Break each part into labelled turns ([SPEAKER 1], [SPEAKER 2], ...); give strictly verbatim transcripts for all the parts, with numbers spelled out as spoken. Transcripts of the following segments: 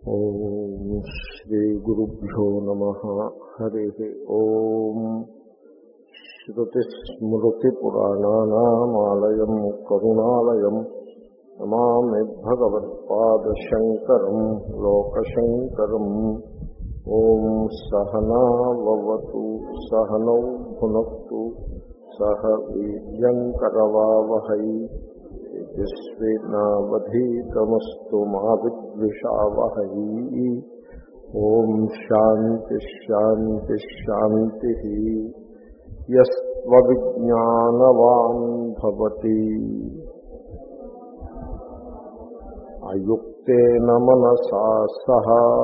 [SPEAKER 1] ఓం శ్రీ గురుభ్యో నమః. హరి ఓం. శ్రుతిస్మృతిపురాణానామాలయం కరుణాలయం నమామి భగవత్పాదశంకరం లోకశంకరం. ఓం సహనావవతు సహనౌ భునక్తు సహ వీర్యంకరవావహై యస్వినావధీతమస్తు మా విద్విషావహై. ఓం శాంతి శాంతి శాంతి. యస్త్వవిజ్ఞానవాన్ భవతి అయుక్తేన మనసా సహ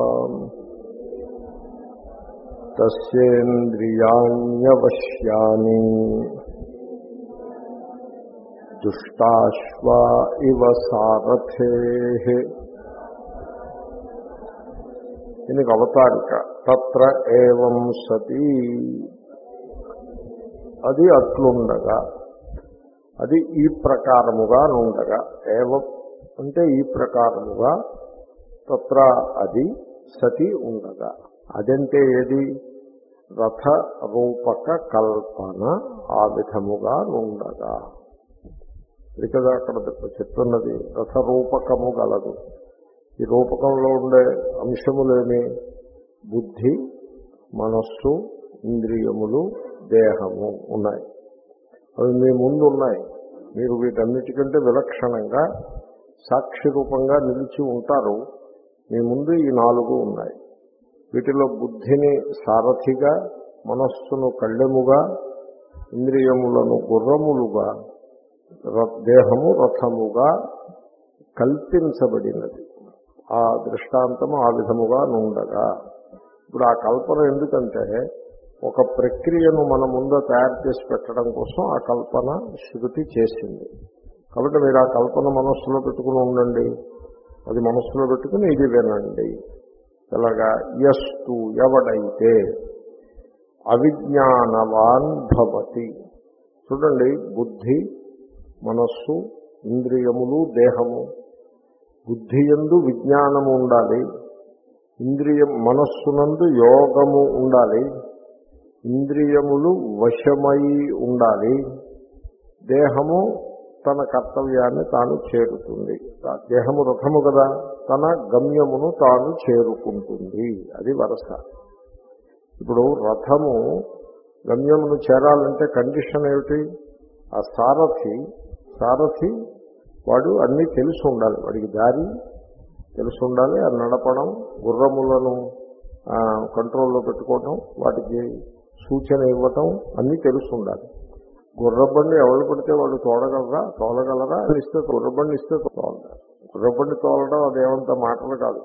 [SPEAKER 1] తస్యేంద్రియాణ్యవశ్యాని దుష్టాశ్వా ఇవ సారథేః. దీనికి అవతారిక తత్ర ఏవం సతి. అది అట్లుండగా, అది ఈ ప్రకారముగా నుండగా, ఏవం అంటే ఈ ప్రకారముగా, తత్ర అది సతి ఉండగా. అదంటే ఏది? రథ రూపక కల్పన ఆ విధముగా నుండగా. ఇది కదా అక్కడ చెప్తున్నది. రథరూపకము గలదు. ఈ రూపకంలో ఉండే అంశములేమి? బుద్ధి, మనస్సు, ఇంద్రియములు, దేహము ఉన్నాయి. అవి మీ ముందు ఉన్నాయి. మీరు వీటన్నిటికంటే విలక్షణంగా సాక్షి రూపంగా నిలిచి ఉంటారు. మీ ముందు ఈ నాలుగు ఉన్నాయి. వీటిలో బుద్ధిని సారథిగా, మనస్సును కళ్ళెముగా, ఇంద్రియములను గుర్రములుగా, దేహము రథముగా కల్పించబడినది. ఆ దృష్టాంతము ఆ విధముగా నుండగా. ఇప్పుడు ఆ కల్పన ఎందుకంటే ఒక ప్రక్రియను మన ముందు తయారు చేసి పెట్టడం కోసం ఆ కల్పన శృతి చేసింది. కాబట్టి మీరు ఆ కల్పన మనస్సులో పెట్టుకుని ఉండండి. అది మనస్సులో పెట్టుకుని ఇది వినండి. ఎలాగా? యస్తు ఎవడైతే అవిజ్ఞానవాన్ భవతి. చూడండి, బుద్ధి, మనస్సు, ఇంద్రియములు, దేహము. బుద్ధి యందు విజ్ఞానము ఉండాలి. ఇంద్రియం మనస్సునందు యోగము ఉండాలి. ఇంద్రియములు వశమై ఉండాలి. దేహము తన కర్తవ్యాన్ని తాను చేరుతుంది. దేహము రథము కదా, తన గమ్యమును తాను చేరుకుంటుంది. అది వరస. ఇప్పుడు రథము గమ్యమును చేరాలంటే కండిషన్ ఏమిటి? ఆ సారథి సారథి వాడు అన్నీ తెలిసి ఉండాలి. వాడికి దారి తెలిసి ఉండాలి. అది నడపడం, గుర్రములను కంట్రోల్లో పెట్టుకోవటం, వాటికి సూచన ఇవ్వటం అన్నీ తెలిసి ఉండాలి. గుర్రబండి ఎవరు పడితే వాడు తోడగలరా తోలగలరా ఇస్తే గుర్రబండి ఇస్తే తోలగలరు. గుర్రబండి తోలడం అదేమంత మాటలు కాదు.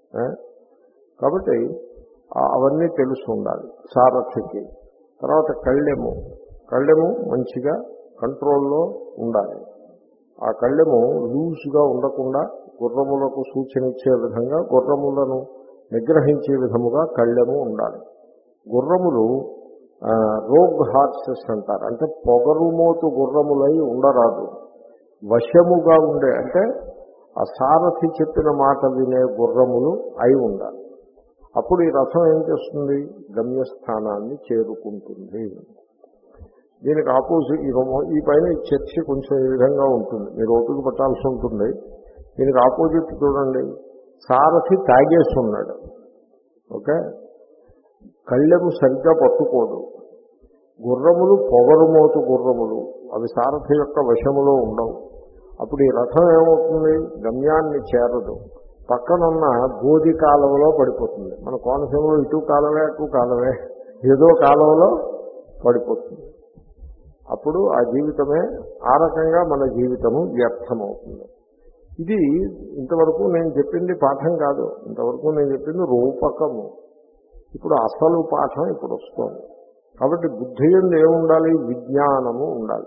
[SPEAKER 1] కాబట్టి అవన్నీ తెలిసి ఉండాలి సారథికి. తర్వాత కళ్ళెము కళ్ళెము మంచిగా కంట్రోల్లో ఉండాలి. ఆ కళ్ళెము లూజ్గా ఉండకుండా గుర్రములకు సూచన ఇచ్చే విధంగా, గుర్రములను నిగ్రహించే విధముగా కళ్ళెము ఉండాలి. గుర్రములు రోగ్ హార్సెస్ అంటారు. అంటే పొగరుమోతు గుర్రములై ఉండరాదు. వశముగా ఉండే, అంటే ఆ సారథి చెప్పిన మాట వినే గుర్రములు అయి ఉండాలి. అప్పుడు ఈ రథం ఏం చేస్తుంది? గమ్యస్థానాన్ని చేరుకుంటుంది. దీనికి ఆపోజిట్ ఈ ఈ పైన ఈ చర్చ కొంచెం ఈ విధంగా ఉంటుంది. మీరు ఓపిక పట్టాల్సి ఉంటుంది. దీనికి ఆపోజిట్ చూడండి. సారథి తాగేసి ఉన్నాడు. ఓకే, కళ్ళెము సరిగ్గా పట్టుకోదు. గుర్రములు పొగరుమోతు గుర్రములు, అవి సారథి యొక్క వశములో ఉండవు. అప్పుడు ఈ రథం ఏమవుతుంది? గమ్యాన్ని చేరదు. పక్కనున్న గోధి కాలంలో పడిపోతుంది. మన కోనసీమలో ఇటు కాలమే అటు కాలమే ఏదో కాలంలో పడిపోతుంది. అప్పుడు ఆ జీవితమే, ఆ రకంగా మన జీవితము వ్యర్థమవుతుంది. ఇది ఇంతవరకు నేను చెప్పింది పాఠం కాదు. ఇంతవరకు నేను చెప్పింది రూపకము. ఇప్పుడు అసలు పాఠం ఇప్పుడు వస్తుంది. కాబట్టి బుద్ధి యందు ఏముండాలి? విజ్ఞానము ఉండాలి.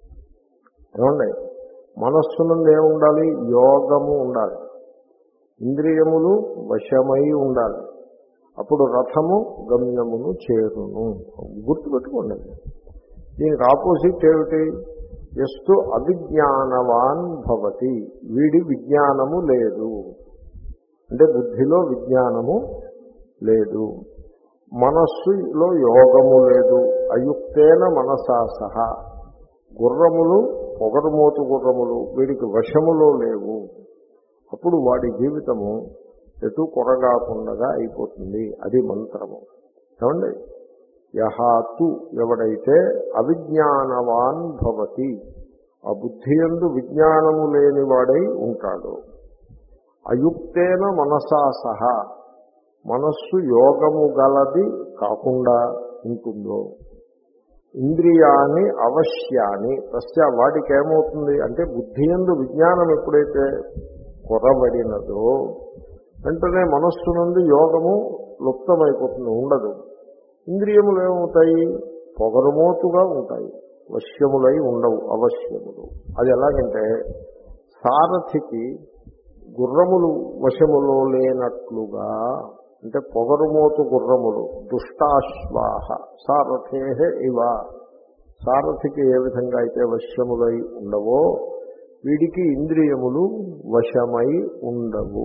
[SPEAKER 1] ఏమండి? మనస్సు నుండి ఏముండాలి? యోగము ఉండాలి. ఇంద్రియములు వశమై ఉండాలి. అప్పుడు రథము గమ్యమును చేరును. గుర్తుపెట్టుకోండి. దీనికి ఆపోజిట్ ఏమిటి? ఎస్తు అవిజ్ఞానవాన్ భవతి. వీడి విజ్ఞానము లేదు. అంటే బుద్ధిలో విజ్ఞానము లేదు. మనస్సులో యోగము లేదు. అయుక్తేన మనసా సహా గుర్రములు పొగరుమోతు గుర్రములు వీడికి వశములో లేవు. అప్పుడు వాడి జీవితము ఎటు కొరగాకుండా అయిపోతుంది. అది మంత్రము. ఏమండి, యహాతు ఎవడైతే అవిజ్ఞానవాన్ భవతి, ఆ బుద్ధి యందు విజ్ఞానము లేనివాడై ఉంటాడు. అయుక్తేన మనసా సహా మనస్సు యోగము గలది కాకుండా ఉంటుందో, ఇంద్రియాన్ని అవశ్యాన్ని తస్య వాటికి ఏమవుతుంది అంటే బుద్ధి యందు విజ్ఞానం ఎప్పుడైతే కొరబడినదో వెంటనే మనస్సు నుండి యోగము లుప్తమైపోతుంది, ఉండదు. ఇంద్రియములు ఏమవుతాయి? పొగరుమోతుగా ఉంటాయి, వశ్యములై ఉండవు, అవశ్యములు. అది ఎలాగంటే సారథికి గుర్రములు వశములో లేనట్లుగా, అంటే పొగరుమోతు గుర్రములు దుష్టాశ్వాహ సారథే ఇవ, సారథికి ఏ విధంగా అయితే వశ్యములై ఉండవో వీడికి ఇంద్రియములు వశమై ఉండవు.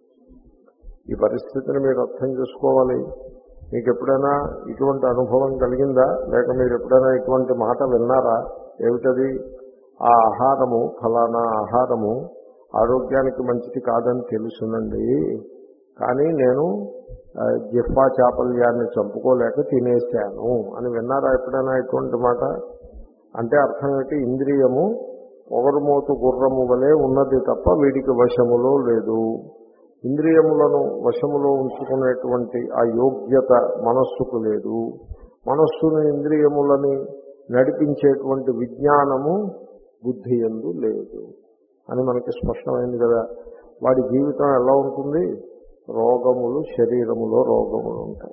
[SPEAKER 1] ఈ పరిస్థితిని మీరు అర్థం చేసుకోవాలి. మీకు ఎప్పుడైనా ఇటువంటి అనుభవం కలిగిందా? లేక మీరు ఎప్పుడైనా ఇటువంటి మాట విన్నారా? ఏమిటది? ఆ ఆహారము ఫలానా ఆహారము ఆరోగ్యానికి మంచిది కాదని తెలుసునండి, కానీ నేను జిహ్వా చాపల్యాన్ని చంపుకోలేక తినేశాను అని విన్నారా ఎప్పుడైనా ఇటువంటి మాట? అంటే అర్థం ఏంటి? ఇంద్రియము పొగరుమోతు గుర్రము వలె ఉన్నది తప్ప వీడికి వశములో లేదు. ఇంద్రియములను వశములో ఉంచుకునేటువంటి ఆ యోగ్యత మనస్సుకు లేదు. మనస్సును ఇంద్రియములని నడిపించేటువంటి విజ్ఞానము బుద్ధి యందు లేదు అని మనకి స్పష్టమైంది కదా. వాడి జీవితం ఎలా ఉంటుంది? రోగములు, శరీరములో రోగములు ఉంటాయి.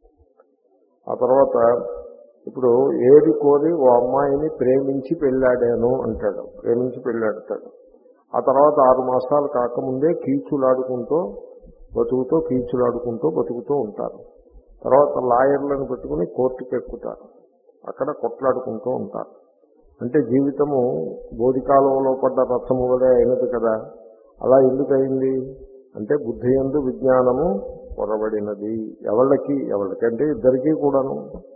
[SPEAKER 1] ఆ తర్వాత ఇప్పుడు ఏది కోరి ఓ అమ్మాయిని ప్రేమించి పెళ్ళాడాను అంటాడు, ప్రేమించి పెళ్ళాడతాడు. ఆ తర్వాత ఆరు మాసాలు కాకముందే కీచులాడుకుంటూ బతుకుతూ కీచులాడుకుంటూ బతుకుతూ ఉంటారు. తర్వాత లాయర్లను పెట్టుకుని కోర్టుకు ఎక్కుతారు, అక్కడ కొట్లాడుకుంటూ ఉంటారు. అంటే జీవితము బోధికాలంలో పడ్డ రథము వలె అయినది కదా. అలా ఎందుకయింది అంటే బుద్ధి యందు విజ్ఞానము కొరబడినది. ఎవళ్ళకి ఎవరికంటే ఇద్దరికీ కూడాను,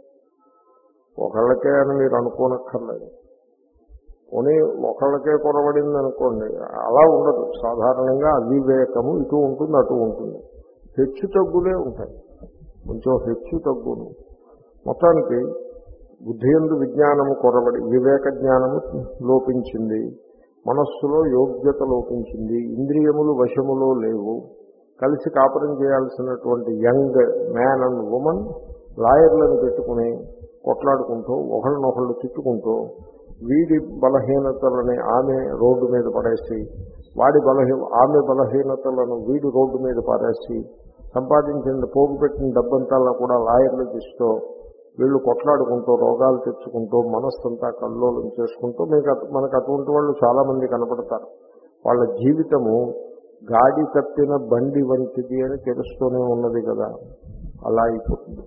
[SPEAKER 1] ఒకళ్ళకే అని మీరు అనుకోనక్కర్లేదు. పోనీ ఒకళ్ళకే కొరబడింది అనుకోండి, అలా ఉండదు. సాధారణంగా అవివేకము ఇటు ఉంటుంది అటు ఉంటుంది, హెచ్చు తగ్గులే ఉంటాయి, కొంచెం హెచ్చు తగ్గును. మొత్తానికి బుద్ధి యందు విజ్ఞానము కొరబడి వివేక జ్ఞానము లోపించింది, మనస్సులో యోగ్యత లోపించింది, ఇంద్రియములు వశములో లేవు. కలిసి కాపురం చేయాల్సినటువంటి యంగ్ మ్యాన్ అండ్ ఉమెన్ లాయర్లను పెట్టుకుని కొట్లాడుకుంటూ ఒకళ్ళనొకళ్ళు తిట్టుకుంటూ వీడి బలహీనతలని ఆమె రోడ్డు మీద పడేసి, వాడి బలహీ ఆమె బలహీనతలను వీడి రోడ్డు మీద పడేసి, సంపాదించిన పోగు పెట్టిన డబ్బంతా కూడా లాయర్లకు ఇస్తూ వీళ్ళు కొట్లాడుకుంటూ రోగాలు తెచ్చుకుంటూ మనస్సంతా కల్లోలం చేసుకుంటూ మీకు మనకు అటువంటి వాళ్ళు చాలామంది కనపడతారు. వాళ్ళ జీవితము గాడి తప్పిన బండి వంటిది అని తెలుస్తూనే ఉన్నది కదా. అలా అయిపోతుంది.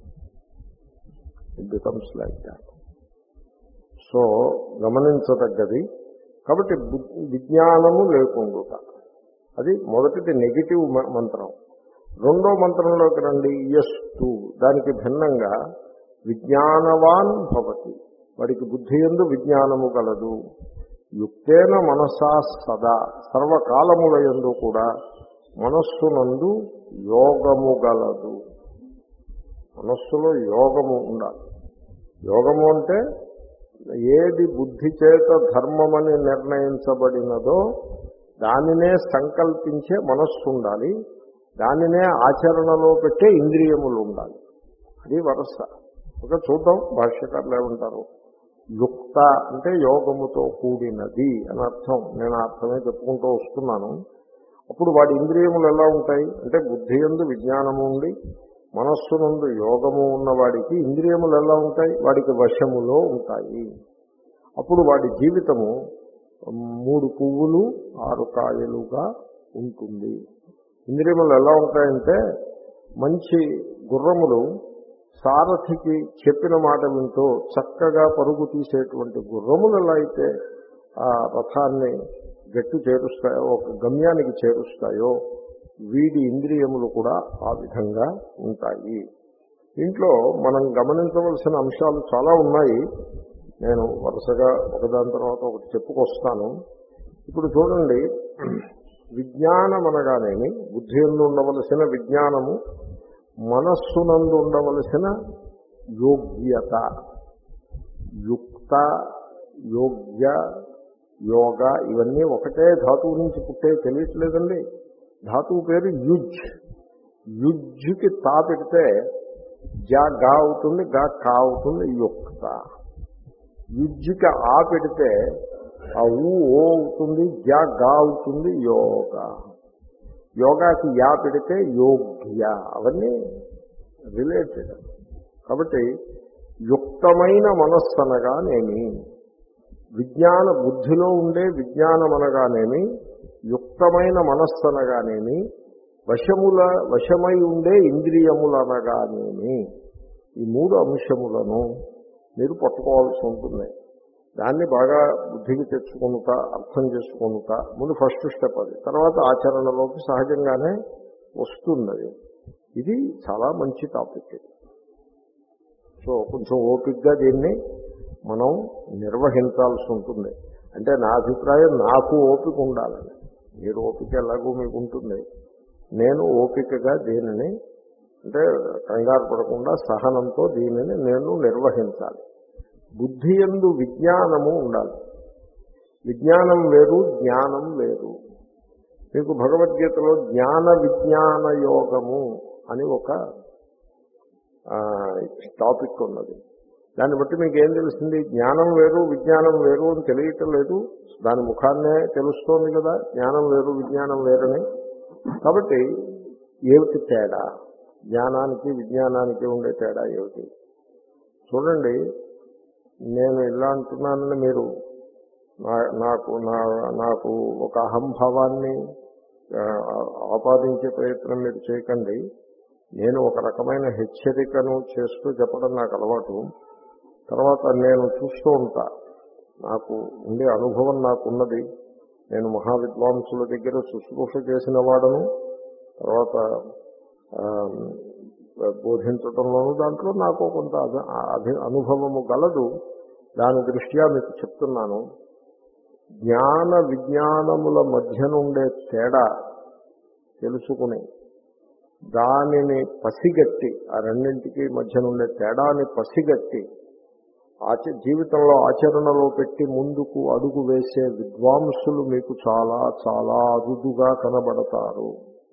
[SPEAKER 1] It becomes like that. So గమనించదగ్గది. కాబట్టి విజ్ఞానము లేకుండా, అది మొదటిది నెగిటివ్ మంత్రం. రెండో మంత్రంలోకి రండి, యస్తు. దానికి భిన్నంగా విజ్ఞానవాన్ భవతి, వాడికి బుద్ధి యందు విజ్ఞానము గలదు. యుక్తేన మనసా సదా, సర్వకాలముల యందు కూడా మనస్సునందు యోగము గలదు. మనస్సులో యోగము ఉండాలి. యోగము అంటే ఏది బుద్ధి చేత ధర్మమని నిర్ణయించబడినదో దానినే సంకల్పించే మనస్సు ఉండాలి, దానినే ఆచరణలో పెట్టే ఇంద్రియములు ఉండాలి. అది వరస. ఒక చూద్దాం భాష్యకారులు ఏమంటారు. యుక్త అంటే యోగముతో కూడినది అని అర్థం. నేను అర్థమే చెప్పుకుంటూ వస్తున్నాను. అప్పుడు వాడి ఇంద్రియములు ఎలా ఉంటాయి అంటే బుద్ధి యందు విజ్ఞానము ఉండి మనస్సు నందు యోగము ఉన్నవాడికి ఇంద్రియములు ఎలా ఉంటాయి? వాడికి వశములో ఉంటాయి. అప్పుడు వాడి జీవితము మూడు పువ్వులు ఆరు కాయలుగా ఉంటుంది. ఇంద్రియములు ఎలా ఉంటాయంటే మంచి గుర్రములు సారథికి చెప్పిన మాట వింటూ చక్కగా పరుగు తీసేటువంటి గుర్రములు ఎలా అయితే ఆ రథాన్ని గట్టి చేరుస్తాయో, ఒక గమ్యానికి చేరుస్తాయో, వీడి ఇంద్రియములు కూడా ఆ విధంగా ఉంటాయి. దీంట్లో మనం గమనించవలసిన అంశాలు చాలా ఉన్నాయి. నేను వరుసగా ఒకదాని తర్వాత ఒకటి చెప్పుకొస్తాను. ఇప్పుడు చూడండి, విజ్ఞానం అనగానేమి, బుద్ధి యందు ఉండవలసిన విజ్ఞానము, మనస్సునందు ఉండవలసిన యోగ్యత, యుక్త, యోగ్య, యోగ, ఇవన్నీ ఒకటే ధాతువు నుంచి పుట్టే తెలియట్లేదండి. ధాతువు పేరు యుజ్. యుజ్కి తా పెడితే జా గా అవుతుంది, గా కా అవుతుంది, యుక్త. యుజ్కి ఆ పెడితే ఆ ఊ ఓ అవుతుంది, జా గా అవుతుంది, యోగ. యోగాకి యా పెడితే యోగ్య. అవన్నీ రిలేటెడ్. కాబట్టి యుక్తమైన మనస్సు అనగానేమి, విజ్ఞాన బుద్ధిలో ఉండే విజ్ఞానం అనగానేమి, యుక్తమైన మనస్సు అనగానేమి, వశముల వశమై ఉండే ఇంద్రియములు అనగానేమి, ఈ మూడు అంశములను మీరు పట్టుకోవాల్సి ఉంటుంది. దాన్ని బాగా బుద్ధికి తెచ్చుకుంటా, అర్థం చేసుకుంటా ముందు ఫస్ట్ స్టెప్ అది. తర్వాత ఆచరణలోకి సహజంగానే వస్తున్నది. ఇది చాలా మంచి టాపిక్ ఇది. సో కొంచెం ఓపికగా దీన్ని మనం నిర్వహించాల్సి ఉంటుంది. అంటే నా అభిప్రాయం, నాకు ఓపిక ఉండాలని. మీరు ఓపిక ఎలాగో మీకు ఉంటుంది. నేను ఓపికగా దీనిని, అంటే కంగారు పడకుండా సహనంతో దీనిని నేను నిర్వహించాలి. బుద్ధి యందు విజ్ఞానము ఉండాలి. విజ్ఞానం వేరు, జ్ఞానం వేరు. మీకు భగవద్గీతలో జ్ఞాన విజ్ఞాన యోగము అని ఒక టాపిక్ ఉన్నది. దాన్ని బట్టి మీకు ఏం తెలిసింది? జ్ఞానం వేరు, విజ్ఞానం వేరు అని తెలియటం లేదు. దాని ముఖాన్నే తెలుస్తోంది కదా జ్ఞానం వేరు, విజ్ఞానం వేరని. కాబట్టి ఏమిటి తేడా? జ్ఞానానికి విజ్ఞానానికి ఉండే తేడా ఏమిటి? చూడండి, నేను ఇలా అంటున్నానని మీరు నాకు నాకు ఒక అహంభావాన్ని ఆపాదించే ప్రయత్నం మీరు చేయకండి. నేను ఒక రకమైన హెచ్చరికను చేస్తూ చెప్పడం నాకు అలవాటు. తర్వాత నేను చూస్తూ ఉంటా, నాకు ఉండే అనుభవం నాకున్నది. నేను మహావిద్వాంసుల దగ్గర శుశ్రూష చేసిన వాడను, తర్వాత బోధించడంలోనూ దాంట్లో నాకు కొంత అనుభవము గలదు. దాని దృష్ట్యా మీకు చెప్తున్నాను. జ్ఞాన విజ్ఞానముల మధ్య నుండే తేడా తెలుసుకుని దానిని పసిగట్టి, ఆ రెండింటికి మధ్య నుండే తేడాని పసిగట్టి ఆచ జీవితంలో ఆచరణలో పెట్టి ముందుకు అడుగు వేసే విద్వాంసులు మీకు చాలా చాలా అరుదుగా కనబడతారు.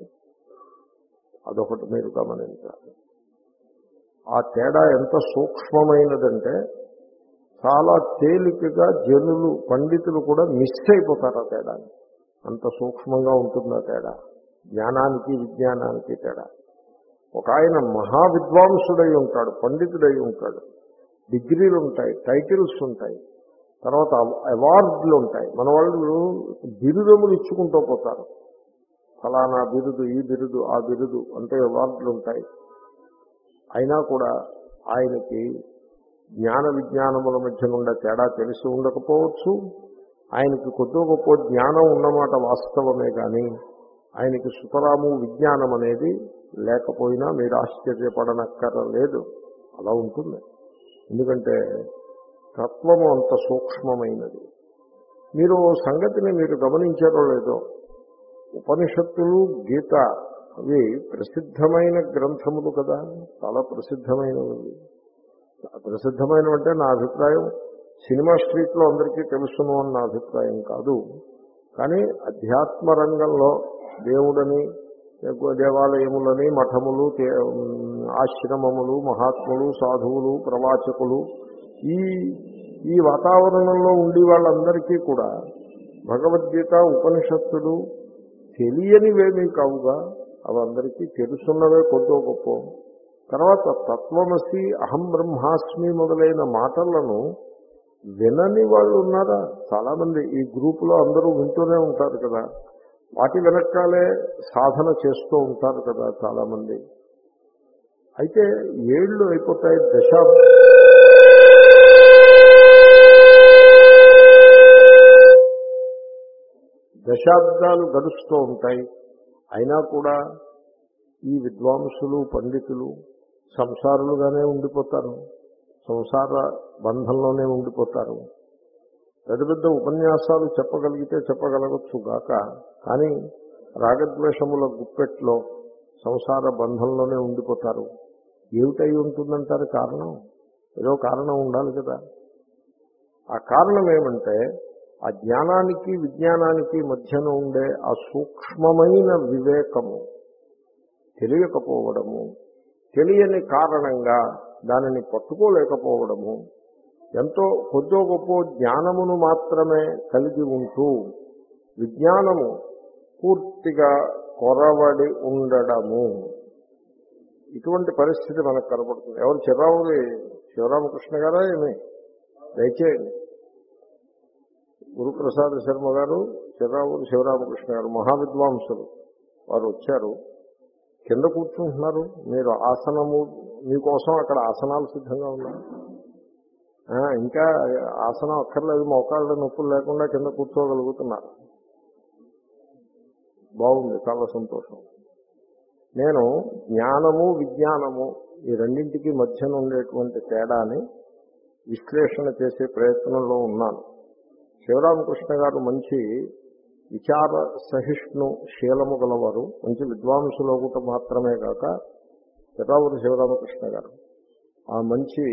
[SPEAKER 1] అదొకటి మీరు గమనించాలి. ఆ తేడా ఎంత సూక్ష్మమైనదంటే చాలా తేలికగా జనులు, పండితులు కూడా మిస్ అయిపోతారు ఆ తేడాని. అంత సూక్ష్మంగా ఉంటుంది ఆ తేడా, జ్ఞానానికి విజ్ఞానానికి తేడా. ఒక ఆయన మహావిద్వాంసుడై ఉంటాడు, పండితుడై ఉంటాడు, డిగ్రీలు ఉంటాయి, టైటిల్స్ ఉంటాయి, తర్వాత అవార్డులు ఉంటాయి. మన వాళ్ళు బిరుదములు ఇచ్చుకుంటూ పోతారు. ఫలానా బిరుదు, ఈ బిరుదు, ఆ బిరుదు అంటే అవార్డులు ఉంటాయి. అయినా కూడా ఆయనకి జ్ఞాన విజ్ఞానముల మధ్య నుండి తేడా తెలిసి ఉండకపోవచ్చు. ఆయనకి కొద్ది గొప్ప జ్ఞానం ఉన్నమాట వాస్తవమే, కానీ ఆయనకి సుతరాము విజ్ఞానం అనేది లేకపోయినా మీరు ఆశ్చర్యపడనక్కర్లేదు. అలా ఉంటుంది. ఎందుకంటే తత్వము అంత సూక్ష్మమైనది. మీరు సంగతిని మీరు గమనించారో లేదో, ఉపనిషత్తులు, గీత అవి ప్రసిద్ధమైన గ్రంథములు కదా, చాలా ప్రసిద్ధమైనవి. ప్రసిద్ధమైనవంటే నా అభిప్రాయం సినిమా స్ట్రీట్లో అందరికీ తెలుసును అని నా అభిప్రాయం కాదు. కానీ అధ్యాత్మ రంగంలో దేవుడని, దేవాలయములని, మఠములు, ఆశ్రమములు, మహాత్ములు, సాధువులు, ప్రవాచకులు, ఈ ఈ వాతావరణంలో ఉండి వాళ్ళందరికీ కూడా భగవద్గీత, ఉపనిషత్తులు తెలియనివేమీ కావుగా, అవందరికీ తెలుసున్నవే కొద్దో గొప్ప. తర్వాత తత్వమసి, అహం బ్రహ్మాస్మి మొదలైన మాటలను వినని వాళ్ళు ఉన్నారా? చాలామంది ఈ గ్రూపులో అందరూ వింటూనే ఉంటారు కదా, వాటి వెనకాలే సాధన చేస్తూ ఉంటారు కదా చాలామంది. అయితే ఏళ్ళు అయిపోతాయి, దశాబ్ దశాబ్దాలు గడుస్తూ ఉంటాయి. అయినా కూడా ఈ విద్వాంసులు పండితులు సంసారులుగానే ఉండిపోతారు, సంసార బంధంలోనే ఉండిపోతారు. పెద్ద పెద్ద ఉపన్యాసాలు చెప్పగలిగితే చెప్పగలగచ్చు గాక, కానీ రాగద్వేషముల గుప్పెట్లో సంసార బంధంలోనే ఉండిపోతారు. ఏమిటై ఉంటుందంటారు కారణం? ఏదో కారణం ఉండాలి కదా. ఆ కారణం ఏమంటే ఆ జ్ఞానానికి విజ్ఞానానికి మధ్యన ఉండే ఆ సూక్ష్మమైన వివేకము తెలియకపోవడము, తెలియని కారణంగా దానిని పట్టుకోలేకపోవడము, ఎంతో కొద్దో గొప్ప జ్ఞానమును మాత్రమే కలిగి ఉంటూ విజ్ఞానము పూర్తిగా కొరవడి ఉండడము, ఇటువంటి పరిస్థితి మనకు కనపడుతుంది. ఎవరు చిరావురి శివరామకృష్ణ గారా ఏమి? దయచేయండి. గురుప్రసాద్ శర్మ గారు, చిరావురి శివరామకృష్ణ గారు మహావిద్వాంసులు, వారు వచ్చారు. కింద కూర్చుంటున్నారు. మీరు ఆసనము మీకోసం అక్కడ ఆసనాలు సిద్ధంగా ఉన్నాయి. ఇంకా ఆసనం అక్కర్లేదు, మోకాళ్ళ నొప్పులు లేకుండా కింద కూర్చోగలుగుతున్నారు. బాగుంది, చాలా సంతోషం. నేను జ్ఞానము విజ్ఞానము ఈ రెండింటికి మధ్యన ఉండేటువంటి తేడాని విశ్లేషణ చేసే ప్రయత్నంలో ఉన్నాను. శివరామకృష్ణ గారు మంచి విచార సహిష్ణు శీలము గలవారు, మంచి విద్వాంసులు ఒకటి మాత్రమే కాక చిరావురి శివరామకృష్ణ గారు ఆ మంచి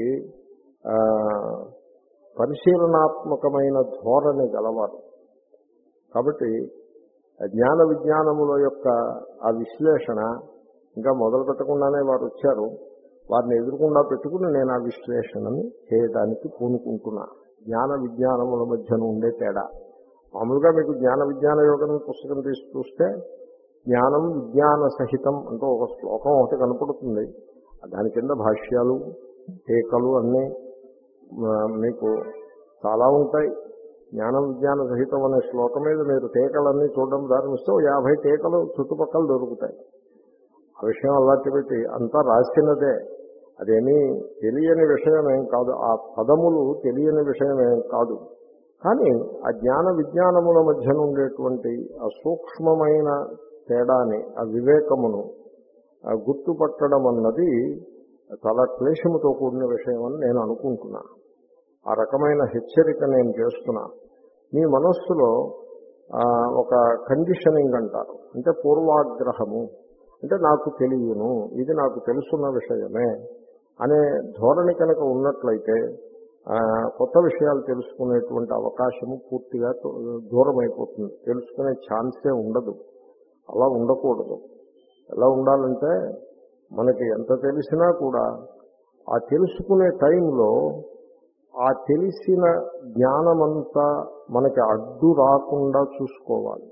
[SPEAKER 1] పరిశీలనాత్మకమైన ధోరణి గలవారు. కాబట్టి జ్ఞాన విజ్ఞానముల యొక్క ఆ విశ్లేషణ ఇంకా మొదలు పెట్టకుండానే వారు వచ్చారు. వారిని ఎదురుకుండా పెట్టుకుని నేను ఆ విశ్లేషణని చేయడానికి పూనుకుంటున్నా. జ్ఞాన విజ్ఞానముల మధ్యన ఉండే తేడా. మామూలుగా మీకు జ్ఞాన విజ్ఞాన యోగం పుస్తకం తీసి చూస్తే జ్ఞానం విజ్ఞాన సహితం అంటూ ఒక శ్లోకం ఒకటి కనపడుతుంది. దాని కింద భాష్యాలు టీకలు అన్నీ మీకు చాలా ఉంటాయి. జ్ఞానం విజ్ఞాన సహితం అనే శ్లోకం మీద మీరు టీకలన్నీ చూడడం ప్రారంభిస్తే యాభై టీకలు చుట్టుపక్కల దొరుకుతాయి. ఆ విషయం అలాంటి పెట్టి అంతా రాసినదే, అదేమీ తెలియని విషయం ఏం కాదు, ఆ పదములు తెలియని విషయం ఏం కాదు. కానీ ఆ జ్ఞాన విజ్ఞానముల మధ్యన ఉండేటువంటి ఆ సూక్ష్మమైన తేడాని, ఆ వివేకమును గుర్తుపట్టడం అన్నది చాలా క్లేశముతో కూడిన విషయం అని నేను అనుకుంటున్నా. ఆ రకమైన హెచ్చరిక నేను చేస్తున్నా. మీ మనస్సులో ఒక కండిషనింగ్ అంటారు, అంటే పూర్వాగ్రహము, అంటే నాకు తెలియను, ఇది నాకు తెలుసున్న విషయమే అనే ధోరణి కనుక ఉన్నట్లయితే కొత్త విషయాలు తెలుసుకునేటువంటి అవకాశము పూర్తిగా దూరం అయిపోతుంది. తెలుసుకునే ఛాన్సే ఉండదు. అలా ఉండకూడదు. ఎలా ఉండాలంటే మనకి ఎంత తెలిసినా కూడా ఆ తెలుసుకునే టైంలో ఆ తెలిసిన జ్ఞానమంతా మనకి అడ్డు రాకుండా చూసుకోవాలి.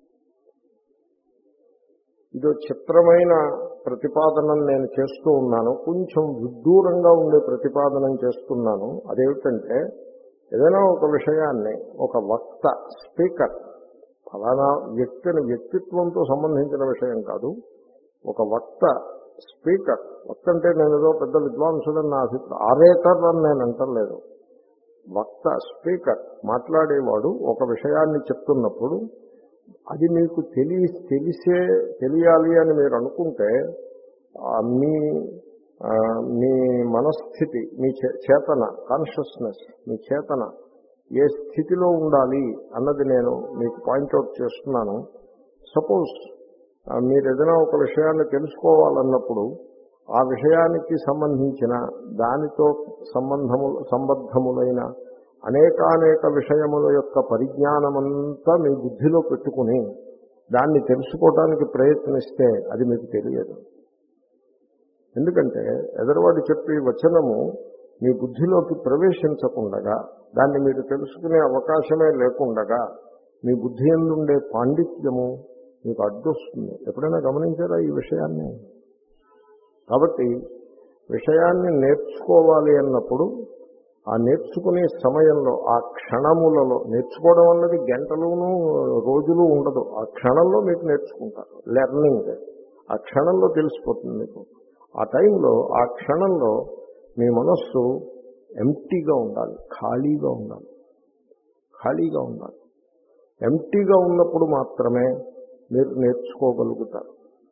[SPEAKER 1] ఇదో చిత్రమైన ప్రతిపాదనను నేను చేస్తూ ఉన్నాను, కొంచెం విడ్డూరంగా ఉండే ప్రతిపాదన చేస్తున్నాను. అదేమిటంటే ఏదైనా ఒక విషయాన్ని ఒక వక్త, స్పీకర్, ఫలానా వ్యక్తిని వ్యక్తిత్వంతో సంబంధించిన విషయం కాదు, ఒక వక్త, స్పీకర్, వక్త అంటే నేను ఏదో పెద్ద విద్వాంసుడని నా అభిప్రాయం, ఆరేటర్ అని నేను అంటలేదు. వక్త, స్పీకర్, మాట్లాడేవాడు ఒక విషయాన్ని చెప్తున్నప్పుడు అది మీకు తెలి తెలిసే తెలియాలి అని మీరు అనుకుంటే మీ మీ మనస్థితి, మీ చేతన, కాన్షియస్నెస్, మీ చేతన ఏ స్థితిలో ఉండాలి అన్నది నేను మీకు పాయింట్అవుట్ చేస్తున్నాను. సపోజ్ మీరు ఏదైనా ఒక విషయాన్ని తెలుసుకోవాలన్నప్పుడు ఆ విషయానికి సంబంధించిన దానితో సంబంధము సంబద్ధములైన అనేకానేక విషయముల యొక్క పరిజ్ఞానమంతా మీ బుద్ధిలో పెట్టుకుని దాన్ని తెలుసుకోవడానికి ప్రయత్నిస్తే అది మీకు తెలియదు. ఎందుకంటే ఎదరవాడు చెప్పే వచనము మీ బుద్ధిలోకి ప్రవేశించకుండగా, దాన్ని మీరు తెలుసుకునే అవకాశమే లేకుండగా మీ బుద్ధి యందుండే పాండిత్యము మీకు అడ్డొస్తుంది. ఎప్పుడైనా గమనించారా ఈ విషయాన్ని? కాబట్టి విషయాన్ని నేర్చుకోవాలి అన్నప్పుడు ఆ నేర్చుకునే సమయంలో, ఆ క్షణములలో, నేర్చుకోవడం అన్నది గంటలును రోజులు ఉండదు, ఆ క్షణంలో మీకు నేర్చుకుంటారు. లెర్నింగ్ ఆ క్షణంలో తెలిసిపోతుంది మీకు. ఆ టైంలో, ఆ క్షణంలో మీ మనస్సు ఎంప్టీగా ఉండాలి, ఖాళీగా ఉండాలి, ఖాళీగా ఉండాలి. ఎంప్టీగా ఉన్నప్పుడు మాత్రమే మీరు నేర్చుకోగలుగుతారు.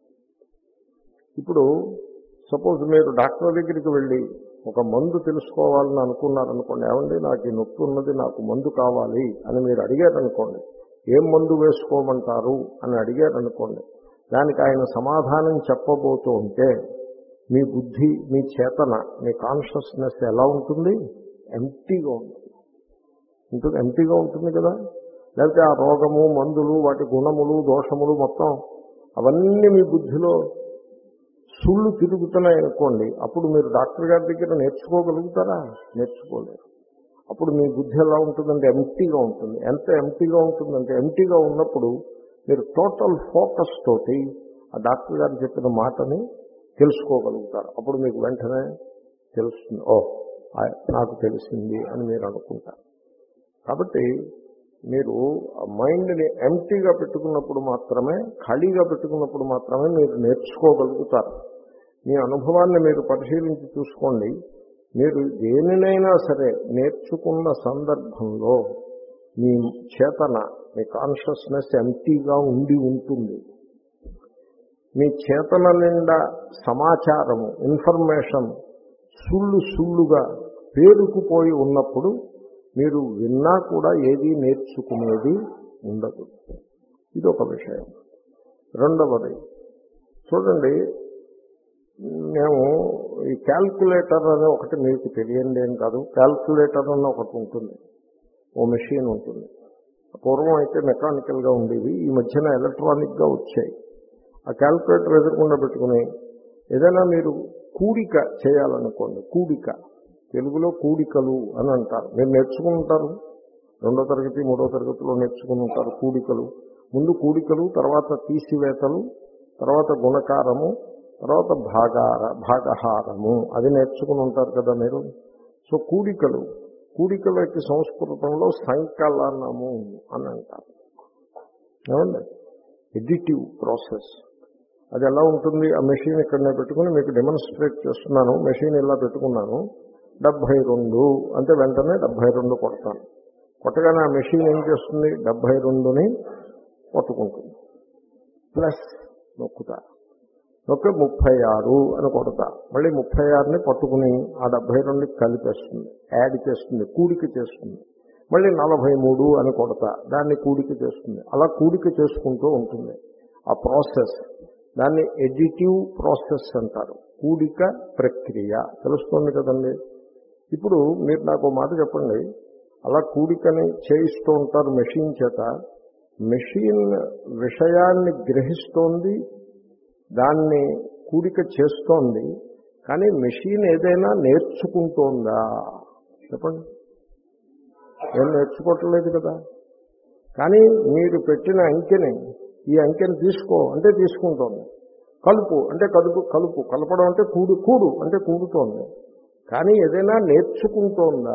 [SPEAKER 1] ఇప్పుడు సపోజ్ మీరు డాక్టర్ దగ్గరికి వెళ్ళి ఒక మందు తెలుసుకోవాలని అనుకున్నారనుకోండి, ఏమండి నాకు ఈ నొప్పి ఉన్నది, నాకు మందు కావాలి అని మీరు అడిగారనుకోండి, ఏం మందు వేసుకోమంటారు అని అడిగారనుకోండి, దానికి ఆయన సమాధానం చెప్పబోతూ ఉంటే మీ బుద్ధి, మీ చేతన, మీ కాన్షియస్నెస్ ఎలా ఉంటుంది? ఎంప్టీగా ఉంటుంది. ఉంటుంది ఎంప్టీగా ఉంటుంది కదా. లేకపోతే ఆ రోగము, మందులు, వాటి గుణములు, దోషములు మొత్తం అవన్నీ మీ బుద్ధిలో సుళ్ళు తిరుగుతున్నాయి అనుకోండి, అప్పుడు మీరు డాక్టర్ గారి దగ్గర నేర్చుకోగలుగుతారా? నేర్చుకోలేరు. అప్పుడు మీ బుద్ధి ఎలా ఉంటుందంటే ఎంప్టీగా ఉంటుంది. ఎంత ఎంప్టీగా ఉంటుందంటే, ఎంప్టీగా ఉన్నప్పుడు మీరు టోటల్ ఫోకస్ తోటి ఆ డాక్టర్ గారు చెప్పిన మాటని తెలుసుకోగలుగుతారు. అప్పుడు మీకు వెంటనే తెలుస్తుంది, ఓ నాకు తెలిసింది అని మీరు అనుకుంటారు. కాబట్టి మీరు మైండ్ని ఎంప్టీగా పెట్టుకున్నప్పుడు మాత్రమే, ఖాళీగా పెట్టుకున్నప్పుడు మాత్రమే మీరు నేర్చుకోగలుగుతారు. మీ అనుభవాన్ని మీరు పరిశీలించి చూసుకోండి. మీరు దేనినైనా సరే నేర్చుకున్న సందర్భంలో మీ చేతన, మీ కాన్షియస్నెస్ ఎంప్టీగా ఉండి ఉంటుంది. మీ చేతన నిండా సమాచారము, ఇన్ఫర్మేషన్ సుళ్ళు సుళ్ళుగా పేరుకుపోయి ఉన్నప్పుడు మీరు విన్నా కూడా ఏది నేర్చుకునేది ఉండదు. ఇది ఒక విషయం. రెండవది చూడండి, మేము ఈ క్యాల్కులేటర్ అనే ఒకటి మీకు తెలియంది ఏం కాదు. క్యాల్కులేటర్ అన్న ఒకటి ఉంటుంది, ఓ మెషిన్ ఉంటుంది. పూర్వం అయితే మెకానికల్గా ఉండేవి, ఈ మధ్యన ఎలక్ట్రానిక్గా వచ్చాయి. ఆ క్యాల్కులేటర్ ఎదుర్కొండ పెట్టుకుని ఏదైనా మీరు కూడిక చేయాలనుకోండి, కూడిక తెలుగులో కూడికలు అని అంటారు. మీరు నేర్చుకుని ఉంటారు, రెండో తరగతి మూడో తరగతిలో నేర్చుకుని ఉంటారు కూడికలు. ముందు కూడికలు, తర్వాత తీసివేతలు, తర్వాత గుణకారము, తర్వాత భాగార భాగహారము, అది నేర్చుకుని ఉంటారు కదా మీరు. సో కూడికలు, కూడికలకి సంస్కృతంలో సంకలనము అని అంటారు. ఏమండి, ఎడిటివ్ ప్రాసెస్. అది ఎలా ఉంటుంది? ఆ మెషిన్ ఇక్కడ పెట్టుకుని మీకు డెమాన్స్ట్రేట్ చేస్తున్నాను. మెషిన్ ఇలా పెట్టుకున్నాను, డెబ్భై రెండు అంటే వెంటనే డెబ్భై రెండు కొడతాను. కొట్టగానే ఆ మెషిన్ ఏం చేస్తుంది? డెబ్భై రెండుని పట్టుకుంటుంది. ప్లస్ నొక్కుతా, నొక్కి ముప్పై ఆరు అని కొడతా, మళ్ళీ ముప్పై ఆరుని పట్టుకుని ఆ డెబ్భై రెండుకి కలిపేస్తుంది, యాడ్ చేస్తుంది, కూడిక చేస్తుంది. మళ్ళీ నలభై మూడు అని కొడతా, దాన్ని కూడిక చేస్తుంది. అలా కూడిక చేసుకుంటూ ఉంటుంది ఆ ప్రాసెస్. దాన్ని ఎడిటివ్ ప్రాసెస్ అంటారు, కూడిక ప్రక్రియ. తెలుస్తుంది కదండి. ఇప్పుడు మీరు నాకు మాట చెప్పండి, అలా కూడికని చేయిస్తూ ఉంటారు మెషిన్ చేత. మెషిన్ విషయాన్ని గ్రహిస్తోంది, దాన్ని కూడిక చేస్తోంది, కానీ మెషిన్ ఏదైనా నేర్చుకుంటోందా? చెప్పండి. ఏం నేర్చుకోవట్లేదు కదా. కానీ మీరు పెట్టిన అంకెని, ఈ అంకెని తీసుకో అంటే తీసుకుంటోంది, కలుపు అంటే కలుపు కలుపు కలపడం అంటే కూడు కూడు అంటే కూడుతోంది. కానీ ఏదైనా నేర్చుకుంటోందా?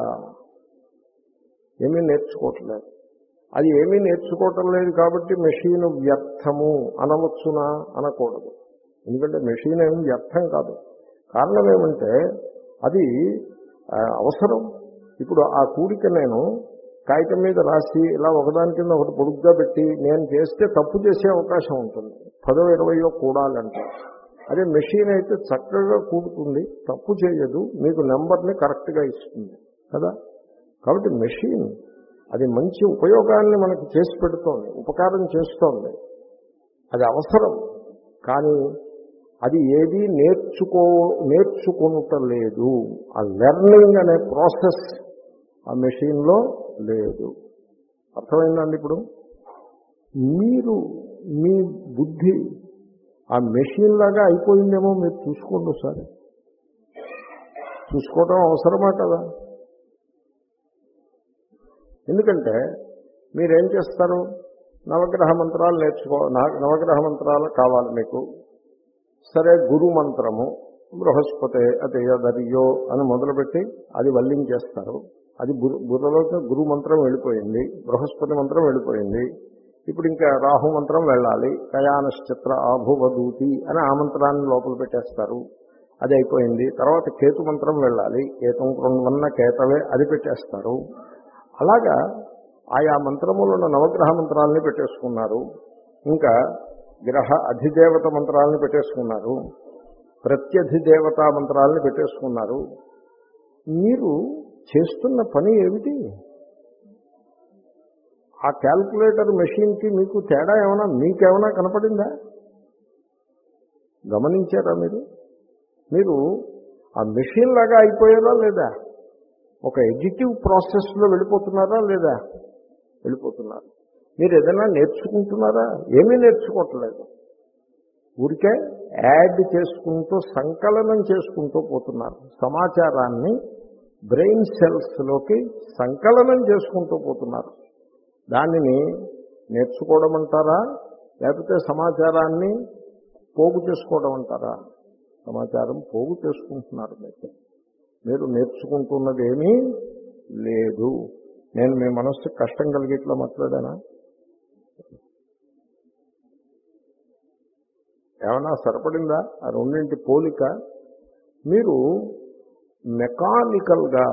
[SPEAKER 1] ఏమీ నేర్చుకోవట్లేదు. అది ఏమీ నేర్చుకోవటం లేదు కాబట్టి మెషిన్ వ్యర్థము అనవచ్చునా? అనకూడదు. ఎందుకంటే మెషిన్ ఏమి వ్యర్థం కాదు. కారణం ఏమంటే అది అవసరం. ఇప్పుడు ఆ కూడిక నేను కాగితం మీద రాసి ఇలా ఒకదాని కింద ఒకటి పొడుగ్గా పెట్టి నేను చేస్తే తప్పు చేసే అవకాశం ఉంటుంది. పదో ఇరవయో కూడాలంటే, అదే మెషిన్ అయితే చక్కగా కూడుతుంది, తప్పు చేయదు, మీకు నెంబర్ని కరెక్ట్గా ఇస్తుంది కదా. కాబట్టి మెషిన్ అది మంచి ఉపయోగాన్ని మనకి చేసి పెడుతోంది, ఉపకారం చేస్తోంది, అది అవసరం. కానీ అది ఏది నేర్చుకో నేర్చుకుంటలేదు. ఆ లెర్నింగ్ అనే ప్రాసెస్ ఆ మెషిన్లో లేదు. అర్థమైందండి? ఇప్పుడు మీరు మీ బుద్ధి ఆ మెషిన్ లాగా అయిపోయిందేమో మీరు చూసుకోండి ఒకసారి. చూసుకోవటం అవసరమా కదా. ఎందుకంటే మీరేం చేస్తారు? నవగ్రహ మంత్రాలు నేర్చుకో, నవగ్రహ మంత్రాలు కావాలి మీకు. సరే, గురు మంత్రము బృహస్పతి అతయదరియో అని మొదలుపెట్టి అది వల్లించేస్తారు. అది బుర్రలోకి గురు మంత్రం వెళ్ళిపోయింది, బృహస్పతి మంత్రం వెళ్ళిపోయింది. ఇప్పుడు ఇంకా రాహు మంత్రం వెళ్ళాలి. కయానశ్చిత్ర ఆభువదూతి అని ఆ మంత్రాన్ని లోపల పెట్టేస్తారు, అది అయిపోయింది. తర్వాత కేతు మంత్రం వెళ్ళాలి, కేతం కృణ్వన్న కేతవే అది పెట్టేస్తారు. అలాగా ఆయా మంత్రములను నవగ్రహ మంత్రాలని పెట్టేసుకున్నారు. ఇంకా గ్రహ అధిదేవత మంత్రాలను పెట్టేసుకున్నారు, ప్రత్యధిదేవతా మంత్రాలను పెట్టేసుకున్నారు. మీరు చేస్తున్న పని ఏమిటి? ఆ క్యాల్కులేటర్ మెషిన్కి మీకు తేడా ఏమైనా మీకేమైనా కనపడిందా? గమనించారా మీరు? మీరు ఆ మెషిన్ లాగా అయిపోయారా లేదా? ఒక ఎడిటివ్ ప్రాసెస్లో వెళ్ళిపోతున్నారా లేదా? వెళ్ళిపోతున్నారు. మీరు ఏదైనా నేర్చుకుంటున్నారా? ఏమీ నేర్చుకోవట్లేదు. ఊరికే యాడ్ చేసుకుంటూ సంకలనం చేసుకుంటూ పోతున్నారు. సమాచారాన్ని బ్రెయిన్ సెల్స్లోకి సంకలనం చేసుకుంటూ పోతున్నారు. దానిని నేర్చుకోవడం అంటారా, లేకపోతే సమాచారాన్ని పోగు చేసుకోవడం అంటారా? సమాచారం పోగు చేసుకుంటున్నారు. మీరు మీరు నేర్చుకుంటున్నది ఏమీ లేదు. నేను మీ మనస్సు కష్టం కలిగిట్లా మాట్లాడానా? ఏమన్నా సరిపడిందా ఆ రెండింటి పోలిక? మీరు మెకానికల్గా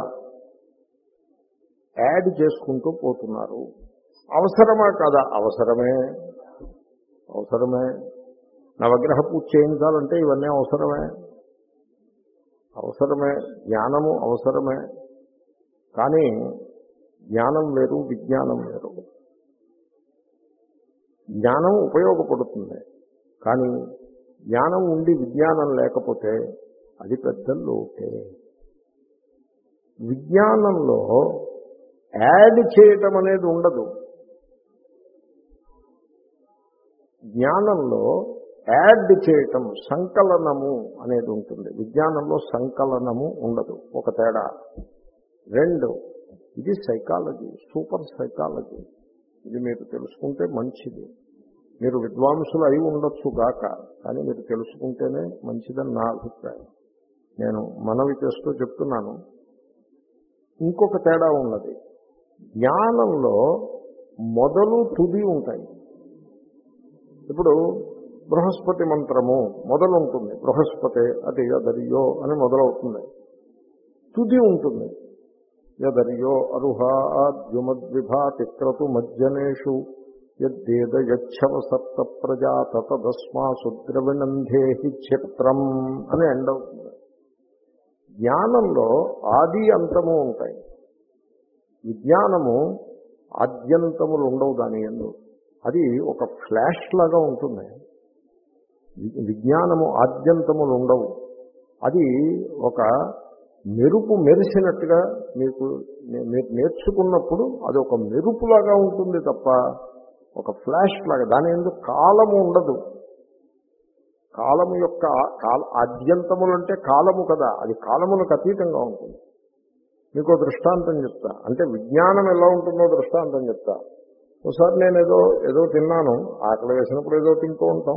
[SPEAKER 1] యాడ్ చేసుకుంటూ పోతున్నారు. అవసరమా కాదా? అవసరమే. అవసరమే. నవగ్రహ పూజ చేయించాలంటే ఇవన్నీ అవసరమే. అవసరమే. జ్ఞానము అవసరమే. కానీ జ్ఞానం వేరు, విజ్ఞానం వేరు. జ్ఞానం ఉపయోగపడుతుంది, కానీ జ్ఞానం ఉండి విజ్ఞానం లేకపోతే అది పెద్ద లోటే. విజ్ఞానంలో యాడ్ చేయటం అనేది ఉండదు. జ్ఞానంలో యాడ్ చేయటం, సంకలనము అనేది ఉంటుంది. విజ్ఞానంలో సంకలనము ఉండదు. ఒక తేడా. రెండు, ఇది సైకాలజీ, సూపర్ సైకాలజీ. ఇది మీరు తెలుసుకుంటే మంచిది. మీరు విద్వాంసులు అయి ఉండొచ్చు గాక, కానీ మీరు తెలుసుకుంటేనే మంచిదని నా అభిప్రాయం. నేను మనవి చేస్తూ చెప్తున్నాను. ఇంకొక తేడా ఉన్నది. జ్ఞానంలో మొదలు తుది ఉంటాయి. ఇప్పుడు బృహస్పతి మంత్రము మొదలు ఉంటుంది. బృహస్పతి అది యదర్యో అని మొదలవుతుంది. తుది ఉంటుంది. యదర్యో అరుహాద్యుమద్విభాతి క్రతు మజ్జనేషు యద్దేద యచ్చవ సప్త ప్రజా తతదస్మాసు ద్రవిణంధేహి క్షిప్రం అని ఎండ్ అవుతుంది. జ్ఞానంలో ఆది అంతము ఉంటాయి. విజ్ఞానము ఆద్యంతములు ఉండవు. దాని యందు అది ఒక ఫ్లాష్ లాగా ఉంటుంది. విజ్ఞానము ఆద్యంతములు ఉండవు. అది ఒక మెరుపు మెరిసినట్టుగా మీకు మీరు నేర్చుకున్నప్పుడు అది ఒక మెరుపులాగా ఉంటుంది తప్ప ఒక ఫ్లాష్ లాగా. దాని ఎందుకు కాలము ఉండదు. కాలము యొక్క కాల ఆద్యంతములు అంటే కాలము కదా, అది కాలములకు అతీతంగా ఉంటుంది. మీకు దృష్టాంతం చెప్తా. అంటే విజ్ఞానం ఎలా ఉంటుందో దృష్టాంతం చెప్తా. ఒకసారి నేను ఏదో ఏదో తిన్నాను. ఆకలి వేసినప్పుడు ఏదో తింటూ ఉంటాం.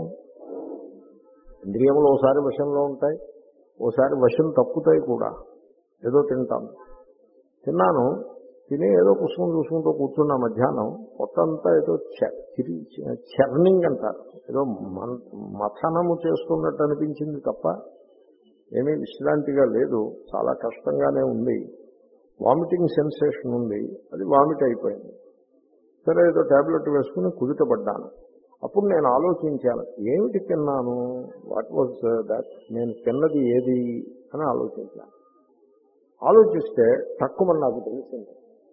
[SPEAKER 1] ఇంద్రియములు ఓసారి వశంలో ఉంటాయి, ఓసారి వశం తప్పుతాయి కూడా. ఏదో తింటాను. తిన్నాను. తిని ఏదో పుస్తకం చూసుకుంటూ కూర్చున్నా. మధ్యాహ్నం మొత్తంతా ఏదో చిరి చర్నింగ్ అంటారు, ఏదో మథనము చేస్తున్నట్టు అనిపించింది తప్ప ఏమీ విశ్రాంతిగా లేదు. చాలా కష్టంగానే ఉంది. వామిటింగ్ సెన్సేషన్ ఉంది. అది వామిట్ అయిపోయింది. సరే ఏదో ట్యాబ్లెట్ వేసుకుని కుదుటపడ్డాను. అప్పుడు నేను ఆలోచించాను, ఏమిటి తిన్నాను, వాట్ వాజ్ దట్, నేను తిన్నది ఏది అని ఆలోచించాను. ఆలోచిస్తే తక్కువ నాకు తెలిసింది.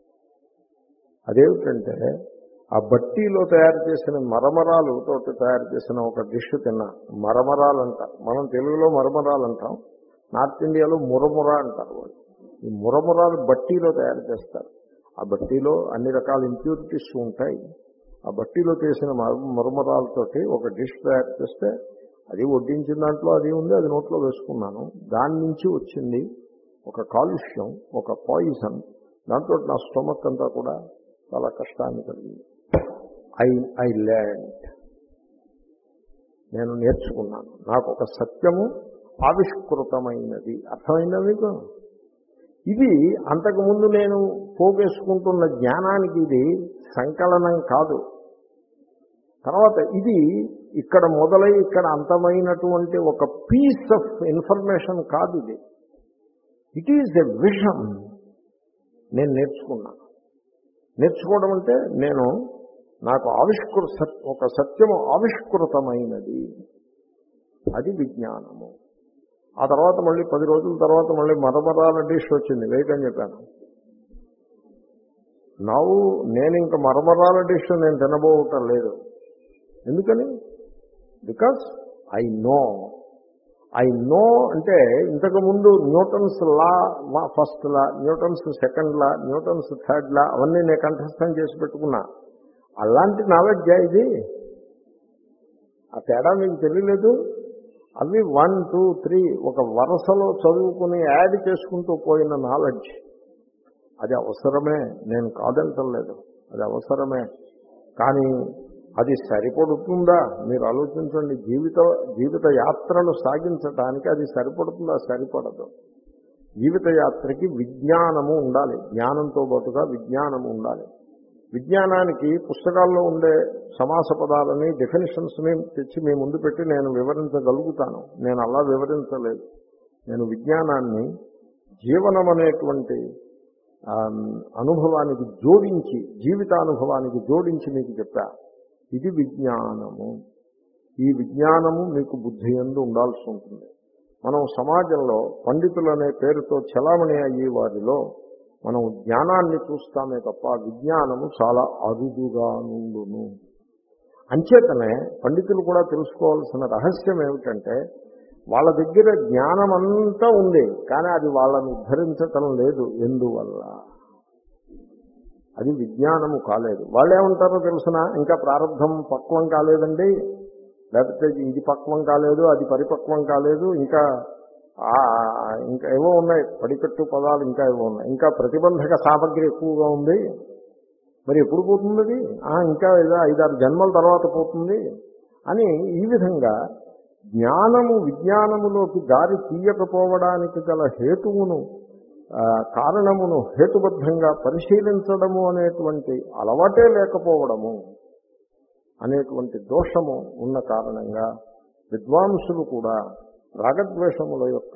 [SPEAKER 1] అదేమిటంటే ఆ బట్టీలో తయారు చేసిన మరమరాలుతో తయారు చేసిన ఒక డిష్ తిన్నా. మరమరాలు అంటారు, మనం తెలుగులో మరమరాలు అంటాం, నార్త్ ఇండియాలో మురముర అంటారు వాళ్ళు. ఈ మురమురాలు బట్టీలో తయారు చేస్తారు. ఆ బట్టీలో అన్ని రకాల ఇంప్యూరిటీస్ ఉంటాయి. ఆ బట్టీలో చేసిన మరమరాలతోటి ఒక డిష్ తయారు చేస్తే అది వడ్డించిన దాంట్లో అది ఉంది, అది నోట్లో వేసుకున్నాను. దాని నుంచి వచ్చింది ఒక కాలుష్యం, ఒక పాయిజన్. దాంతో నా స్టొమక్ అంతా కూడా చాలా కష్టాన్ని కలిగింది. ఐ ఐ లెర్న్డ్, నేను నేర్చుకున్నాను. నాకు ఒక సత్యము ఆవిష్కృతమైనది. అర్థమైందా మీకు? ఇది అంతకుముందు నేను పోగేసుకుంటున్న జ్ఞానానికి ఇది సంకలనం కాదు. తర్వాత ఇది ఇక్కడ మొదలై ఇక్కడ అంతమైనటువంటి ఒక పీస్ ఆఫ్ ఇన్ఫర్మేషన్ కాదు. ఇది ఇట్ ఈజ్ ఎ విజన్. నేను నేర్చుకున్నాను. నేర్చుకోవడం అంటే నేను నాకు ఆవిష్కృత ఒక సత్యము ఆవిష్కృతమైనది, అది విజ్ఞానము. ఆ తర్వాత మళ్ళీ పది రోజుల తర్వాత మళ్ళీ మరమరాల డిష్ వచ్చింది, వేయకని చెప్పాను. నవ్వు నేను ఇంకా మరమరాల డిష్ నేను తినబోవటం లేదు. ఎందుకని? Because I know. I know అంటే ఇంతకుముందు Newton's law, first law, Newton's second law, Newton's third law అవన్నీ నేను కంఠస్థం చేసి పెట్టుకున్నా. అలాంటి నాలెడ్జ్ ఇది. ఆ తేడా మీకు తెలియలేదు. అవి వన్ టూ త్రీ ఒక వరుసలో చదువుకుని యాడ్ చేసుకుంటూ పోయిన నాలెడ్జ్. అది అవసరమే, నేను కాదంటలేదు, అది అవసరమే. కానీ అది సరిపడుతుందా మీరు ఆలోచించండి. జీవిత జీవిత యాత్రను సాగించడానికి అది సరిపడుతుందా? సరిపడదు. జీవిత యాత్రకి విజ్ఞానము ఉండాలి, జ్ఞానంతో పాటుగా విజ్ఞానము ఉండాలి. విజ్ఞానానికి పుస్తకాల్లో ఉండే సమాస పదాలని, డెఫినిషన్స్ని తెచ్చి మీ ముందు పెట్టి నేను వివరించగలుగుతాను. నేను అలా వివరించలేదు. నేను విజ్ఞానాన్ని జీవనం అనేటువంటి అనుభవానికి జోడించి, జీవితానుభవానికి జోడించి మీకు చెప్పా. ఇది విజ్ఞానము. ఈ విజ్ఞానము మీకు బుద్ధి యందు ఉండాల్సి ఉంటుంది. మనం సమాజంలో పండితులనే పేరుతో చలామణి అయ్యే వారిలో మనం జ్ఞానాన్ని చూస్తామే తప్ప విజ్ఞానము చాలా అరుదుగా నుండును. అంచేతనే పండితులు కూడా తెలుసుకోవాల్సిన రహస్యం ఏమిటంటే, వాళ్ళ దగ్గర జ్ఞానమంతా ఉంది, కానీ అది వాళ్ళని ఉద్ధరించటం లేదు. ఎందువల్ల? అది విజ్ఞానము కాలేదు. వాళ్ళు ఏమంటారో తెలుసిన, ఇంకా ప్రారంభం పక్వం కాలేదండి, లేకపోతే ఇది పక్వం కాలేదు, అది పరిపక్వం కాలేదు, ఇంకా ఇంకా ఏవో ఉన్నాయి, పడికట్టు పదాలు ఇంకా ఏవో ఉన్నాయి, ఇంకా ప్రతిబంధక సామగ్రి ఎక్కువగా ఉంది. మరి ఎప్పుడు పోతుంది అది? ఇంకా ఏదో ఐదారు జన్మల తర్వాత పోతుంది అని ఈ విధంగా జ్ఞానము విజ్ఞానములోకి దారి తీయకపోవడానికి గల హేతువును, కారణమును హేతుబద్ధంగా పరిశీలించడము అనేటువంటి అలవాటే లేకపోవడము అనేటువంటి దోషము ఉన్న కారణంగా విద్వాంసులు కూడా రాగద్వేషముల యొక్క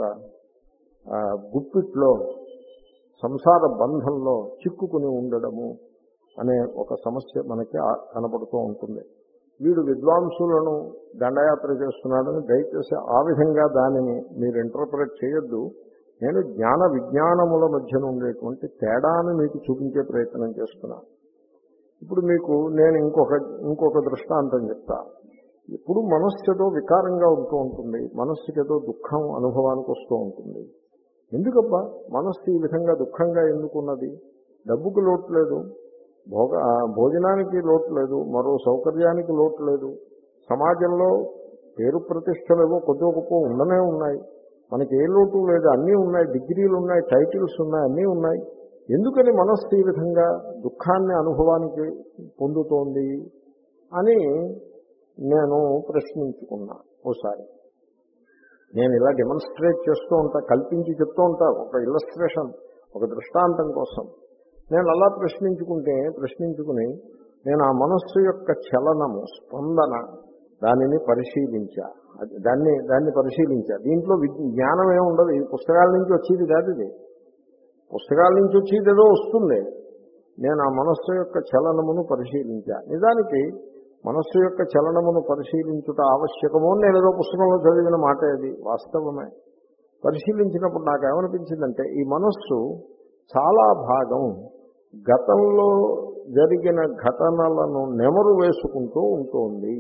[SPEAKER 1] గుప్పిట్లో, సంసార బంధంలో చిక్కుకుని ఉండడము అనే ఒక సమస్య మనకి కనపడుతూ ఉంటుంది. వీడు విద్వాంసులను దండయాత్ర చేస్తున్నాడని దయచేసి ఆ విధంగా దానిని మీరు ఇంటర్ప్రెట్ చేయొద్దు. నేను జ్ఞాన విజ్ఞానముల మధ్యన ఉండేటువంటి తేడాను మీకు చూపించే ప్రయత్నం చేస్తున్నాను. ఇప్పుడు మీకు నేను ఇంకొక ఇంకొక దృష్టాంతం చెప్తా. ఇప్పుడు మనస్సు ఏదో వికారంగా ఉంటూ ఉంటుంది, మనస్సుకి ఏదో దుఃఖం అనుభవానికి వస్తూ ఉంటుంది. ఎందుకబ్బా మనస్సు ఈ విధంగా దుఃఖంగా ఎందుకున్నది? డబ్బుకి లోటు లేదు, భోగ భోజనానికి లోటు లేదు, మరో సౌకర్యానికి లోటు లేదు, సమాజంలో పేరు ప్రతిష్టలేవో కొద్ది గొప్ప ఉండనే ఉన్నాయి, మనకి ఏ లోటు లేదు, అన్నీ ఉన్నాయి, డిగ్రీలు ఉన్నాయి, టైటిల్స్ ఉన్నాయి, అన్నీ ఉన్నాయి. ఎందుకని మనస్సు ఈ విధంగా దుఃఖాన్ని అనుభవానికి పొందుతోంది అని నేను ప్రశ్నించుకున్నా. ఓసారి నేను ఇలా డెమాన్స్ట్రేట్ చేస్తూ ఉంటా, కల్పించి చెప్తూ ఉంటా, ఒక ఇల్లస్ట్రేషన్, ఒక దృష్టాంతం కోసం. నేను అలా ప్రశ్నించుకుంటే ప్రశ్నించుకుని నేను ఆ మనస్సు యొక్క చలనము, స్పందన, దానిని పరిశీలించా. దాన్ని దాన్ని పరిశీలించా. దీంట్లో జ్ఞానం ఏమి ఉండదు. ఇది పుస్తకాల నుంచి వచ్చేది కాదు. ఇది పుస్తకాల నుంచి వచ్చేది ఏదో వస్తుంది. నేను ఆ మనస్సు యొక్క చలనమును పరిశీలించా. నిజానికి మనస్సు యొక్క చలనమును పరిశీలించుట ఆవశ్యకమో నేను ఏదో పుస్తకంలో చదివిన మాట, అది వాస్తవమే. పరిశీలించినప్పుడు నాకు ఏమనిపించిందంటే, ఈ మనస్సు చాలా భాగం గతంలో జరిగిన ఘటనలను నెమరు వేసుకుంటూ ఉంటుంది.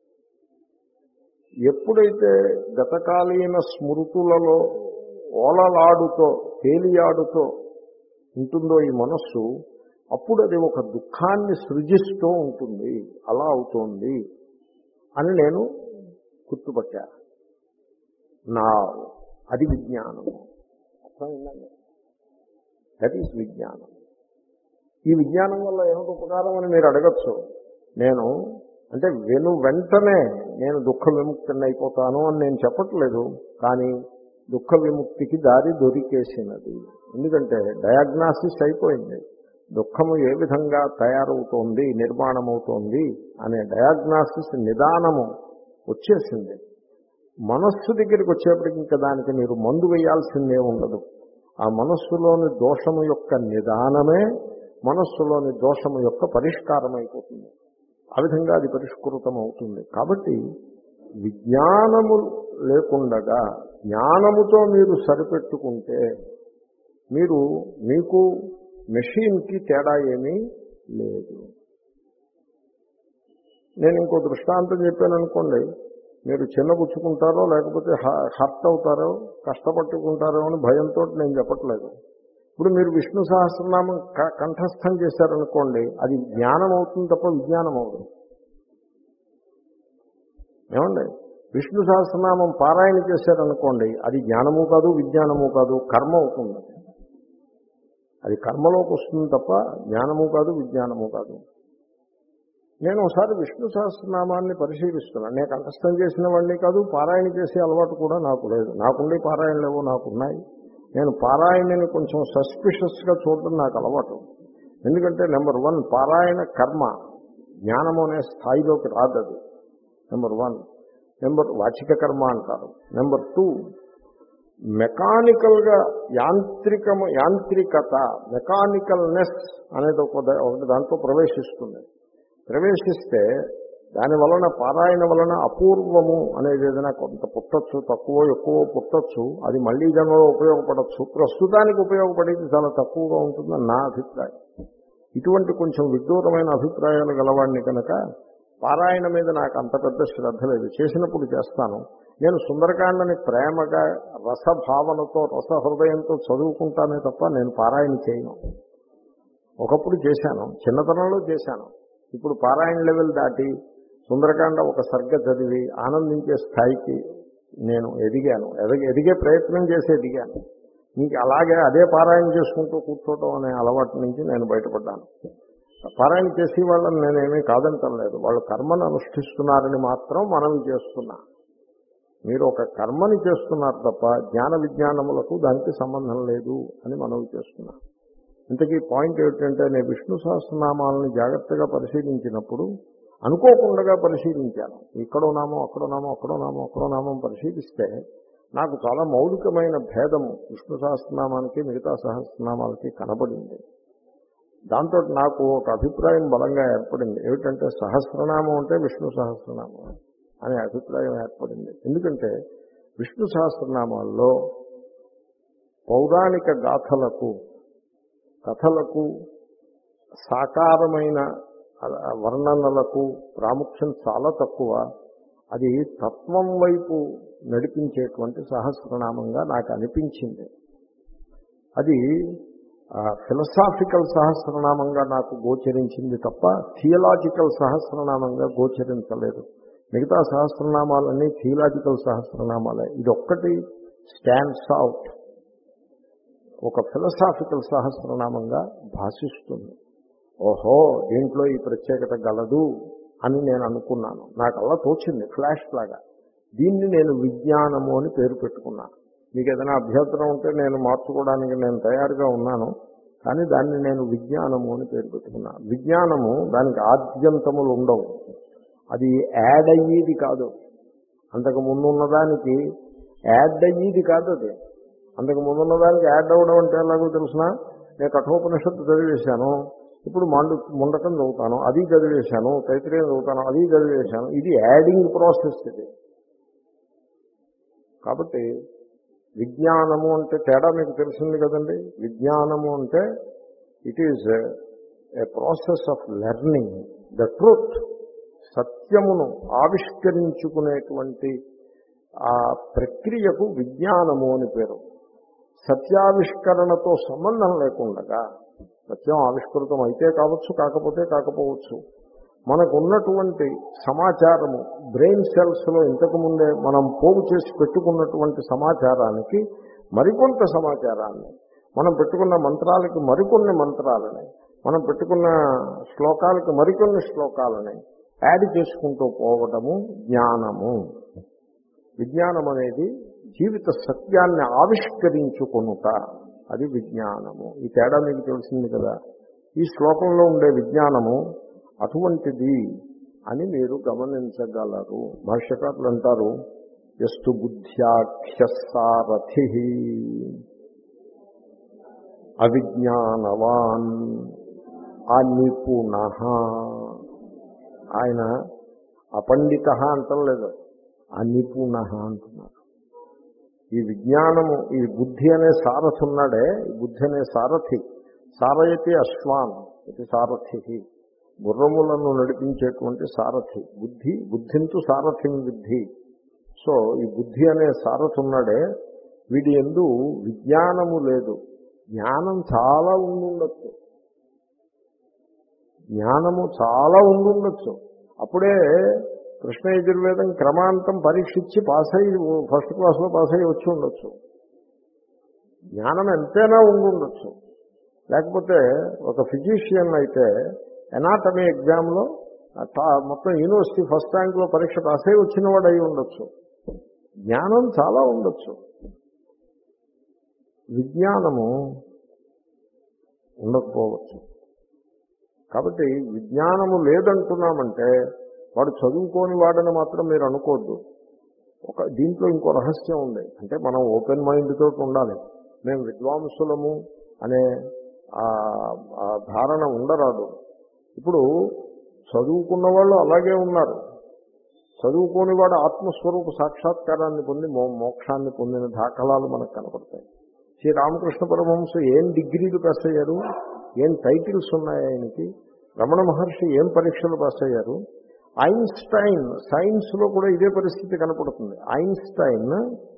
[SPEAKER 1] ఎప్పుడైతే గతకాలీన స్మృతులలో ఓలలాడుతో తేలియాడుతో ఉంటుందో ఈ మనస్సు, అప్పుడు అది ఒక దుఃఖాన్ని సృజిస్తూ ఉంటుంది. అలా అవుతోంది అని నేను గుర్తుపట్టా. నా అది విజ్ఞానము. అర్థమైందండి? దట్ ఈజ్ విజ్ఞానం. ఈ విజ్ఞానం వల్ల ఏమిటి ఉపకారం అని మీరు అడగచ్చు. నేను అంటే వెను వెంటనే నేను దుఃఖ విముక్తిని అయిపోతాను అని నేను చెప్పట్లేదు. కానీ దుఃఖ విముక్తికి దారి దొరికేసినది. ఎందుకంటే డయాగ్నాసిస్ అయిపోయింది. దుఃఖము ఏ విధంగా తయారవుతోంది, నిర్మాణమవుతోంది అనే డయాగ్నాసిస్ నిదానము వచ్చేసింది. మనస్సు దగ్గరికి వచ్చేప్పటికి ఇంకా దానికి మీరు మందు వేయాల్సిందే ఉండదు. ఆ మనస్సులోని దోషము యొక్క నిదానమే మనస్సులోని దోషము యొక్క పరిష్కారం అయిపోతుంది. ఆ విధంగా అది పరిష్కృతం అవుతుంది. కాబట్టి విజ్ఞానము లేకుండగా జ్ఞానముతో మీరు సరిపెట్టుకుంటే మీరు మీకు మెషిన్కి తేడా ఏమీ లేదు. నేను ఇంకో దృష్టాంతం చెప్పాను అనుకోండి, మీరు చిన్నపుచ్చుకుంటారో లేకపోతే హర్ట్ అవుతారో కష్టపట్టుకుంటారో అని భయంతో నేను చెప్పట్లేదు. ఇప్పుడు మీరు విష్ణు సహస్రనామం కంఠస్థం చేశారనుకోండి, అది జ్ఞానం అవుతుంది తప్ప విజ్ఞానం అవుతుంది. ఏమండి, విష్ణు సహస్రనామం పారాయణ చేశారనుకోండి, అది జ్ఞానము కాదు విజ్ఞానము కాదు, కర్మ అవుతుంది. అది కర్మలోకి వస్తుంది తప్ప జ్ఞానము కాదు విజ్ఞానము కాదు. నేను ఒకసారి విష్ణు సహస్రనామాన్ని పరిశీలిస్తున్నాను. నేను కంఠస్థం చేసిన వాడిని కాదు, పారాయణ చేసే అలవాటు కూడా నాకు లేదు. నాకుండే పారాయణలేవో నాకున్నాయి. నేను పారాయణని కొంచెం సస్పిషియస్గా చూడడం నాకు అలవాటు. ఎందుకంటే నెంబర్ వన్, పారాయణ కర్మ జ్ఞానము అనే స్థాయిలోకి రాదది. Number one. నెంబర్ వాచిక కర్మ అంటారు. నెంబర్ టూ, మెకానికల్గా యాంత్రికము యాంత్రికత మెకానికల్నెస్ అనేది ఒక ఒకటి దాంట్లో ప్రవేశిస్తుంది. ప్రవేశిస్తే దాని వలన పారాయణ వలన అపూర్వము అనేది ఏదైనా కొంత పుట్టచ్చు, తక్కువ ఎక్కువ పుట్టచ్చు. అది మళ్లీ జన్మలో ఉపయోగపడచ్చు. ప్రస్తుతానికి ఉపయోగపడేది చాలా తక్కువగా ఉంటుందని నా అభిప్రాయం. ఇటువంటి కొంచెం విడ్డూరమైన అభిప్రాయాలు గలవాడిని కనుక పారాయణ మీద నాకు అంత పెద్ద శ్రద్ధ లేదు. చేసినప్పుడు చేస్తాను. నేను సుందరకాండని ప్రేమగా రసభావనతో రసహృదయంతో చదువుకుంటానే తప్ప నేను పారాయణ చేయను. ఒకప్పుడు చేశాను, చిన్నతనంలో చేశాను. ఇప్పుడు పారాయణ లెవెల్ దాటి సుందరకాండ ఒక సర్గ చదివి ఆనందించే స్థాయికి నేను ఎదిగాను. ఎదిగే ఎదిగే ప్రయత్నం చేసి ఎదిగాను. ఇంక అలాగే అదే పారాయణ చేసుకుంటూ కూర్చోవడం అనే అలవాటు నుంచి నేను బయటపడ్డాను. పారాయణ చేసే వాళ్ళని నేనేమీ కాదంటం లేదు. వాళ్ళు కర్మను అనుష్ఠిస్తున్నారని మాత్రం మనం చేస్తున్నా. మీరు ఒక కర్మని చేస్తున్నారు తప్ప జ్ఞాన విజ్ఞానములకు దానికి సంబంధం లేదు అని మనం చేస్తున్నాం. ఇంతకీ పాయింట్ ఏమిటంటే, నేను విష్ణు సహస్రనామాలని జాగ్రత్తగా పరిశీలించినప్పుడు అనుకోకుండా పరిశీలించాను. ఇక్కడో నామం అక్కడో నామం అక్కడో నామం అక్కడో నామం పరిశీలిస్తే నాకు చాలా మౌలికమైన భేదము విష్ణు సహస్రనామానికి మిగతా సహస్రనామాలకి కనబడింది. దాంతో నాకు ఒక అభిప్రాయం బలంగా ఏర్పడింది. ఏమిటంటే, సహస్రనామం అంటే విష్ణు సహస్రనామం అనే అభిప్రాయం ఏర్పడింది. ఎందుకంటే విష్ణు సహస్రనామాల్లో పౌరాణిక గాథలకు కథలకు సాకారమైన వర్ణనలకు ప్రాముఖ్యం చాలా తక్కువ. అది తత్వం వైపు నడిపించేటువంటి సహస్రనామంగా నాకు అనిపించింది. అది ఫిలసాఫికల్ సహస్రనామంగా నాకు గోచరించింది తప్ప థియలాజికల్ సహస్రనామంగా గోచరించలేదు. మిగతా సహస్రనామాలన్నీ థియలాజికల్ సహస్రనామాలే. ఇదొక్కటి స్టాండ్స్ అవుట్, ఒక ఫిలసాఫికల్ సహస్రనామంగా భాషిస్తుంది. ఓహో, దీంట్లో ఈ ప్రత్యేకత గలదు అని నేను అనుకున్నాను. నాకు అలా తోచింది, ఫ్లాష్ లాగా. దీన్ని నేను విజ్ఞానము అని పేరు పెట్టుకున్నాను. మీకు ఏదైనా అభ్యంతరం ఉంటే నేను మార్చుకోవడానికి నేను తయారుగా ఉన్నాను. కానీ దాన్ని నేను విజ్ఞానము అని పేరు పెట్టుకున్నాను. విజ్ఞానము దానికి ఆద్యంతములు ఉండవు. అది యాడ్ అయ్యేది కాదు. అంతకు ముందున్నదానికి యాడ్ అయ్యేది కాదు. అది అంతకు ముందున్నదానికి యాడ్ అవ్వడం అంటే ఎలాగో తెలుసిన, నేను కఠోపనిషత్తు చదివేశాను, ఇప్పుడు మాండు ముండకం చదువుతాను, అది చదివేశాను, తైత్రీయం చదువుతాను, అది చదివేశాను. ఇది యాడింగ్ ప్రాసెస్. ఇది కాబట్టి విజ్ఞానము అంటే తేడా మీకు తెలిసింది కదండి. విజ్ఞానము అంటే it is a process of learning the truth. సత్యమును ఆవిష్కరించుకునేటువంటి ఆ ప్రక్రియకు విజ్ఞానము అని పేరు. సత్యావిష్కరణతో సంబంధం లేకుండా, సత్యం ఆవిష్కృతం అయితే కావచ్చు, కాకపోతే కాకపోవచ్చు, మనకు ఉన్నటువంటి సమాచారము బ్రెయిన్ సెల్స్లో ఇంతకుముందే మనం పోగు చేసి పెట్టుకున్నటువంటి సమాచారానికి మరికొంత సమాచారాన్ని, మనం పెట్టుకున్న మంత్రాలకి మరికొన్ని మంత్రాలని, మనం పెట్టుకున్న శ్లోకాలకి మరికొన్ని శ్లోకాలని యాడ్ చేసుకుంటూ పోవడము జ్ఞానము. విజ్ఞానం అనేది జీవిత సత్యాన్ని ఆవిష్కరించుకొనుట, అది విజ్ఞానము. ఈ తేడా మీకు తెలిసింది కదా. ఈ శ్లోకంలో ఉండే విజ్ఞానము అటువంటిది అని మీరు గమనించగలరు. భాష్యకారులు అంటారు, యస్తు బుద్ధ్యాఖ్యసారథి అవిజ్ఞానవాన్ అనిపుణః ఆయన అపండిత అంటలేదు, అనిపుణ అంటున్నారు. ఈ విజ్ఞానము, ఈ బుద్ధి అనే సారథి ఉన్నాడే, ఈ బుద్ధి అనే సారథి, సారయతి అశ్వాన్ ఇది సారథి, గుర్రములను నడిపించేటువంటి సారథి బుద్ధి, బుద్ధింతు సారథిం విద్ధి. సో ఈ బుద్ధి అనే సారథి ఉన్నాడే, వీడి యందు విజ్ఞానము లేదు. జ్ఞానం చాలా ఉండుండొచ్చు, జ్ఞానము చాలా ఉండుండొచ్చు. అప్పుడే కృష్ణ యజుర్వేదం క్రమాంతం పరీక్ష ఇచ్చి పాస్ అయ్యి ఫస్ట్ క్లాస్లో పాస్ అయ్యి వచ్చి ఉండొచ్చు. జ్ఞానం ఎంతైనా ఉండుండొచ్చు. లేకపోతే ఒక ఫిజిషియన్ అయితే ఎనాటమీ ఎగ్జామ్లో మొత్తం యూనివర్సిటీ ఫస్ట్ ర్యాంక్లో పరీక్ష పాస్ అయ్యి వచ్చిన వాడు అయి ఉండొచ్చు. జ్ఞానం చాలా ఉండొచ్చు, విజ్ఞానము ఉండకపోవచ్చు. కాబట్టి విజ్ఞానము లేదంటున్నామంటే వాడు చదువుకోని వాడని మాత్రం మీరు అనుకోవద్దు. ఒక దీంట్లో ఇంకో రహస్యం ఉంది. అంటే మనం ఓపెన్ మైండ్ తోటి ఉండాలి. మేము విద్వాంసులము అనే ధారణ ఉండరాదు. ఇప్పుడు చదువుకున్న వాళ్ళు అలాగే ఉన్నారు. చదువుకోని వాడు ఆత్మస్వరూప సాక్షాత్కారాన్ని పొంది మోక్షాన్ని పొందిన దాఖలాలు మనకు కనపడతాయి. శ్రీ రామకృష్ణ పరమహంస ఏం డిగ్రీలు పాస్ అయ్యారు, ఏం టైటిల్స్ ఉన్నాయి ఆయనకి. రమణ మహర్షి ఏం పరీక్షలు పాస్ అయ్యారు. ఐన్స్టైన్ సైన్స్లో కూడా ఇదే పరిస్థితి కనపడుతుంది. ఐన్స్టైన్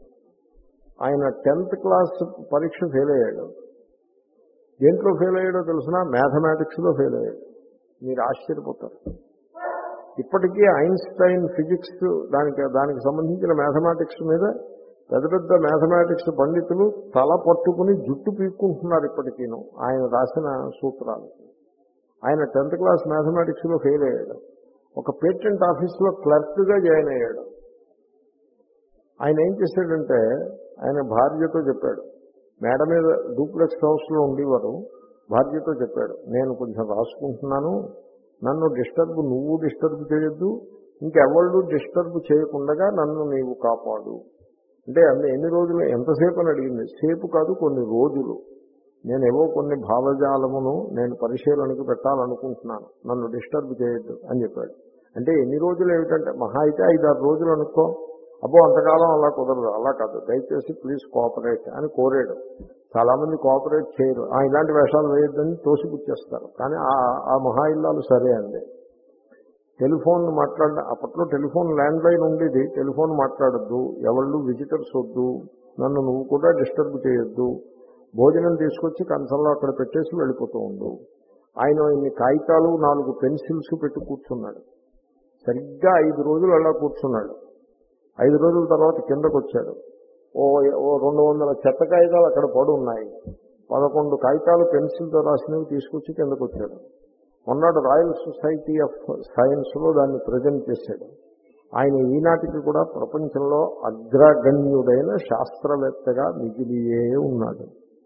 [SPEAKER 1] ఆయన టెన్త్ క్లాస్ పరీక్ష ఫెయిల్ అయ్యాడు. దేంట్లో ఫెయిల్ అయ్యాడో తెలిసినా మ్యాథమెటిక్స్లో ఫెయిల్ అయ్యాడు. మీరు ఆశ్చర్యపోతారు. ఇప్పటికీ ఐన్స్టైన్ ఫిజిక్స్ దానికి దానికి సంబంధించిన మ్యాథమెటిక్స్ మీద పెద్ద పెద్ద మ్యాథమెటిక్స్ పండితులు తల పట్టుకుని జుట్టు పీక్కుంటున్నారు ఇప్పటికీను ఆయన రాసిన సూత్రాలు. ఆయన టెన్త్ క్లాస్ మ్యాథమెటిక్స్లో ఫెయిల్ అయ్యాడు. ఒక పేటెంట్ ఆఫీస్లో క్లర్క్గా జాయిన్ అయ్యాడు. ఆయన ఏం చేశాడంటే ఆయన భార్యతో చెప్పాడు, మేడ మీద డూప్లెక్స్ హౌస్లో ఉండేవారు. భార్యతో చెప్పాడు, నేను కొంచెం రాసుకుంటున్నాను, నన్ను డిస్టర్బ్ నువ్వు డిస్టర్బ్ చేయొద్దు, ఇంకెవళ్ళు డిస్టర్బ్ చేయకుండా నన్ను నీవు కాపాడు. అంటే అన్ని ఎన్ని రోజులు ఎంతసేపు అని అడిగింది. సేపు కాదు, కొన్ని రోజులు. నేనేవో కొన్ని భావజాలమును నేను పరిశీలనకు పెట్టాలనుకుంటున్నాను, నన్ను డిస్టర్బ్ చేయొద్దు అని చెప్పాడు. అంటే ఎన్ని రోజులు ఏమిటంటే మహా అయితే ఐదారు రోజులు అనుకో. అబ్బో అంతకాలం అలా కుదరదు, అలా కాదు, దయచేసి ప్లీజ్ కోఆపరేట్ అని కోరాడు. చాలామంది కోఆపరేట్ చేయరు, ఇలాంటి వేషాలు వేయొద్దని తోసిపుచ్చేస్తారు. కానీ ఆ మహా ఇల్లాలు సరే అండి. టెలిఫోన్ మాట్లాడ అప్పట్లో టెలిఫోన్ ల్యాండ్ లైన్ ఉండేది. టెలిఫోన్ మాట్లాడద్దు, ఎవళ్ళు విజిటర్స్ వద్దు, నన్ను నువ్వు కూడా డిస్టర్బ్ చేయొద్దు, భోజనం తీసుకొచ్చి కంచంలో అక్కడ పెట్టేసి వెళ్ళిపోతూ ఉండు. ఆయన ఇన్ని కాగితాలు నాలుగు పెన్సిల్స్ పెట్టి కూర్చున్నాడు. సరిగ్గా ఐదు రోజులు అలా కూర్చున్నాడు. ఐదు రోజుల తర్వాత కిందకు వచ్చాడు. ఓ ఓ రెండు వందల చెత్త కాగితాలు అక్కడ పడి ఉన్నాయి. పదకొండు కాగితాలు పెన్సిల్తో రాసినవి తీసుకొచ్చి కిందకు వచ్చాడు. మొన్నటి రాయల్ సొసైటీ ఆఫ్ సైన్స్లో దాన్ని ప్రజెంట్ చేశాడు. ఆయన ఈనాటికి కూడా ప్రపంచంలో అగ్రగణ్యుడైన శాస్త్రవేత్తగా మిగిలియే ఉన్నాడు.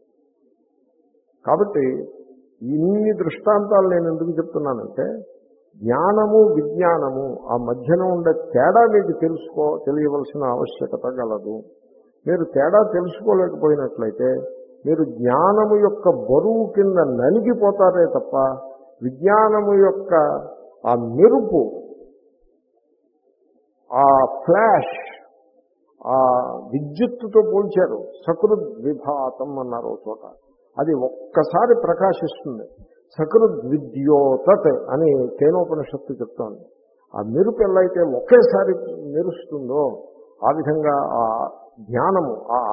[SPEAKER 1] కాబట్టి ఇన్ని దృష్టాంతాలు నేను ఎందుకు చెప్తున్నానంటే జ్ఞానము విజ్ఞానము ఆ మధ్యన ఉండే తేడా మీకు తెలుసుకో తెలియవలసిన ఆవశ్యకత గలదు. మీరు తేడా తెలుసుకోలేకపోయినట్లయితే మీరు జ్ఞానము యొక్క బరువు కింద నలిగిపోతారే తప్ప విజ్ఞానము యొక్క ఆ మెరుపు, ఆ ఫ్లాష్, ఆ విద్యుత్తుతో పోల్చారు. సకృద్విభాతం అన్నారు ఒక చోట. అది ఒక్కసారి ప్రకాశిస్తుంది. సకృద్విద్యోతత్ అని కేనోపనిషత్తు చెప్తోంది. ఆ మెరుపు ఎలా అయితే ఒకేసారి మెరుస్తుందో ఆ విధంగా ఆ జ్ఞానము,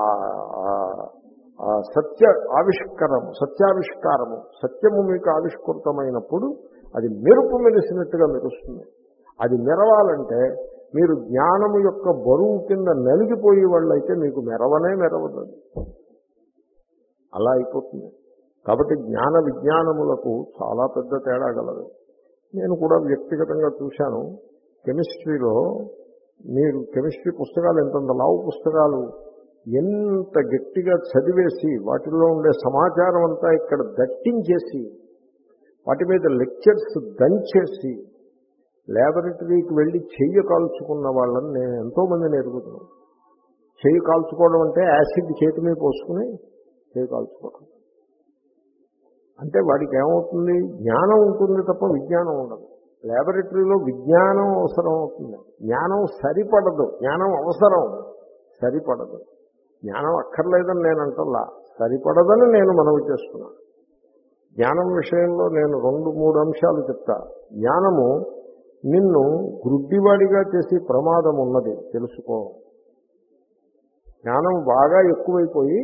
[SPEAKER 1] ఆ సత్య ఆవిష్కరము, సత్యావిష్కారము, సత్యము మీకు ఆవిష్కృతమైనప్పుడు అది మెరుపు మెరిసినట్టుగా మెరుస్తుంది. అది మెరవాలంటే మీరు జ్ఞానము యొక్క బరువు కింద నలిగిపోయే వాళ్ళైతే మీకు మెరవనే మెరవదు, అలా అయిపోతుంది. కాబట్టి జ్ఞాన విజ్ఞానములకు చాలా పెద్ద తేడా గలదు. నేను కూడా వ్యక్తిగతంగా చూశాను. కెమిస్ట్రీలో మీరు కెమిస్ట్రీ పుస్తకాలు ఎంతంత లావు పుస్తకాలు ఎంత గట్టిగా చదివేసి వాటిల్లో ఉండే సమాచారం అంతా ఇక్కడ దట్టించేసి వాటి మీద లెక్చర్స్ దంచేసి ల్యాబొరేటరీకి వెళ్ళి చెయ్యి కాల్చుకున్న వాళ్ళని నేను ఎంతోమందిని ఎరుగుతున్నాను. చెయ్యి కాల్చుకోవడం అంటే యాసిడ్ చేతి మీద పోసుకుని చెయ్యి కాల్చుకోవడం. అంటే వాడికి ఏమవుతుంది, జ్ఞానం ఉంటుంది తప్ప విజ్ఞానం ఉండదు. ల్యాబొరేటరీలో విజ్ఞానం అవసరం అవుతుంది. జ్ఞానం సరిపడదు, జ్ఞానం అవసరం, సరిపడదు. జ్ఞానం అక్కర్లేదని నేను అంటల్లా, సరిపడదని నేను మనవి చేస్తున్నాను. జ్ఞానం విషయంలో నేను రెండు మూడు అంశాలు చెప్తా. జ్ఞానము నిన్ను గ్రుడ్డివాడిగా చేసి ప్రమాదం ఉన్నది, తెలుసుకో. జ్ఞానం బాగా ఎక్కువైపోయి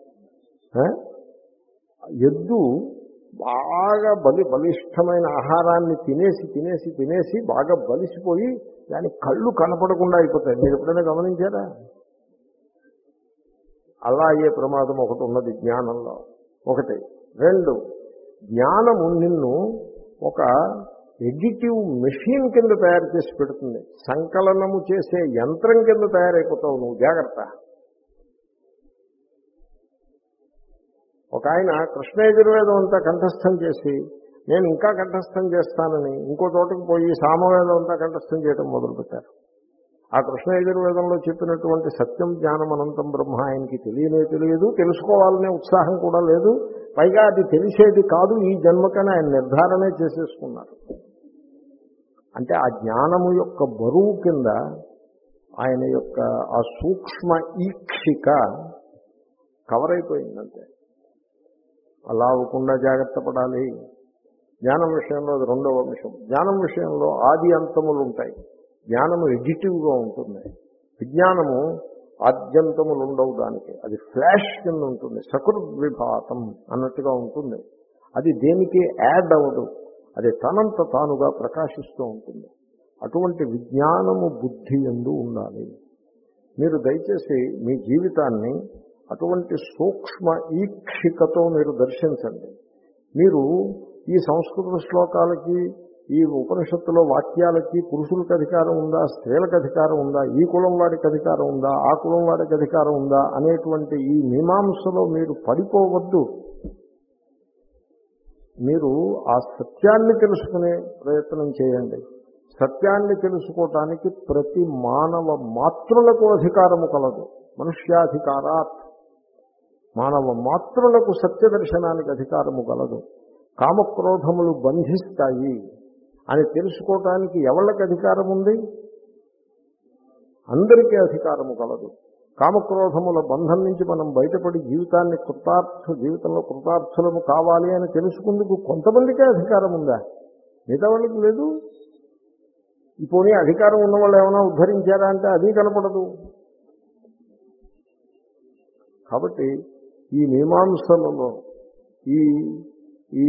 [SPEAKER 1] ఎద్దు బాగా బలి బలిష్టమైన ఆహారాన్ని తినేసి తినేసి తినేసి బాగా బలిసిపోయి దాని కళ్ళు కనపడకుండా అయిపోతాయి. మీరు ఎప్పుడైనా గమనించారా? అలా అయ్యే ప్రమాదం ఒకటి ఉన్నది జ్ఞానంలో. ఒకటి. రెండు, జ్ఞానము నిన్ను ఒక ఎడిటివ్ మెషిన్ కింద తయారు చేసి పెడుతుంది. సంకలనము చేసే యంత్రం కింద తయారైపోతావు నువ్వు, జాగ్రత్త. ఒక ఆయన కృష్ణ యజుర్వేదం అంతా కంఠస్థం చేసి నేను ఇంకా కంఠస్థం చేస్తానని ఇంకో చోటకు పోయి సామవేదం అంతా కంఠస్థం చేయడం మొదలుపెట్టారు. ఆ కృష్ణ యజుర్వేదంలో చెప్పినటువంటి సత్యం జ్ఞానం అనంతం బ్రహ్మ ఆయనకి తెలియనే తెలియదు, తెలుసుకోవాలనే ఉత్సాహం కూడా లేదు. పైగా అది తెలిసేది కాదు ఈ జన్మకని ఆయన నిర్ధారణే చేసేసుకున్నారు. అంటే ఆ జ్ఞానము యొక్క బరువు కింద ఆయన యొక్క ఆ సూక్ష్మ ఈక్షిక కవర్ అయిపోయిందంటే అలా అవ్వకుండా జాగ్రత్త పడాలి. జ్ఞానం విషయంలో అది రెండవ అంశం. జ్ఞానం విషయంలో ఆది అంతములు ఉంటాయి. జ్ఞానము ఎడిటివ్గా ఉంటుంది. విజ్ఞానము ఆద్యంతములు ఉండవు దానికి, అది ఫ్లాష్ కింద ఉంటుంది, సకృద్విభాతం అన్నట్టుగా ఉంటుంది. అది దేనికి యాడ్ అవ్వదు, అది తనంత తానుగా ప్రకాశిస్తూ ఉంటుంది. అటువంటి విజ్ఞానము బుద్ధి యందు ఉండాలి. మీరు దయచేసి మీ జీవితాన్ని అటువంటి సూక్ష్మ ఈక్షికతో మీరు దర్శించండి. మీరు ఈ సంస్కృత శ్లోకాలకి ఈ ఉపనిషత్తులో వాక్యాలకి పురుషులకు అధికారం ఉందా, స్త్రీలకు అధికారం ఉందా, ఈ కులం వాడికి అధికారం ఉందా, ఆ కులం వాడికి అధికారం ఉందా అనేటువంటి ఈ మీమాంసలో మీరు పడిపోవద్దు. మీరు ఆ సత్యాన్ని తెలుసుకునే ప్రయత్నం చేయండి. సత్యాన్ని తెలుసుకోవటానికి ప్రతి మానవ మాతృలకు అధికారము కలదు. మనుష్యాధికారాత్ మానవ మాతృలకు సత్య దర్శనానికి అధికారము కలదు. కామక్రోధములు బంధిస్తాయి అని తెలుసుకోవటానికి ఎవరికి అధికారం ఉంది? అందరికీ అధికారము కలదు. కామక్రోధముల బంధం నుంచి మనం బయటపడి జీవితాన్ని కృతార్థ జీవితంలో కృతార్థులము కావాలి అని తెలుసుకుందుకు కొంతమందికే అధికారం ఉందా? మిగతా వాళ్ళకి లేదు. ఈ పోనీ అధికారం ఉన్న వాళ్ళు ఏమైనా ఉద్ధరించారా అంటే అది కనపడదు. కాబట్టి ఈ మీమాంసలలో ఈ ఈ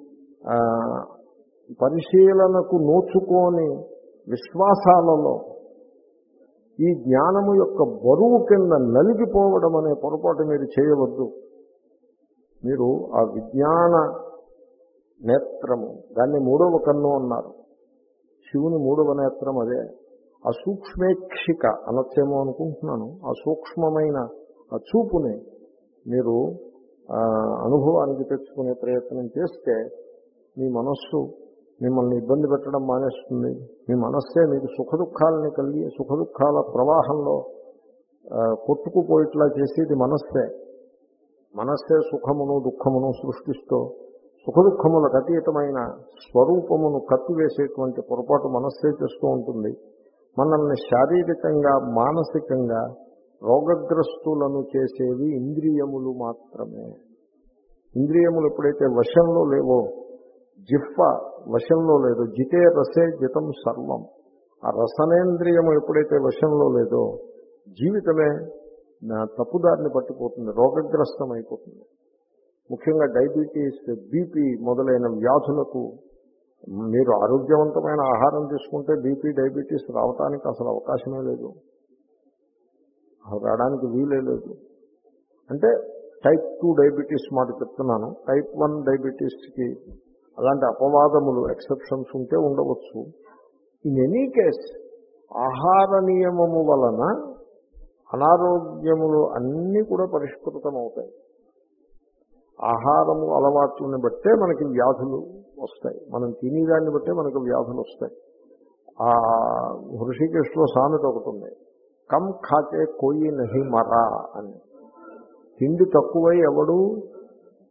[SPEAKER 1] పరిశీలనకు నోచుకోని విశ్వాసాలలో ఈ జ్ఞానము యొక్క బరువు కింద నలిగిపోవడం అనే పొరపాటు మీరు చేయవద్దు. మీరు ఆ విజ్ఞాన నేత్రము, దాన్ని మూడవ కన్ను అన్నారు. శివుని మూడవ నేత్రం అదే. ఆ సూక్ష్మేక్షిక అనొచ్చేమో అనుకుంటున్నాను. ఆ సూక్ష్మమైన ఆ చూపుని మీరు అనుభవానికి తెచ్చుకునే ప్రయత్నం చేస్తే మీ మనస్సు మిమ్మల్ని ఇబ్బంది పెట్టడం మానేస్తుంది. మీ మనస్సే మీకు సుఖ దుఃఖాలని కలిగి సుఖ దుఃఖాల ప్రవాహంలో కొట్టుకుపోయిట్లా చేసేది మనస్సే. మనస్సే సుఖమును దుఃఖమును సృష్టిస్తూ సుఖ దుఃఖములకు అతీతమైన స్వరూపమును కప్పివేసేటువంటి పొరపాటు మనస్సే చేస్తూ ఉంటుంది. మనల్ని శారీరకంగా మానసికంగా రోగగ్రస్తులను చేసేవి ఇంద్రియములు మాత్రమే. ఇంద్రియములు ఎప్పుడైతే వశంలో లేవో, జిహ్వ వశంలో లేదు, జితే రసే జితం సర్వం, ఆ రసనేంద్రియము ఎప్పుడైతే వశంలో లేదో జీవితమే తప్పుదారిని పట్టిపోతుంది, రోగగ్రస్తం అయిపోతుంది. ముఖ్యంగా డయాబెటీస్, బీపీ మొదలైన వ్యాధులకు మీరు ఆరోగ్యవంతమైన ఆహారం తీసుకుంటే బీపీ డయాబెటీస్ రావటానికి అసలు అవకాశమే లేదు, రావడానికి వీలే లేదు. అంటే టైప్ టూ డయాబెటీస్ మాట చెప్తున్నాను. టైప్ వన్ డయాబెటీస్కి అలాంటి అపవాదములు ఎక్సెప్షన్స్ ఉంటే ఉండవచ్చు. ఇన్ ఎనీ కేస్ ఆహార నియమము వలన అనారోగ్యములు అన్నీ కూడా పరిష్కృతం అవుతాయి. ఆహారము అలవాట్లను బట్టే మనకి వ్యాధులు వస్తాయి, మనం తినేదాన్ని బట్టే మనకు వ్యాధులు వస్తాయి. ఆ హృషికేశ్లో సామెత ఒకటి ఉంది, కమ్ ఖాతే కోయి నహి మరా అని. తిండి తక్కువై ఎవడు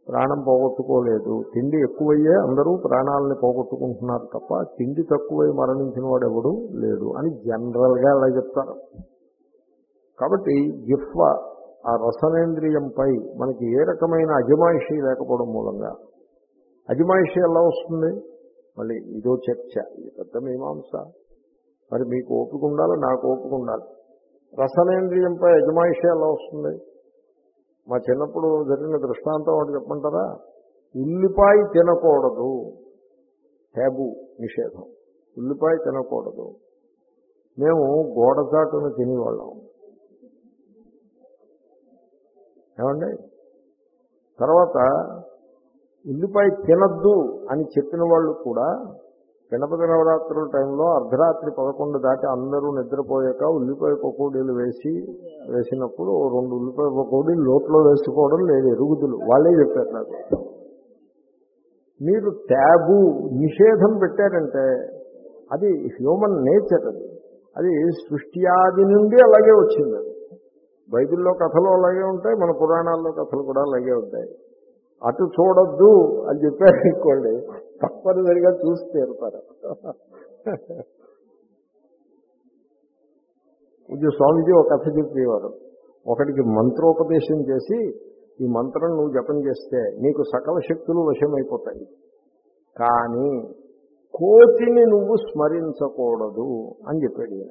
[SPEAKER 1] ప్రాణం పోగొట్టుకోలేదు. తిండి ఎక్కువయ్యే అందరూ ప్రాణాలని పోగొట్టుకుంటున్నారు తప్ప తిండి తక్కువై మరణించిన వాడు ఎవడు లేడు అని జనరల్గా అలా చెప్తారు. కాబట్టి జిహ్వ ఆ రసనేంద్రియంపై మనకి ఏ రకమైన అజమాయిషీ లేకపోవడం మూలంగా, అజమాయిషీ ఎలా వస్తుంది మళ్ళీ ఇదో చర్చ, ఇది పెద్ద మీమాంస. మరి మీకు ఓపిక ఉండాలి, నాకు ఓపిక ఉండాలి. రసనేంద్రియంపై అజమాయిషీ ఎలా వస్తుంది? మా చిన్నప్పుడు జరిగిన దృష్టాంతం ఒకటి చెప్పమంటారా? ఉల్లిపాయ తినకూడదు, ట్యాబు, నిషేధం. ఉల్లిపాయ తినకూడదు. మేము గోడచాటును తినేవాళ్ళం. ఏమండి? తర్వాత ఉల్లిపాయ తినద్దు అని చెప్పిన వాళ్ళు కూడా గణపతి నవరాత్రుల టైంలో అర్ధరాత్రి పదకొండు దాటి అందరూ నిద్రపోయాక ఉల్లిపాయ పకోడీలు వేసి వేసినప్పుడు రెండు ఉల్లిపాయ పకోడీలు లోట్లో వేసుకోవడం లేదు, ఎరుగుదులు. వాళ్ళే చెప్పారు నాకు. మీరు ట్యాబు నిషేధం పెట్టారంటే అది హ్యూమన్ నేచర్. అది అది సృష్ట్యాది నుండి అలాగే వచ్చింది. అది బైబిల్లో కథలు అలాగే ఉంటాయి, మన పురాణాల్లో కథలు కూడా అలాగే ఉంటాయి. అటు చూడొద్దు అని చెప్పారు అనుకోండి, తప్పనిసరిగా చూసి తీరుతారు. ఇది స్వామీజీ ఒక కథ చెప్పేవారు. ఒకటికి మంత్రోపదేశం చేసి, ఈ మంత్రం నువ్వు జపం చేస్తే నీకు సకల శక్తులు వశమైపోతాయి, కానీ కోతిని నువ్వు స్మరించకూడదు అని చెప్పాడు ఈయన.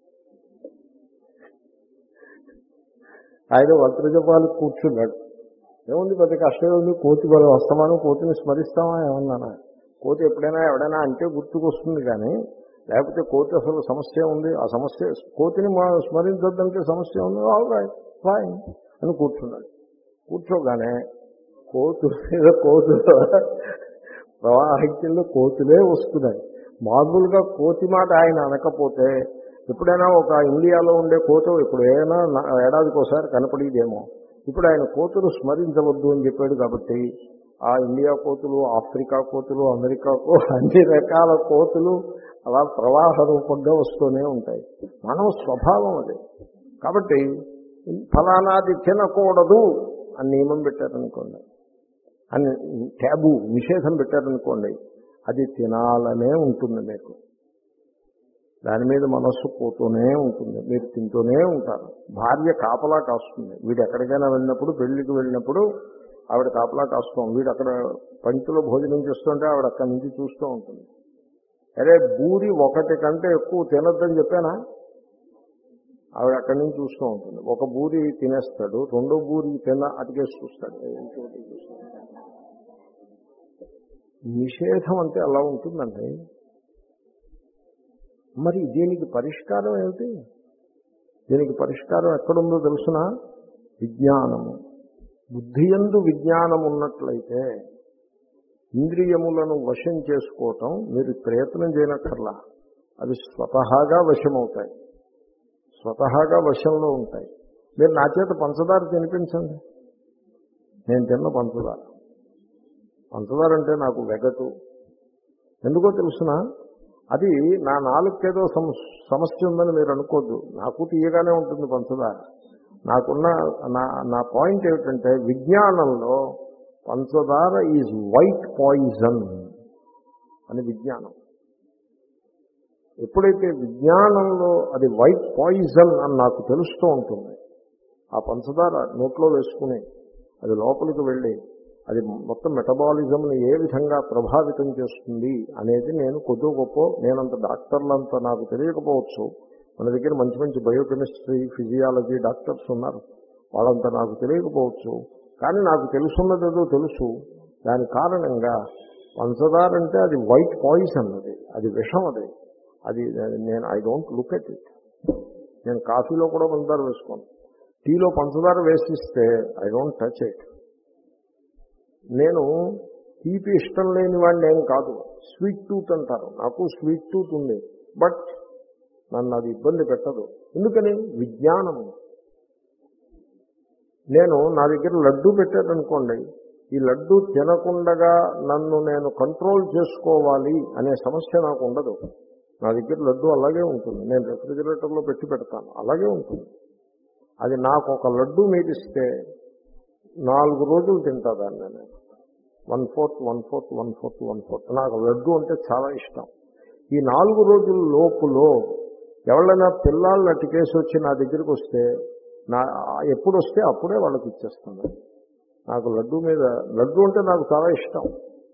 [SPEAKER 1] ఆయన మంత్రజపాలు కూర్చున్నాడు. ఏముంది పెద్ద కష్టం ఉంది, కోతి బలం వస్తామాను కోతిని స్మరిస్తామా ఏమన్నానా? కోతి ఎప్పుడైనా ఎవడైనా అంటే గుర్తుకొస్తుంది, కానీ లేకపోతే కోతి అసలు సమస్య ఉంది, ఆ సమస్య కోతిని స్మరించొద్దంటే సమస్య ఉంది, ఆల్ రైట్ ఫైన్ అని కూర్చున్నాడు. కూర్చోగానే కోతుల మీద కోతులు ప్రవాహిత్యంలో కోతులే వస్తున్నాయి. మామూలుగా కోతి మాట ఆయన అనకపోతే ఎప్పుడైనా ఒక ఇండియాలో ఉండే కోత ఎప్పుడైనా ఏడాదికి ఒకసారి కనపడేదేమో. ఇప్పుడు ఆయన కోతులు స్మరించవద్దు అని చెప్పాడు కాబట్టి ఆ ఇండియా కోతులు, ఆఫ్రికా కోతులు, అమెరికా అన్ని రకాల కోతులు అలా ప్రవాహ రూపంగా వస్తూనే ఉంటాయి. మానవ స్వభావం అది. కాబట్టి ఫలానాది తినకూడదు అని నియమం పెట్టారనుకోండి, అని ట్యాబు నిషేధం పెట్టారనుకోండి, అది తినాలనే ఉంటుంది. మీకు దాని మీద మనస్సు పోతూనే ఉంటుంది, మీరు తింటూనే ఉంటారు. భార్య కాపలా కాస్తుంది. వీడు ఎక్కడికైనా వెళ్ళినప్పుడు, పెళ్లికి వెళ్ళినప్పుడు ఆవిడ కాపలా కాస్తాం. వీడు అక్కడ పంక్తిలో భోజనం చేస్తుంటే ఆవిడ అక్కడి నుంచి చూస్తూ ఉంటుంది. అరే బూరి ఒకటి కంటే ఎక్కువ తినద్దని చెప్పానా? ఆవిడ అక్కడి నుంచి చూస్తూ ఉంటుంది. ఒక బూరి తినేస్తాడు, రెండో బూరి తిన అటుకేసి చూస్తాడు. నిషేధం అంటే అలా ఉంటుందండి. మరి దీనికి పరిష్కారం ఏమిటి? దీనికి పరిష్కారం ఎక్కడుందో తెలుసునా? విజ్ఞానము. బుద్ధి యందు విజ్ఞానం ఉన్నట్లయితే ఇంద్రియములను వశం చేసుకోవటం మీరు ప్రయత్నం చేయనక్కర్లా, అవి స్వతహాగా వశమవుతాయి, స్వతహాగా వశంలో ఉంటాయి. మీరు నా చేత పంచదార తినిపించండి, నేను తిన్న పంచదార. పంచదార అంటే నాకు వెగటు. ఎందుకో తెలుసునా? అది నా నాలుగుకేదో సమస్య ఉందని మీరు అనుకోద్దు. నాకు తీయగానే ఉంటుంది పంచదార. నాకున్న నా నా పాయింట్ ఏమిటంటే, విజ్ఞానంలో పంచదార ఈజ్ వైట్ పాయిజన్ అని విజ్ఞానం. ఎప్పుడైతే విజ్ఞానంలో అది వైట్ పాయిజన్ అని నాకు తెలుస్తూ ఉంటుంది, ఆ పంచదార నోట్లో వేసుకుని అది లోపలికి వెళ్ళి అది మొత్తం మెటబాలిజంని ఏ విధంగా ప్రభావితం చేస్తుంది అనేది నేను కొద్ది గొప్ప, నేనంత డాక్టర్లంతా నాకు తెలియకపోవచ్చు. మన దగ్గర మంచి మంచి బయోకెమిస్ట్రీ, ఫిజియాలజీ డాక్టర్స్ ఉన్నారు, వాళ్ళంతా నాకు తెలియకపోవచ్చు. కానీ నాకు తెలుసున్నదేదో తెలుసు. దాని కారణంగా పంచదార అంటే అది వైట్ పాయిజన్, అది అది విషం. అది అది నేను I don't look at it. నేను కాఫీలో కూడా పంచదార వేసుకోను, టీలో పంచదార వేసిస్తే ఐ డోంట్ టచ్ ఇట్. నేను తీపి ఇష్టం లేని వాడిని ఏం కాదు. స్వీట్ టూత్ అంటారు, నాకు స్వీట్ టూత్ ఉంది, బట్ నన్ను అది ఇబ్బంది పెట్టదు. ఎందుకని? విజ్ఞానము. నేను నా దగ్గర లడ్డూ పెట్టారనుకోండి, ఈ లడ్డూ తినకుండగా నన్ను నేను కంట్రోల్ చేసుకోవాలి అనే సమస్య నాకు ఉండదు. నా దగ్గర లడ్డూ అలాగే ఉంటుంది, నేను రెఫ్రిజిరేటర్లో పెట్టి పెడతాను, అలాగే ఉంటుంది. అది నాకు ఒక లడ్డూ మీరు ఇస్తే నాలుగు రోజులు తింటా దాన్ని నేను. One fourth one fourth one fourth one fourth నాకు లడ్డు అంటే చాలా ఇష్టం. ఈ నాలుగు రోజుల లోపులో ఎవరైనా పిల్లలు అటుకేసి వచ్చి నా దగ్గరికి వస్తే నా ఎప్పుడు వస్తే అప్పుడే వాళ్ళకి ఇచ్చేస్తాను. నాకు లడ్డు మీద లడ్డు అంటే నాకు చాలా ఇష్టం.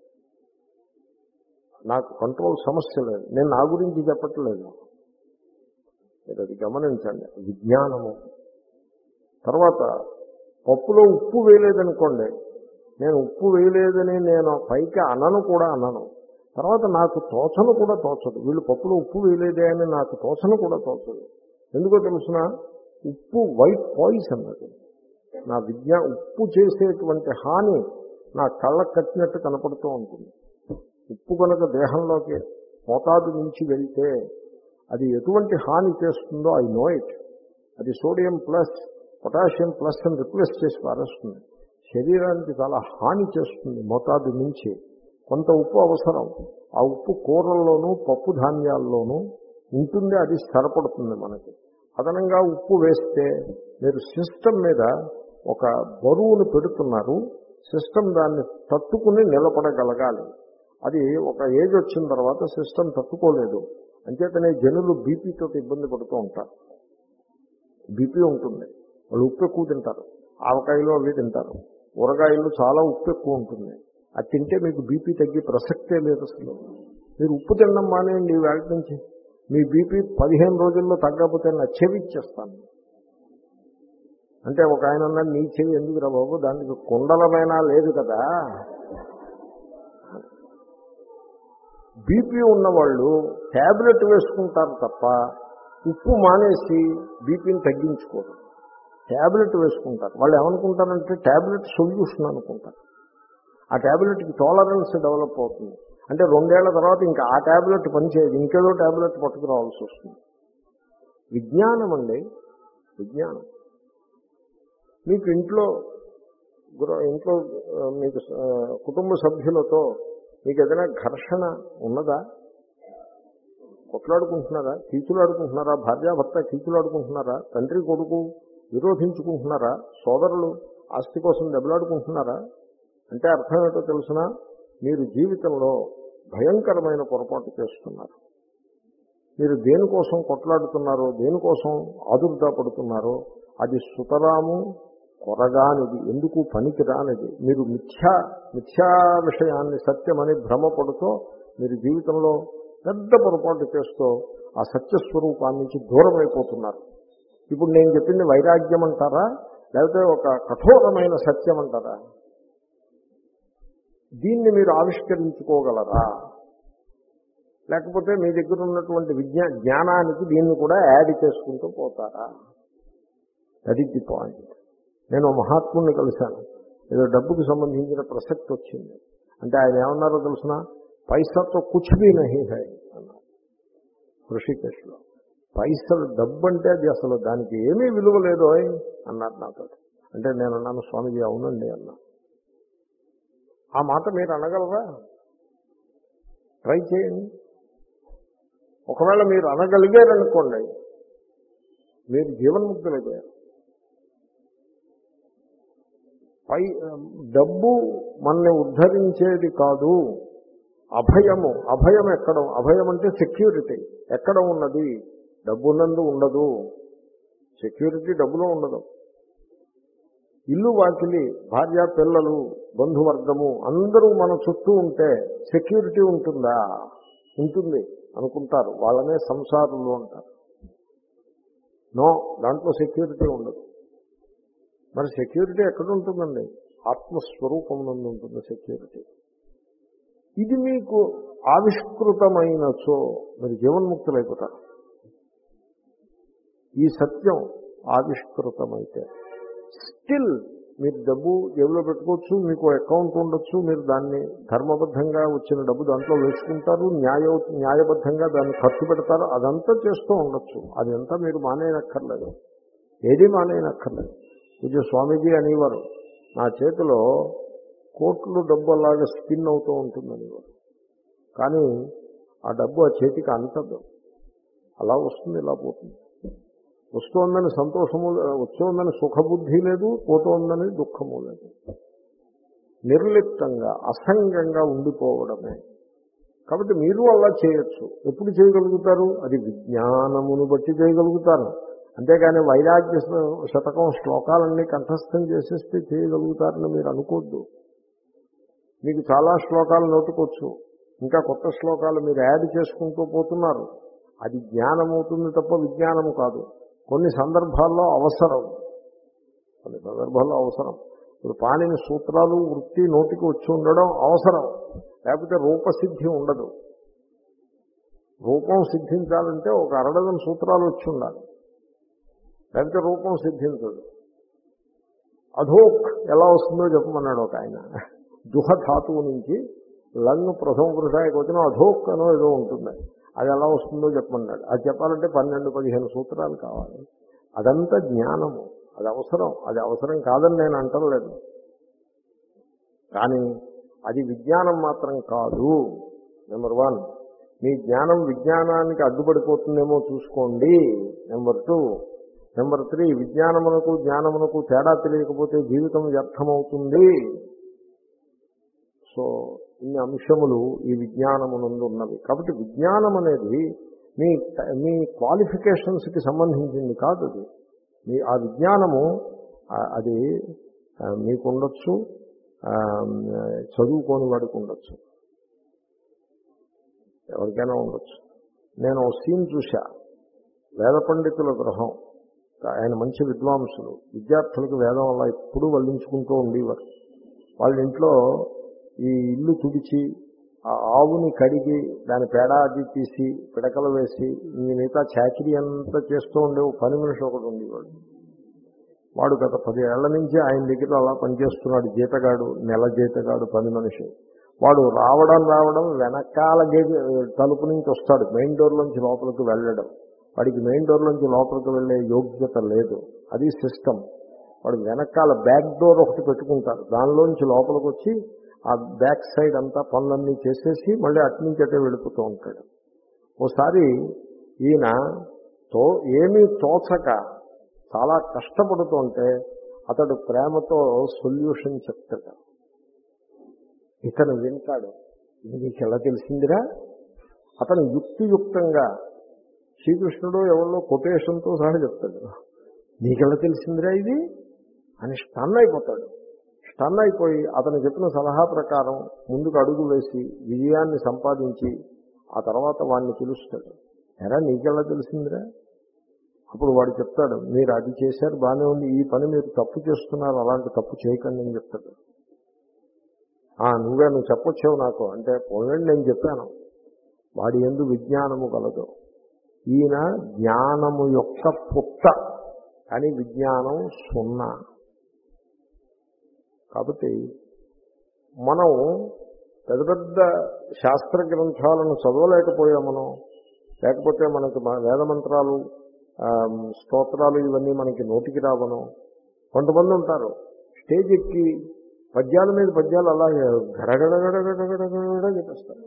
[SPEAKER 1] నాకు కంట్రోల్ సమస్య లేదు. నేను నా గురించి చెప్పట్లేదు, మీరు అది గమనించండి. విజ్ఞానము. తర్వాత పప్పులో ఉప్పు వేయలేదనుకోండి, నేను ఉప్పు వేయలేదని నేను పైకి అనను కూడా అనను. తర్వాత నాకు తోచను కూడా తోచదు, వీళ్ళు పప్పులో ఉప్పు వేయలేదే అని నాకు తోచను కూడా తోచదు. ఎందుకో తెలుసిన, ఉప్పు వైట్ పాయిజన్ అది. నా విజ్ఞా ఉప్పు చేసేటువంటి హాని నా కళ్ళకు కట్టినట్టు కనపడుతూ ఉంటుంది. ఉప్పు కనుక దేహంలోకి మోతాదు నుంచి వెళ్తే అది ఎటువంటి హాని చేస్తుందో ఐ నో ఇట్. అది సోడియం ప్లస్ పొటాషియం ప్లస్ అని రిప్లేస్ చేసి పారేస్తుంది. శరీరానికి చాలా హాని చేస్తుంది మోతాదు నుంచి. కొంత ఉప్పు అవసరం. ఆ ఉప్పు కూరల్లోనూ పప్పు ధాన్యాల్లోనూ ఉంటుంది, అది స్థిరపడుతుంది మనకి. అదనంగా ఉప్పు వేస్తే మీరు సిస్టమ్ మీద ఒక బరువును పెడుతున్నారు. సిస్టమ్ దాన్ని తట్టుకుని నిలబడగలగాలి. అది ఒక ఏజ్ వచ్చిన తర్వాత సిస్టమ్ తట్టుకోలేదు. అంచేతనే జనులు బీపీతో ఇబ్బంది పడుతూ ఉంటారు. బీపీ ఉంటుంది, వాళ్ళు ఉప్పు ఎక్కువ తింటారు. ఆవకాయలు అవి తింటారు, ఊరగాయలు చాలా ఉప్పు ఎక్కువ ఉంటుంది. అది తింటే మీకు బీపీ తగ్గే ప్రసక్తే లేదు అసలు. మీరు ఉప్పు తినడం మానేయండి వేళ నుంచి. మీ బీపీ పదిహేను రోజుల్లో తగ్గకపోతే నా చెవి ఇచ్చేస్తాను అంటే ఒక ఆయన అన్నాడు, నీ చెవి ఎందుకు రా బాబు, దానికి కుండలమైనా లేదు కదా. బీపీ ఉన్నవాళ్ళు ట్యాబ్లెట్ వేసుకుంటారు తప్ప ఉప్పు మానేసి బీపీని తగ్గించుకోరు. ట్యాబ్లెట్ వేసుకుంటారు. వాళ్ళు ఏమనుకుంటారంటే ట్యాబ్లెట్ సొల్యూషన్ అనుకుంటారు. ఆ ట్యాబ్లెట్కి టాలరెన్స్ డెవలప్ అవుతుంది. అంటే రెండేళ్ల తర్వాత ఇంకా ఆ ట్యాబ్లెట్ పనిచేయదు, ఇంకేదో ట్యాబ్లెట్ పట్టుకురావాల్సి వస్తుంది. విజ్ఞానం అండి, విజ్ఞానం. మీకు ఇంట్లో ఇంట్లో మీకు కుటుంబ సభ్యులతో మీకు ఏదైనా ఘర్షణ ఉన్నదా? కొట్లాడుకుంటున్నారా, కీచులాడుకుంటున్నారా, భార్యాభర్త కీచులాడుకుంటున్నారా, తండ్రి కొడుకు విరోధించుకుంటున్నారా, సోదరులు ఆస్తి కోసం దెబ్బలాడుకుంటున్నారా? అంటే అర్థం ఏంటో తెలుసునా, మీరు జీవితంలో భయంకరమైన పొరపాటు చేస్తున్నారు. మీరు దేనికోసం కొట్లాడుతున్నారో, దేనికోసం ఆదుర్దా పడుతున్నారో అది సుతరాము కొరగానిది, ఎందుకు పనికిరానిది. మీరు మిథ్యా మిథ్యా విషయాన్ని సత్యమని భ్రమపడుతూ మీరు జీవితంలో పెద్ద పొరపాటు చేస్తూ ఆ సత్యస్వరూపాన్ని నుంచి దూరం అయిపోతున్నారు. ఇప్పుడు నేను చెప్పింది వైరాగ్యం అంటారా, లేకపోతే ఒక కఠోరమైన సత్యం అంటారా? దీన్ని మీరు ఆవిష్కరించుకోగలరా? లేకపోతే మీ దగ్గర ఉన్నటువంటి విజ్ఞా జ్ఞానానికి దీన్ని కూడా యాడ్ చేసుకుంటూ పోతారా? That is the point. నేను మహాత్ముని కలిశాను, ఏదో డబ్బుకు సంబంధించిన ప్రసక్తి వచ్చింది. అంటే ఆయన ఏమన్నారో తెలుసిన, పైసాతో కుచ్ భీ నహీ హై అన్నారు ఋషికేశ్లో. పైసలు డబ్బు అంటే అది అసలు దానికి ఏమీ విలువ లేదు అన్నారు నాతో. అంటే నేను అన్నాను, స్వామిజీ అవునండి అన్నా. ఆ మాట మీరు అనగలరా? ట్రై చేయండి. ఒకవేళ మీరు అనగలిగారనుకోండి, మీరు జీవన్ముక్తులైపోయారు. పై డబ్బు మనల్ని ఉద్ధరించేది కాదు. అభయము, అభయం ఎక్కడ, అభయం అంటే సెక్యూరిటీ ఎక్కడ ఉన్నది? డబ్బున్నందు ఉండదు. సెక్యూరిటీ డబ్బులో ఉండదు. ఇల్లు వాకిలి, భార్య పిల్లలు, బంధువర్గము అందరూ మన చుట్టూ ఉంటే సెక్యూరిటీ ఉంటుందా? ఉంటుంది అనుకుంటారు. వాళ్ళనే సంసారులు అంటారు. నో, దాంట్లో సెక్యూరిటీ ఉండదు. మరి సెక్యూరిటీ ఎక్కడ ఉంటుందండి? ఆత్మస్వరూపం నుండి ఉంటుంది సెక్యూరిటీ. ఇది మీకు ఆవిష్కృతమైనచో మీరు జీవన్ముక్తులైపోతారు. ఈ సత్యం ఆవిష్కృతమైతే స్టిల్ మీరు డబ్బు జేబులో పెట్టుకోవచ్చు, మీకు అకౌంట్ ఉండొచ్చు, మీరు దాన్ని ధర్మబద్ధంగా వచ్చిన డబ్బు దాంట్లో వేసుకుంటారు, న్యాయ న్యాయబద్ధంగా దాన్ని ఖర్చు పెడతారు, అదంతా చేస్తూ ఉండొచ్చు. అదంతా మీరు మానేయనక్కర్లేదు, ఏది మానేయనక్కర్లేదు. పూజ్య స్వామీజీ అనేవారు, నా చేతిలో కోట్లు డబ్బు అలాగా స్పిన్ అవుతూ ఉంటుందనేవారు. కానీ ఆ డబ్బు ఆ చేతికి అంతదు, అలా వస్తుంది, ఇలా పోతుంది. వస్తోందని సంతోషము, వస్తోందని సుఖబుద్ధి లేదు, పోతోందని దుఃఖము లేదు. నిర్లిప్తంగా అసంగంగా ఉండిపోవడమే. కాబట్టి మీరు అలా చేయొచ్చు. ఎప్పుడు చేయగలుగుతారు? అది విజ్ఞానమును బట్టి చేయగలుగుతారు. అంతేగాని వైరాగ్య శతకం శ్లోకాలన్నీ కంఠస్థం చేసేస్తే చేయగలుగుతారని మీరు అనుకోవద్దు. మీకు చాలా శ్లోకాలు నోటుకోవచ్చు, ఇంకా కొత్త శ్లోకాలు మీరు యాడ్ చేసుకుంటూ పోతున్నారు. అది జ్ఞానం అవుతుంది తప్ప విజ్ఞానము కాదు. కొన్ని సందర్భాల్లో అవసరం, కొన్ని సందర్భాల్లో అవసరం. ఇప్పుడు పాణిని సూత్రాలు వృత్తి నోటికి వచ్చి ఉండడం అవసరం, లేకపోతే రూపసిద్ధి ఉండదు. రూపం సిద్ధించాలంటే ఒక అరడదన సూత్రాలు వచ్చి ఉండాలి, లేకపోతే రూపం సిద్ధించదు. అధోక్ ఎలా వస్తుందో చెప్పమన్నాడు ఒక ఆయన. దుహ ధాతువు నుంచి లంగ్ ప్రథమ పురుషానికి వచ్చిన అధోక్ అనో ఏదో ఉంటుంది, అది ఎలా వస్తుందో చెప్పమన్నాడు. అది చెప్పాలంటే పన్నెండు పదిహేను సూత్రాలు కావాలి. అదంతా జ్ఞానము, అది అవసరం. అది అవసరం కాదని నేను అంటలేదు, కానీ అది విజ్ఞానం మాత్రం కాదు. నెంబర్ వన్, మీ జ్ఞానం విజ్ఞానానికి అడ్డుపడిపోతుందేమో చూసుకోండి. నెంబర్ టూ, నెంబర్ త్రీ, విజ్ఞానమునకు జ్ఞానమునకు తేడా తెలియకపోతే జీవితం వ్యర్థమవుతుంది. సో ఇన్ని అంశములు ఈ విజ్ఞానమునందు ఉన్నవి. కాబట్టి విజ్ఞానం అనేది మీ మీ క్వాలిఫికేషన్స్కి సంబంధించింది కాదు. అది మీ ఆ విజ్ఞానము అది మీకు ఉండొచ్చు, చదువుకోని వాడికి ఉండొచ్చు, ఎవరికైనా ఉండొచ్చు. నేను ఒక సీన్ చూశా, వేద పండితుల గృహం. ఆయన మంచి విద్వాంసులు, విద్యార్థులకు వేదం వల్ల ఎప్పుడూ వల్లించుకుంటూ ఉండేవారు. వాళ్ళ ఇంట్లో ఈ ఇల్లు తుడిచి ఆ ఆవుని కడిగి దాని పేడ అది తీసి పిడకలు వేసి ఈ మిగతా చాకిరీ అంతా చేస్తూ ఉండే పని మనిషి ఒకటి ఉండేవాడు. వాడు గత పది ఏళ్ల నుంచి ఆయన దగ్గర అలా పనిచేస్తున్నాడు. జీతగాడు, నెల జీతగాడు పని మనిషి. వాడు రావడం రావడం వెనకాల గేట్ తలుపు నుంచి వస్తాడు, మెయిన్ డోర్ నుంచి లోపలికి వెళ్ళడం. వాడికి మెయిన్ డోర్ నుంచి లోపలికి వెళ్ళే యోగ్యత లేదు, అది సిస్టమ్. వాడు వెనకాల బ్యాక్ డోర్ ఒకటి పెట్టుకుంటారు, దానిలోంచి లోపలికి వచ్చి ఆ బ్యాక్ సైడ్ అంతా పనులన్నీ చేసేసి మళ్ళీ అటు నుంచి అటే వెళ్ళిపోతూ ఉంటాడు. ఓసారి ఈయన తో ఏమీ తోచక చాలా కష్టపడుతూ ఉంటే అతడు ప్రేమతో సొల్యూషన్ చెప్తాడు. ఇతను వింటాడు. ఇది నీకు ఎలా తెలిసిందిరా? అతను యుక్తియుక్తంగా శ్రీకృష్ణుడు ఎవరిలో కొటేషన్తో సహా చెప్తాడు. నీకెలా తెలిసిందిరా ఇది అని స్టన్ అయిపోతాడు. స్టన్ అయిపోయి అతను చెప్పిన సలహా ప్రకారం ముందుకు అడుగు వేసి విజయాన్ని సంపాదించి ఆ తర్వాత వాడిని పిలుస్తాడు. ఎరా నీకెలా తెలిసిందిరా? అప్పుడు వాడు చెప్తాడు, మీరు అది చేశారు బాగానే ఉంది, ఈ పని మీరు తప్పు చేస్తున్నారు, అలాంటి తప్పు చేయకండి అని చెప్తాడు. నువ్వే నువ్వు చెప్పొచ్చావు నాకు అంటే, పోలండి నేను చెప్పాను. వాడి యందు విజ్ఞానము కలదు. ఈయన జ్ఞానము యొక్క పుట్ట, కానీ విజ్ఞానం సున్నా. కాబట్టి మనం పెద్ద పెద్ద శాస్త్ర గ్రంథాలను చదవలేకపోయామనో, లేకపోతే మనకు వేదమంత్రాలు స్తోత్రాలు ఇవన్నీ మనకి నోటికి రావనో. కొంతమంది ఉంటారు స్టేజ్ ఎక్కి పద్యాల మీద పద్యాలు అలా గడగడగడగడగడగడ చెప్పేస్తారు.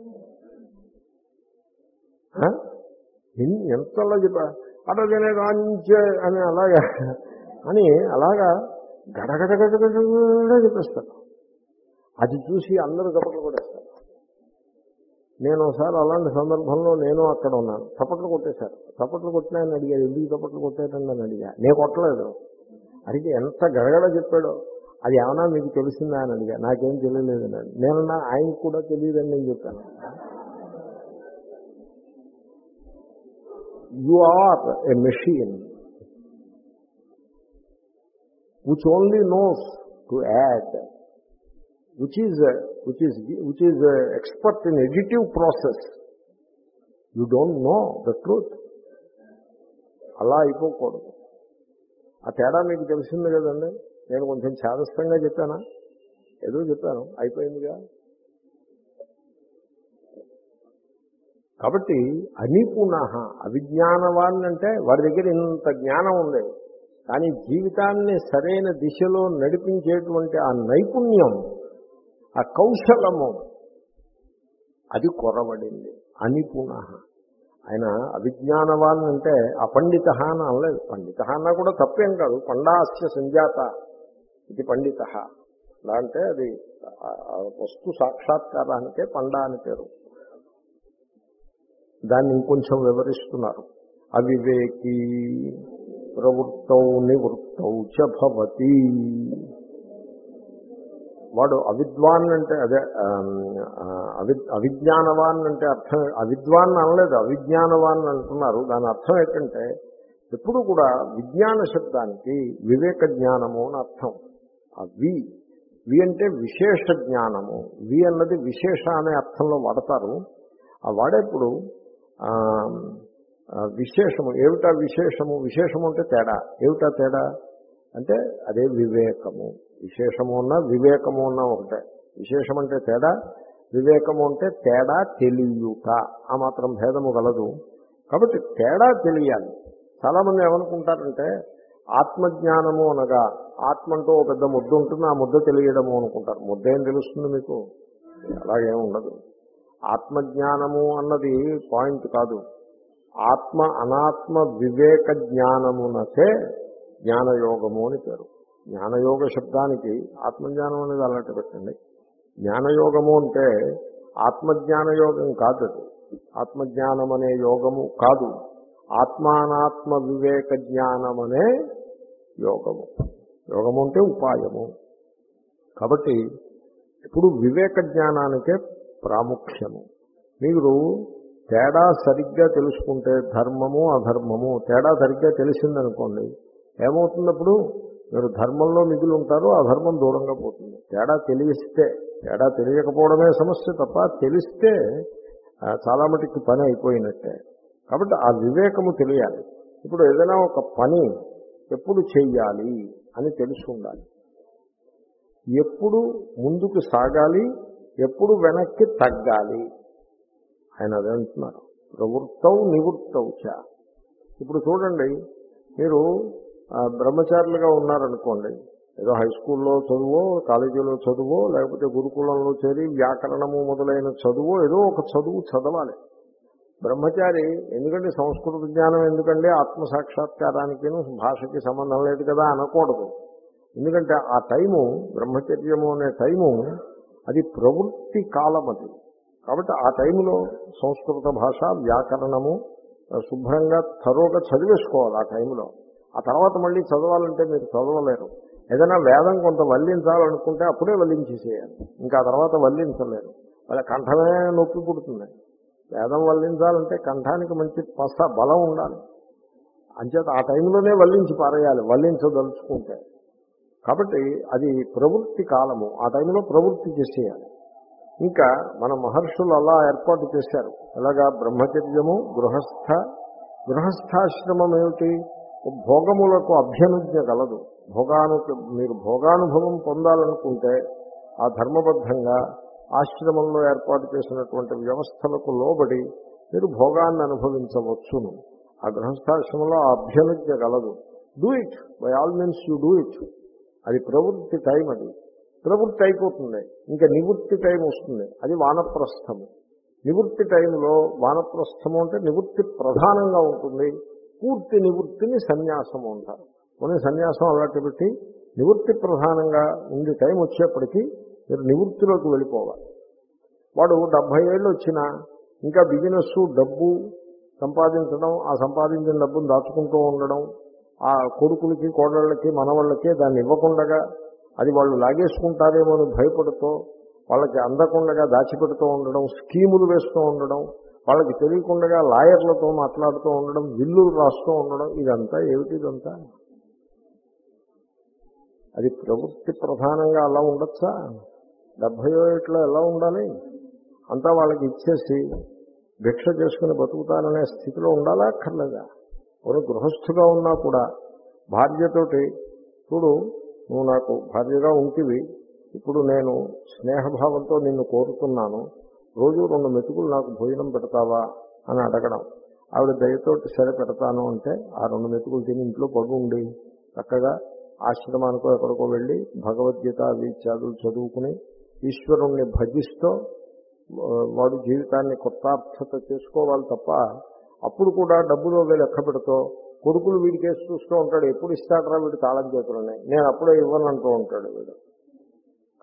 [SPEAKER 1] ఎంతలా చెప్పా అటనే కాంచే అని అలాగా అని అలాగా గడగడగడగడ చెప్పేస్తారు. అది చూసి అందరూ చప్పట్లు కొట్టేస్తారు. నేను ఒకసారి అలాంటి సందర్భంలో నేను అక్కడ ఉన్నాను. చప్పట్లు కొట్టేశారు. చప్పట్లు కొట్టినాయని అడిగారు, ఎందుకు చప్పట్లు కొట్టారని నన్ను అడిగా. నేను కొట్టలేదు. అడిగి ఎంత గడగడ చెప్పాడో, అది ఏమన్నా మీకు తెలిసిందా అని అడిగా. నాకేం తెలియలేదని. నేనన్నా ఆయనకు కూడా తెలియదని నేను చెప్పాను. You are a machine which only knows to add, which is which is which is expert in additive process. You don't know the truth. అలా అయిపోకూడదు. ఆ తేడా మీకు తెలిసింది కదండి. నేను కొంచెం చాదస్తంగా చెప్పానా? ఏదో చెప్పాను, అయిపోయిందిగా. కాబట్టి అనిపుణ అవిజ్ఞానవాన్ని అంటే వాడి దగ్గర ఇంత జ్ఞానం ఉంది, కానీ జీవితాన్ని సరైన దిశలో నడిపించేటువంటి ఆ నైపుణ్యం, ఆ కౌశలము అది కొరవడింది. అనిపుణ. ఆయన అవిజ్ఞానవాన్ అంటే అపండిత అని అనలేదు. పండిత అన్నా కూడా తప్పేం కాదు. పండాస్య సంజాత ఇది పండిత. పండ అంటే అది వస్తు సాక్షాత్కారానికే పండ అని పేరు. దాన్ని ఇంకొంచెం వివరిస్తున్నారు. అవివేకీ ప్రవృత్తౌ నివృత్తౌ చ భవతి. వాడు అవిద్వాన్ అంటే అదే అవి అవిజ్ఞానవాన్ అంటే అర్థం, అవిద్వాన్ అనలేదు, అవిజ్ఞానవాన్ అంటున్నారు. దాని అర్థం ఏంటంటే ఎప్పుడు కూడా విజ్ఞాన శబ్దానికి వివేక జ్ఞానము అని అర్థం. ఆ వి వి అంటే విశేష జ్ఞానము. వి అన్నది విశేష అనే అర్థంలో వాడతారు. ఆ వాడేప్పుడు విశేషము ఏమిటా విశేషము, విశేషము అంటే తేడా. ఏమిటా తేడా అంటే అదే వివేకము. విశేషము ఉన్నా వివేకము ఉన్నా ఒకటే. విశేషం అంటే తేడా, వివేకము అంటే తేడా తెలియుట, ఆ మాత్రం భేదము గలదు. కాబట్టి తేడా తెలియాలి. చాలామంది ఏమనుకుంటారంటే ఆత్మజ్ఞానము అనగా ఆత్మ అంటూ ఒక పెద్ద ముద్ద ఉంటుంది, ఆ ముద్ద తెలియడము అనుకుంటారు. ముద్ద ఏం తెలుస్తుంది మీకు? అలాగేం ఉండదు. ఆత్మజ్ఞానము అన్నది పాయింట్ కాదు. ఆత్మ అనాత్మ వివేక జ్ఞానమునకే జ్ఞానయోగము అని పేరు. జ్ఞానయోగ శబ్దానికి ఆత్మజ్ఞానం అనేది అలాంటి పెట్టండి. జ్ఞానయోగము అంటే ఆత్మజ్ఞానయోగం కాదు. అది ఆత్మజ్ఞానం అనే యోగము కాదు. ఆత్మానాత్మ వివేక జ్ఞానం అనే యోగము. యోగము అంటే ఉపాయము. కాబట్టి ఇప్పుడు వివేక జ్ఞానానికే ప్రాముఖ్యము. మీరు తేడా సరిగ్గా తెలుసుకుంటే ధర్మము అధర్మము తేడా సరిగ్గా తెలిసిందనుకోండి, ఏమవుతున్నప్పుడు మీరు ధర్మంలో మిగిలి ఉంటారు, అధర్మం దూరంగా పోతుంది. తేడా తెలిస్తే, తేడా తెలియకపోవడమే సమస్య తప్ప తెలిస్తే చాలా మటుకు పని అయిపోయినట్టే. కాబట్టి ఆ వివేకము తెలియాలి. ఇప్పుడు ఏదైనా ఒక పని ఎప్పుడు చెయ్యాలి అని తెలిసి ఉండాలి. ఎప్పుడు ముందుకు సాగాలి, ఎప్పుడు వెనక్కి తగ్గాలి ఆయన అదే అంటున్నారు. ప్రవృత్తౌ నివృత్తౌ చ. ఇప్పుడు చూడండి, మీరు బ్రహ్మచారులుగా ఉన్నారనుకోండి, ఏదో హై స్కూల్లో చదువో, కాలేజీలో చదువో, లేకపోతే గురుకులంలో చేరి వ్యాకరణము మొదలైన చదువో ఏదో ఒక చదువు చదవాలి. బ్రహ్మచారి ఎందుకంటే సంస్కృత జ్ఞానం ఎందుకంటే ఆత్మసాక్షాత్కారానికి భాషకి సంబంధం లేదు కదా అనకూడదు. ఎందుకంటే ఆ టైము బ్రహ్మచర్యము అనే టైము అది ప్రవృత్తి కాలం. అది కాబట్టి ఆ టైంలో సంస్కృత భాష వ్యాకరణము శుభ్రంగా థరోగా చదివేసుకోవాలి ఆ టైంలో. ఆ తర్వాత మళ్ళీ చదవాలంటే మీరు చదవలేరు. ఏదైనా వేదం కొంత వల్లించాలనుకుంటే అప్పుడే వల్లించేసేయాలి, ఇంకా ఆ తర్వాత వల్లించలేరు. వాళ్ళ కంఠమే నొప్పి పుడుతుంది. వేదం వల్లించాలంటే కంఠానికి మంచి పస బలం ఉండాలి. అంచేత ఆ టైంలోనే వల్లించి పారేయాలి వల్లించదలుచుకుంటే. కాబట్టి అది ప్రవృత్తి కాలము, ఆ టైంలో ప్రవృత్తి చేసేయాలి. ఇంకా మన మహర్షులు అలా ఏర్పాటు చేశారు. అలాగా బ్రహ్మచర్యము, గృహస్థ గృహస్థాశ్రమం ఏమిటి? భోగములకు అభ్యనుజ్ఞ కలదు. భోగాను మీరు భోగానుభవం పొందాలనుకుంటే ఆ ధర్మబద్ధంగా ఆశ్రమంలో ఏర్పాటు చేసినటువంటి వ్యవస్థలకు లోబడి మీరు భోగాన్ని అనుభవించవచ్చును. ఆ గృహస్థాశ్రమంలో ఆ అభ్యనుజ్ఞ కలదు. Do it, by all means you do it. అది ప్రవృత్తి టైం. అది ప్రవృత్తి అయిపోతుంది, ఇంకా నివృత్తి టైం వస్తుంది, అది వానప్రస్థము. నివృత్తి టైంలో వానప్రస్థము అంటే నివృత్తి ప్రధానంగా ఉంటుంది. పూర్తి నివృత్తిని సన్యాసము అంటారు. కొన్ని సన్యాసం అలాంటి పెట్టి నివృత్తి ప్రధానంగా ఉండే టైం వచ్చేప్పటికీ మీరు నివృత్తిలోకి వెళ్ళిపోవాలి. వాడు డెబ్భై ఏళ్ళు వచ్చినా ఇంకా బిజినెస్, డబ్బు సంపాదించడం, ఆ సంపాదించిన డబ్బును దాచుకుంటూ ఉండడం, ఆ కొడుకులకి కోడళ్ళకి మనవాళ్ళకి దాన్ని ఇవ్వకుండగా అది వాళ్ళు లాగేసుకుంటారేమో అని భయపడుతూ వాళ్ళకి అందకుండగా దాచిపెడుతూ ఉండడం, స్కీములు వేస్తూ ఉండడం, వాళ్ళకి తెలియకుండా లాయర్లతో మాట్లాడుతూ ఉండడం, బిల్లులు రాస్తూ ఉండడం, ఇదంతా ఏమిటి? ఇదంతా అది ప్రవృత్తి ప్రధానంగా అలా ఉండొచ్చా? డెబ్భై ఏట్లో ఎలా ఉండాలి? అంతా వాళ్ళకి ఇచ్చేసి భిక్ష చేసుకుని బతుకుతారనే స్థితిలో ఉండాలా అక్కర్లేదా? ఒక గృహస్థుగా ఉన్నా కూడా భార్యతోటి, చూడు నువ్వు నాకు భార్యగా ఉంటివి, ఇప్పుడు నేను స్నేహభావంతో నిన్ను కోరుతున్నాను, రోజు రెండు మెతుకులు నాకు భోజనం పెడతావా అని అడగడం. ఆవిడ దయతోటి సరే పెడతాను అంటే ఆ రెండు మెతుకులు తిని ఇంట్లో పడుండి చక్కగా ఆశ్రమానికో ఎక్కడికో వెళ్ళి భగవద్గీత అవి చదువులు చదువుకుని ఈశ్వరుణ్ణి భజిస్తూ వాడు జీవితాన్ని కొత్తార్థత చేసుకోవాలి తప్ప అప్పుడు కూడా డబ్బులో వీళ్ళు లెక్క పెడుతూ కొడుకులు వీడికేసి చూస్తూ ఉంటాడు. ఎప్పుడు ఇస్తాడరా వీడు తాళం చేతులని, నేను అప్పుడే ఇవ్వనంటూ ఉంటాడు వీడు.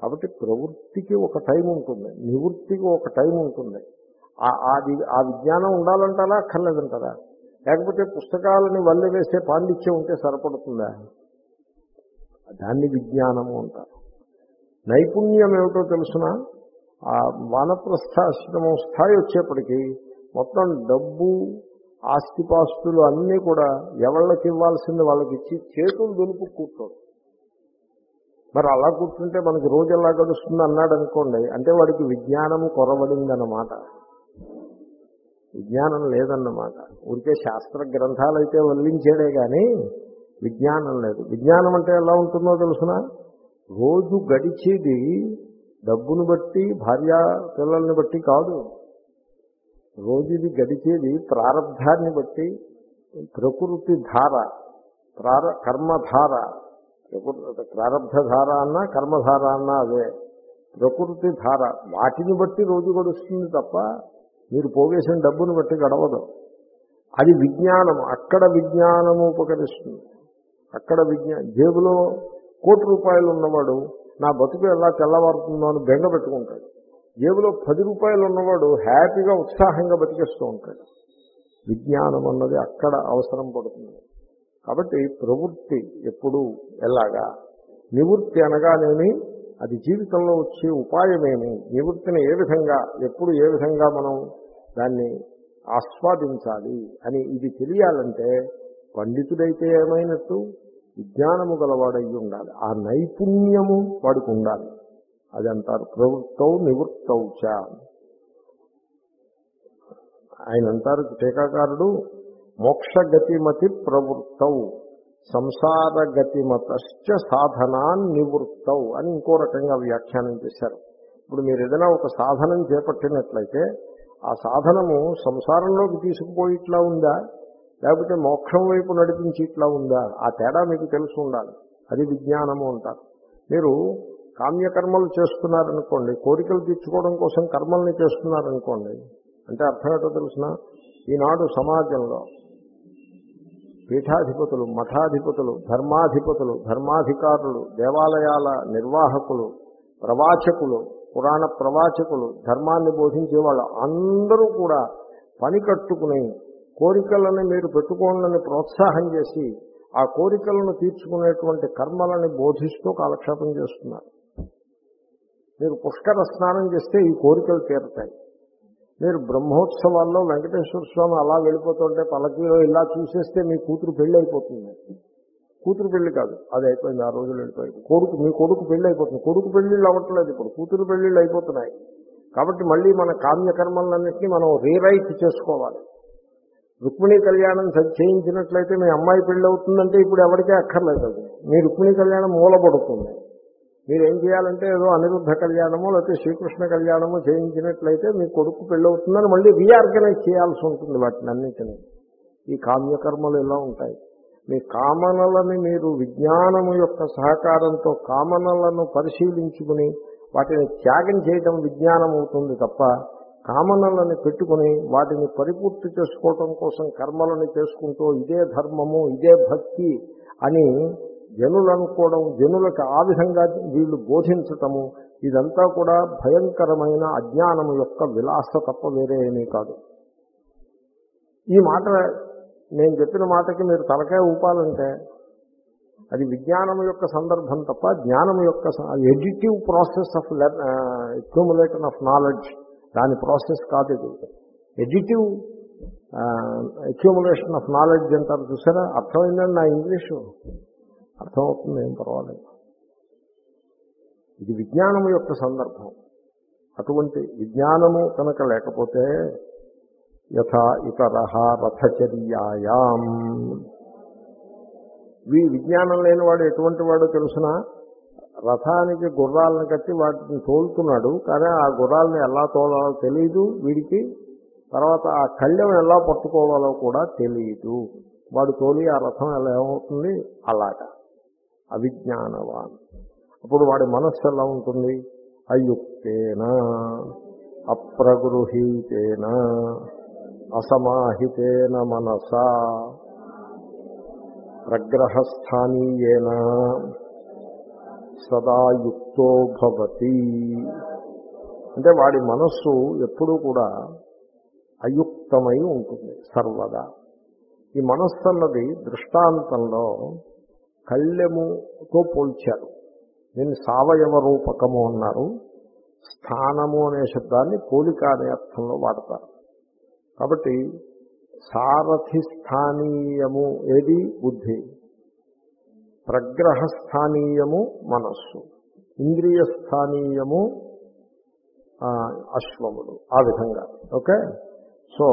[SPEAKER 1] కాబట్టి ప్రవృత్తికి ఒక టైం ఉంటుంది, నివృత్తికి ఒక టైం ఉంటుంది. అది ఆ విజ్ఞానం ఉండాలంటారా అక్కర్లేదంటారా? లేకపోతే పుస్తకాలని వల్లె వేసే పాండిత్యం ఉంటే సరిపడుతుందా? దాన్ని విజ్ఞానము అంటారు. నైపుణ్యం ఏమిటో తెలుసిన, ఆ వానప్రస్థాశ్రమం స్థాయి వచ్చేప్పటికీ మొత్తం డబ్బు ఆస్తిపాస్తులు అన్నీ కూడా ఎవళ్ళకి ఇవ్వాల్సింది వాళ్ళకి ఇచ్చి చేతులు దులుపు కూర్చోడు. మరి అలా కూర్చుంటే మనకి రోజు ఎలా గడుస్తుంది అన్నాడు అనుకోండి, అంటే వాడికి విజ్ఞానము కొరవడిందన్నమాట, విజ్ఞానం లేదన్నమాట. ఊరికే శాస్త్ర గ్రంథాలు అయితే వల్లించాడే కానీ విజ్ఞానం లేదు. విజ్ఞానం అంటే ఎలా ఉంటుందో తెలుసిన, రోజు గడిచేది డబ్బును బట్టి భార్యా పిల్లల్ని బట్టి కాదు. రోజుది గడిచేది ప్రారబ్ధాన్ని బట్టి, ప్రకృతి ధార, ప్రార కర్మధార, ప్రారబ్ధధార అన్నా కర్మధార అన్నా అదే, ప్రకృతి ధార, వాటిని బట్టి రోజు గడుస్తుంది తప్ప మీరు పోగేసిన డబ్బును బట్టి గడవదు. అది విజ్ఞానం. అక్కడ విజ్ఞానము ఉపకరిస్తుంది. అక్కడ విజ్ఞా జేబులో కోటి రూపాయలు ఉన్నవాడు నా బతుకు ఎలా తెల్లవారుతుందో అని బెంగ పెట్టుకుంటాడు. జేబులో పది రూపాయలు ఉన్నవాడు హ్యాపీగా ఉత్సాహంగా బతికేస్తూ ఉంటాడు. విజ్ఞానం అన్నది అక్కడ అవసరం పడుతుంది. కాబట్టి ప్రవృత్తి ఎప్పుడు ఎలాగా, నివృత్తి అనగానేమి, అది జీవితంలో వచ్చే ఉపాయమేమి, నివృత్తిని ఏ విధంగా ఎప్పుడు ఏ విధంగా మనం దాన్ని ఆస్వాదించాలి అని ఇది తెలియాలంటే పండితుడైతే ఏమైనట్టు విజ్ఞానము గలవాడై ఉండాలి. ఆ నైపుణ్యము వాడికి ఉండాలి. అది అంటారు ప్రవృత్తౌ నివృత్తౌ చ. ఆయన అంటారు టీకాకారుడు, మోక్షగతిమతి ప్రవృత్తౌ సంసారగతిమతశ్చ సాధనాన్ నివృత్తౌ అని ఇంకో రకంగా వ్యాఖ్యానం చేశారు. ఇప్పుడు మీరు ఏదైనా ఒక సాధనం చేపట్టినట్లయితే ఆ సాధనము సంసారంలోకి తీసుకుపోయి ఇట్లా ఉందా, లేకపోతే మోక్షం వైపు నడిపించి ఇట్లా ఉందా, ఆ తేడా మీకు తెలిసి ఉండాలి. అది విజ్ఞానము అంటారు. మీరు కామ్యకర్మలు చేస్తున్నారనుకోండి, కోరికలు తీర్చుకోవడం కోసం కర్మల్ని చేస్తున్నారనుకోండి, అంటే అర్థం ఏంటో తెలుసిన, ఈనాడు సమాజంలో పీఠాధిపతులు, మఠాధిపతులు, ధర్మాధిపతులు, ధర్మాధికారులు, దేవాలయాల నిర్వాహకులు, ప్రవాచకులు, పురాణ ప్రవాచకులు, ధర్మాన్ని బోధించే వాళ్ళు అందరూ కూడా పని కట్టుకుని కోరికలను మీరు పెట్టుకోవాలని ప్రోత్సాహం చేసి ఆ కోరికలను తీర్చుకునేటువంటి కర్మలని బోధిస్తూ కాలక్షేపం చేస్తున్నారు. మీరు పుష్కర స్నానం చేస్తే ఈ కోరికలు తీరుతాయి. మీరు బ్రహ్మోత్సవాల్లో వెంకటేశ్వర స్వామి అలా వెళ్ళిపోతుంటే పలకీలో ఇలా చూసేస్తే మీ కూతురు పెళ్ళి అయిపోతుంది. కూతురు పెళ్లి కాదు, అది అయిపోయింది, ఆ రోజులు వెళ్ళిపోయింది. కొడుకు మీ కొడుకు పెళ్లి అయిపోతుంది. కొడుకు పెళ్లిళ్ళు అవ్వట్లేదు, ఇప్పుడు కూతురు పెళ్లిళ్ళు అయిపోతున్నాయి. కాబట్టి మళ్ళీ మన కామ్యకర్మలన్నింటినీ మనం రీరైట్ చేసుకోవాలి. రుక్మిణీ కళ్యాణం చేయించినట్లయితే మీ అమ్మాయి పెళ్లి అవుతుందంటే ఇప్పుడు ఎవరికే అక్కర్లేదు. అది మీ రుక్మిణీ కళ్యాణం మూలపడుతుంది. మీరు ఏం చేయాలంటే ఏదో అనిరుద్ధ కళ్యాణమో లేకపోతే శ్రీకృష్ణ కళ్యాణమో చేయించినట్లయితే మీ కొడుకు పెళ్లి అవుతుందని మళ్ళీ రీఆర్గనైజ్ చేయాల్సి ఉంటుంది వాటిని అన్నింటినీ. ఈ కామ్యకర్మలు ఎలా ఉంటాయి. మీ కామనలని మీరు విజ్ఞానము యొక్క సహకారంతో కామనలను పరిశీలించుకుని వాటిని త్యాగం చేయడం విజ్ఞానం అవుతుంది తప్ప, కామనలను పెట్టుకుని వాటిని పరిపూర్తి చేసుకోవటం కోసం కర్మలను చేసుకుంటూ ఇదే ధర్మము ఇదే భక్తి అని జనులు అనుకోవడం, జనులకు ఆ విధంగా వీళ్ళు బోధించటము, ఇదంతా కూడా భయంకరమైన అజ్ఞానము యొక్క విలాస తప్ప వేరే ఏమీ కాదు. ఈ మాట నేను చెప్పిన మాటకి మీరు తలకాయ ఊపాలంటే అది విజ్ఞానము యొక్క సందర్భం తప్ప జ్ఞానము యొక్క additive process of accumulation of knowledge దాని ప్రాసెస్ కాదు. ఇది ఎడిటివ్ అక్యూములేషన్ ఆఫ్ నాలెడ్జ్ అంటారు చూసారా. అర్థమైందండి నా ఇంగ్లీషు? అర్థమవుతుంది, ఏం పర్వాలేదు. ఇది విజ్ఞానము యొక్క సందర్భం. అటువంటి విజ్ఞానము కనుక లేకపోతే యథా ఇతరః రథచర్యాయాం, వీ విజ్ఞానం లేని వాడు ఎటువంటి వాడో తెలుసిన, రథానికి గుర్రాలను కట్టి వాటిని తోలుతున్నాడు, కానీ ఆ గుర్రాలని ఎలా తోలాలో తెలియదు వీడికి. తర్వాత ఆ కళ్యం ఎలా పట్టుకోవాలో కూడా తెలియదు. వాడు తోలి ఆ రథం ఎలా ఏమవుతుంది అలాగా అవిజ్ఞానవాన్. అప్పుడు వాడి మనస్సు ఎలా ఉంటుంది? అయుక్తేన అప్రగృహీతేన అసమాహితేన మనసా ప్రగ్రహస్థానీయేన సదా యుక్తో భవతి. అంటే వాడి మనస్సు ఎప్పుడూ కూడా అయుక్తమై ఉంటుంది సర్వదా. ఈ మనస్సు అన్నది దృష్టాంతంలో కళ్ళెముతో పోల్చారు. దీన్ని సావయవ రూపకము అన్నారు. స్థానము అనే శబ్దాన్ని పోలిక అనే అర్థంలో వాడతారు. కాబట్టి సారథి స్థానీయము ఏది? బుద్ధి. ప్రగ్రహస్థానీయము మనస్సు. ఇంద్రియ స్థానీయము అశ్వములు. ఆ విధంగా. ఓకే. సో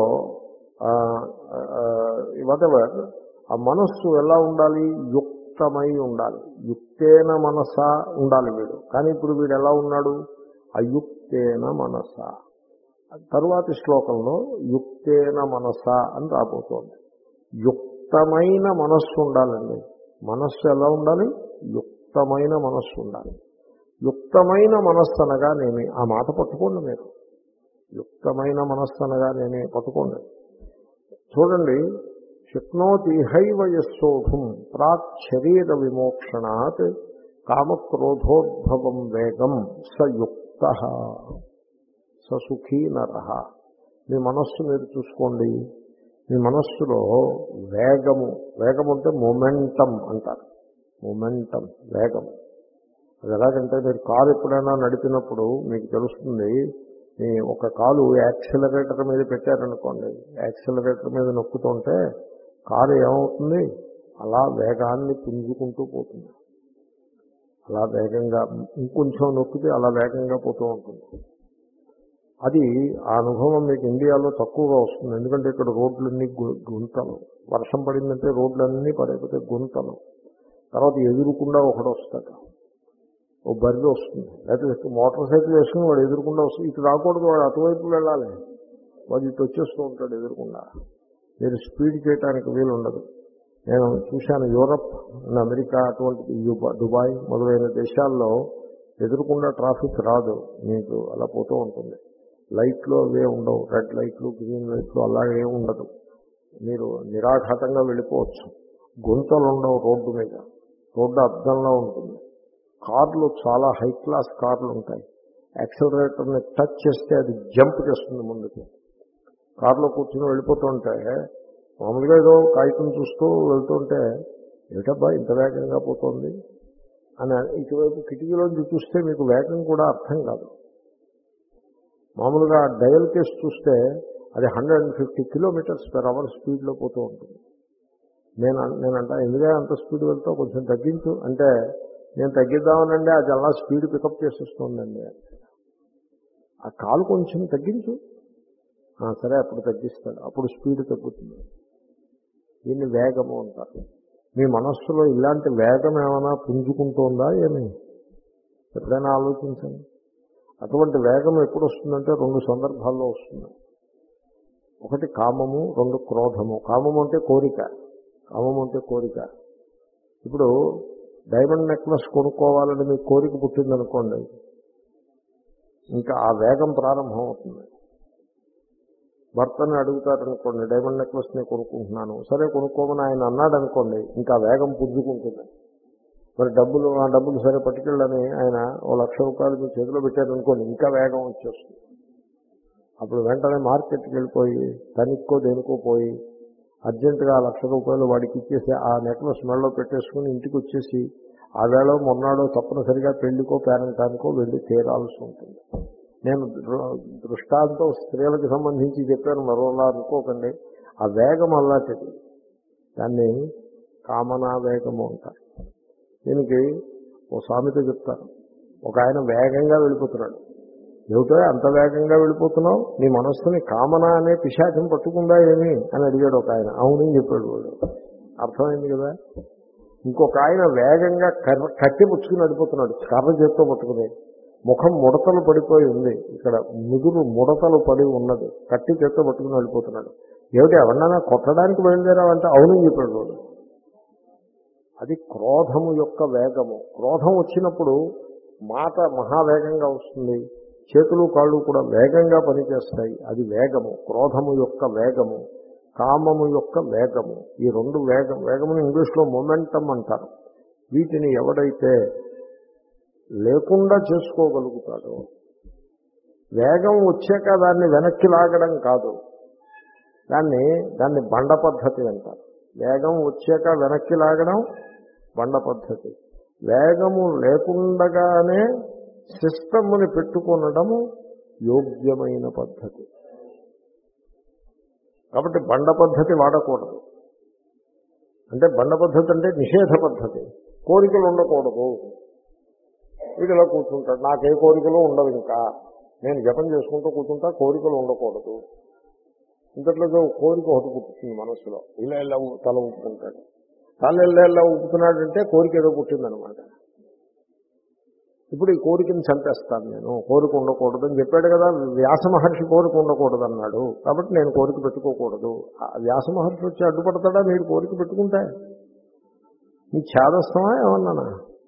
[SPEAKER 1] వాటెవర్ ఆ మనస్సు ఎలా ఉండాలి? యుక్తమై ఉండాలి. యుక్తేన మనస ఉండాలి వీడు. కానీ ఇప్పుడు వీడు ఎలా ఉన్నాడు? అయుక్తేన మనస. తరువాతి శ్లోకంలో యుక్తేన మనస అని రాబోతోంది. యుక్తమైన మనస్సు ఉండాలండి. మనస్సు ఎలా ఉండాలి? యుక్తమైన మనస్సు ఉండాలి. యుక్తమైన మనస్సు అనగా నేనే. ఆ మాట పట్టుకోండి మీరు. యుక్తమైన మనస్సు అనగా నేనే పట్టుకోండి. చూడండి, శక్నోతి హైవ యస్సోఢుం ప్రాక్ శరీర విమోక్షణాత్ కామక్రోధోద్భవం వేగం సయుక్త ససుఖీ నరః. మీ మనస్సు మీరు చూసుకోండి. మీ మనస్సులో వేగము, వేగము అంటే మొమెంటం అంటారు. మొమెంటం, వేగము. అది ఎలాగంటే మీరు కారు ఎప్పుడైనా నడిపినప్పుడు మీకు తెలుస్తుంది. మీ ఒక కాలు యాక్సిలరేటర్ మీద పెట్టారనుకోండి, యాక్సిలరేటర్ మీద నొక్కుతుంటే కారు ఏమవుతుంది? అలా వేగాన్ని పుంజుకుంటూ పోతుంది. అలా వేగంగా ఇంకొంచెం నొక్కితే అలా వేగంగా పోతూ ఉంటుంది. అది ఆ అనుభవం మీకు ఇండియాలో తక్కువగా వస్తుంది. ఎందుకంటే ఇక్కడ రోడ్లన్నీ గుంతలు. వర్షం పడిందంటే రోడ్లన్నీ పడైపోతే గుంతలు. తర్వాత ఎదురుకుండా ఒకడు వస్తాడు, ఓ బర్రె వస్తుంది, లేకపోతే మోటార్ సైకిల్ వేసుకుని వాడు ఎదురుకుండా వస్తుంది. ఇటు రాకూడదు, వాడు అటువైపు వెళ్ళాలి, వాడు ఇటు వచ్చేస్తూ ఉంటాడు ఎదురుకుండా. మీరు స్పీడ్ చేయడానికి వీలు ఉండదు. నేను చూశాను యూరప్, అమెరికా, అటువంటి దుబాయ్ మొదలైన దేశాల్లో ఎదురుకుండా ట్రాఫిక్ రాదు, మీకు అలా పోతూ ఉంటుంది. లైట్లు అవే ఉండవు, రెడ్ లైట్లు, గ్రీన్ లైట్లు అలాగే ఉండదు. మీరు నిరాఘాతంగా వెళ్ళిపోవచ్చు. గుంతలు ఉండవు రోడ్డు మీద, రోడ్డు అద్దంలో ఉంటుంది. కార్లు చాలా హై క్లాస్ కార్లు ఉంటాయి. యాక్సిలరేటర్ని టచ్ చేస్తే అది జంప్ చేస్తుంది ముందుకు. కారులో కూర్చొని వెళ్ళిపోతుంటే మామూలుగా ఏదో కాగితం చూస్తూ వెళ్తుంటే ఏటబ్బా ఇంత వేగంగా పోతుంది అని ఇటువైపు కిటికీలోంచి చూస్తే మీకు వేగం కూడా అర్థం కాదు. మామూలుగా డయల్ కేసు చూస్తే అది hundred and fifty kilometres per hour స్పీడ్లో పోతూ ఉంటుంది. నేను నేనంటా ఎందుకంటే అంత స్పీడ్ వెళ్తావు, కొంచెం తగ్గించు అంటే, నేను తగ్గిద్దామనండి అది అలా స్పీడ్ పికప్ చేసేస్తుందండి. ఆ కాలు కొంచెం తగ్గించు, సరే అప్పుడు తగ్గిస్తాడు, అప్పుడు స్పీడ్ తగ్గుతుంది. దీన్ని వేగము అంటారు. మీ మనస్సులో ఇలాంటి వేగం ఏమైనా పుంజుకుంటుందా ఏమి? ఎప్పుడైనా ఆలోచించండి. అటువంటి వేగం ఎప్పుడు వస్తుందంటే రెండు సందర్భాల్లో వస్తుంది. ఒకటి కామము, రెండు క్రోధము. కామము అంటే కోరిక, కామము అంటే కోరిక. ఇప్పుడు డైమండ్ నెక్లెస్ కొనుక్కోవాలని మీకు కోరిక పుట్టిందనుకోండి, ఇంకా ఆ వేగం ప్రారంభం అవుతుంది. భర్తని అడుగుతారనుకోండి, డైమండ్ నెక్లెస్ నేను కొనుక్కుంటున్నాను, సరే కొనుక్కోమని ఆయన అన్నాడు అనుకోండి, ఇంకా వేగం పుంజుకుంటుంది. మరి డబ్బులు, ఆ డబ్బులు సరే పట్టుకెళ్ళని ఆయన ఓ లక్ష రూపాయలు మీ చేతిలో పెట్టారనుకోండి, ఇంకా వేగం వచ్చేస్తుంది. అప్పుడు వెంటనే మార్కెట్కి వెళ్ళిపోయి తనిక్కో దేనికో పోయి అర్జెంటుగా ఆ లక్ష రూపాయలు వాడికి ఇచ్చేసి ఆ నెక్లెస్ మెడలో పెట్టేసుకుని ఇంటికి వచ్చేసి ఆ వేళ మొన్నాడో తప్పనిసరిగా పెళ్లికో పేరెంటానికో వెళ్ళి తీరాల్సి ఉంటుంది. నేను దృష్టాంతం స్త్రీలకు సంబంధించి చెప్పాను, మరోలా అనుకోకండి. ఆ వేగం అలాంటిది, దాన్ని కామనా వేగము అంటారు. దీనికి ఓ సామెత చెప్తారు. ఒక ఆయన వేగంగా వెళ్ళిపోతున్నాడు. ఏమిటో అంత వేగంగా వెళ్ళిపోతున్నావు, నీ మనస్సుని కామనా అనే పిశాచం పట్టుకుందా ఏమి అని అడిగాడు ఒక ఆయన. అవునని చెప్పాడు వాడు. అర్థమైంది కదా. ఇంకొక ఆయన వేగంగా కర్ర కట్టి పుచ్చుకుని వెళ్ళిపోతున్నాడు, కర్ర చేత్తో పట్టుకుని. ముఖం ముడతలు పడిపోయి ఉంది, ఇక్కడ ముదురు ముడతలు పడి ఉన్నది, కట్టి చేత్తో పట్టుకుని వెళ్ళిపోతున్నాడు. ఏమిటి ఎవరినైనా కొట్టడానికి బయలుదేరావంటే అవునని చెప్పాడు వాడు. అది క్రోధము యొక్క వేగము. క్రోధం వచ్చినప్పుడు మాట మహావేగంగా వస్తుంది, చేతులు కాళ్ళు కూడా వేగంగా పనిచేస్తాయి. అది వేగము, క్రోధము యొక్క వేగము, కామము యొక్క వేగము. ఈ రెండు వేగం వేగమును ఇంగ్లీష్లో మొమెంటం అంటారు. వీటిని ఎవడైతే లేకుండా చేసుకోగలుగుతాడు. వేగం వచ్చాక దాన్ని వెనక్కి లాగడం కాదు, దాన్ని దాన్ని బండ పద్ధతి అంటారు. వేగం వచ్చాక వెనక్కి లాగడం బండ పద్ధతి. వేగము లేకుండగానే సిస్టమ్ని పెట్టుకొనడము యోగ్యమైన పద్ధతి. కాబట్టి బండ పద్ధతి వాడకూడదు. అంటే బండ పద్ధతి అంటే నిషేధ పద్ధతి. కోరికలు ఉండకూడదు. వీడు ఇలా కూర్చుంటాడు, నాకే కోరికలు ఉండవు, ఇంకా నేను జపం చేసుకుంటూ కూర్చుంటా, కోరికలు ఉండకూడదు. ఇంతట్లో కోరిక ఒకటి పుట్టుతుంది మనసులో, ఇలా ఇలా తల ఊపుకుంటాడు. తల ఇలా ఇలా ఊపుతున్నాడంటే కోరిక ఏదో పుట్టిందనమాట. ఇప్పుడు ఈ కోరికని చంపేస్తాను నేను, కోరిక ఉండకూడదు అని చెప్పాడు కదా వ్యాస మహర్షి. కోరిక ఉండకూడదు అన్నాడు కాబట్టి నేను కోరిక పెట్టుకోకూడదు. వ్యాస మహర్షి వచ్చి అడ్డుపడతాడా మీరు కోరిక పెట్టుకుంటే? మీ ఛాదస్తమా ఏమన్నానా?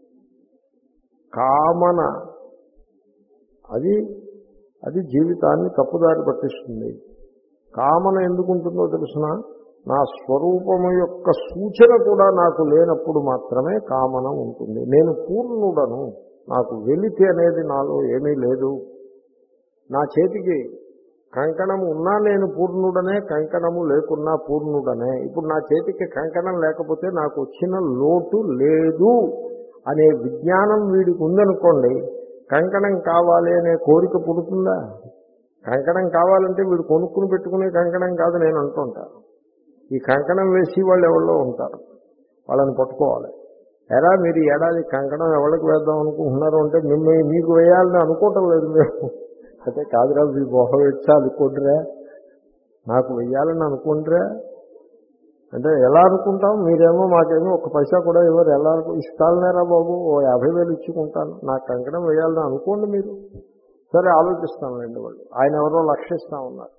[SPEAKER 1] కామన అది అది జీవితాన్ని తప్పుదారి పట్టిస్తుంది. కామన ఎందుకు ఉంటుందో తెలుసిన, నా స్వరూపము యొక్క సూచన కూడా నాకు లేనప్పుడు మాత్రమే కామన ఉంటుంది. నేను పూర్ణుడను, నాకు వెలితి అనేది నాలో ఏమీ లేదు. నా చేతికి కంకణము ఉన్నా నేను పూర్ణుడనే, కంకణము లేకున్నా పూర్ణుడనే. ఇప్పుడు నా చేతికి కంకణం లేకపోతే నాకు వచ్చిన లోటు లేదు అనే విజ్ఞానం వీడికి ఉందనుకోండి, కంకణం కావాలి అనే కోరిక పుడుతుందా? కంకణం కావాలంటే వీడు కొనుక్కుని పెట్టుకునే కంకణం కాదు నేను అంటుంటాను. ఈ కంకణం వేసి వాళ్ళు ఎవరో ఉంటారు, వాళ్ళని పట్టుకోవాలి. ఎలా మీరు ఏడాది కంకణం ఎవరికి వేద్దాం అనుకుంటున్నారు అంటే మిమ్మల్ని మీకు వేయాలని అనుకోవటం లేదు మేము. అయితే కాదురా మీ మొహం వచ్చా అనుకుంటురా, నాకు వెయ్యాలని అనుకుంటురా అంటే ఎలా అనుకుంటాం? మీరేమో మాకేమో ఒక పైసా కూడా ఎవరు ఎలా ఇస్తాలనేరా బాబు, ఓ యాభై వేలు ఇచ్చుకుంటాను, నాకు కంకణం వేయాలని అనుకోండి మీరు. సరే ఆలోచిస్తానులేండి వాళ్ళు, ఆయన ఎవరో లక్షిస్తా ఉన్నారు.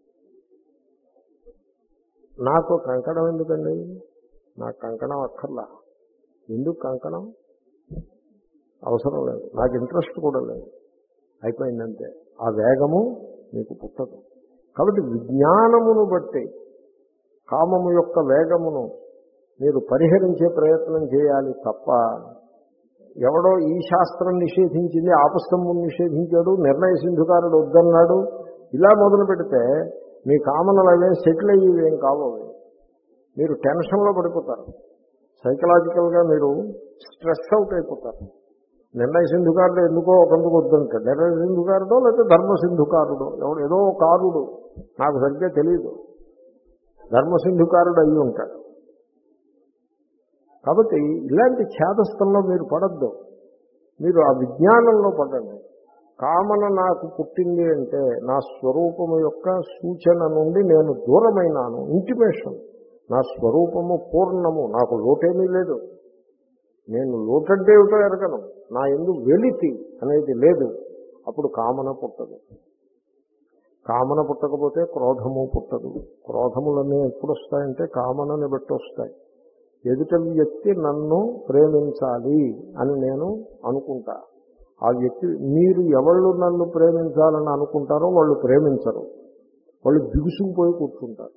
[SPEAKER 1] నాకు కంకణం ఎందుకండి? నాకు కంకణం అక్కర్లా. ఎందుకు కంకణం? అవసరం లేదు, నాకు ఇంట్రెస్ట్ కూడా లేదు, అయిపోయిందంతే. ఆ వేగము మీకు పుట్టదు. కాబట్టి విజ్ఞానమును బట్టి కామము యొక్క వేగమును మీరు పరిహరించే ప్రయత్నం చేయాలి తప్ప, ఎవడో ఈ శాస్త్రం నిషేధించింది ఆపస్తంభం నిషేధించాడు, నిర్ణయ సింధుకారుడు వద్దన్నాడు, ఇలా మొదలు పెడితే మీ కామనలు అవే సెటిల్ అయ్యేవి ఏం కావాలి. మీరు టెన్షన్లో పడిపోతారు, సైకలాజికల్గా మీరు స్ట్రెస్ అవుట్ అయిపోతారు. నిర్ణయ సింధుకారుడు ఎందుకో ఒకందుకు వద్దంటాడు. నిర్ణయ సింధుకారుడో లేకపోతే ధర్మ సింధుకారుడో ఎవడు ఏదో కారుడు, నాకు సరిగ్గా తెలియదు, ధర్మసింధుకారుడు అయ్యి ఉంటాడు. కాబట్టి ఇలాంటి ఛేదస్థంలో మీరు పడద్దు, మీరు ఆ విజ్ఞానంలో పడండి. కామన నాకు పుట్టింది అంటే నా స్వరూపము యొక్క సూచన నుండి నేను దూరమైనాను, ఇంటిమేషన్. నా స్వరూపము పూర్ణము, నాకు లోటేమీ లేదు, నేను లోటంటే ఏమిటో ఎరగను, నా యందు వెలితి అనేది లేదు. అప్పుడు కామన పుట్టదు. కామన పుట్టకపోతే క్రోధము పుట్టదు. క్రోధములన్నీ ఎప్పుడు వస్తాయంటే కామనని బట్టి వస్తాయి. ఎదుట వ్యక్తి నన్ను ప్రేమించాలి అని నేను అనుకుంటా, ఆ వ్యక్తి మీరు ఎవళ్ళు నన్ను ప్రేమించాలని అనుకుంటారో వాళ్ళు ప్రేమించరు, వాళ్ళు బిగుసుకుపోయి కూర్చుంటారు.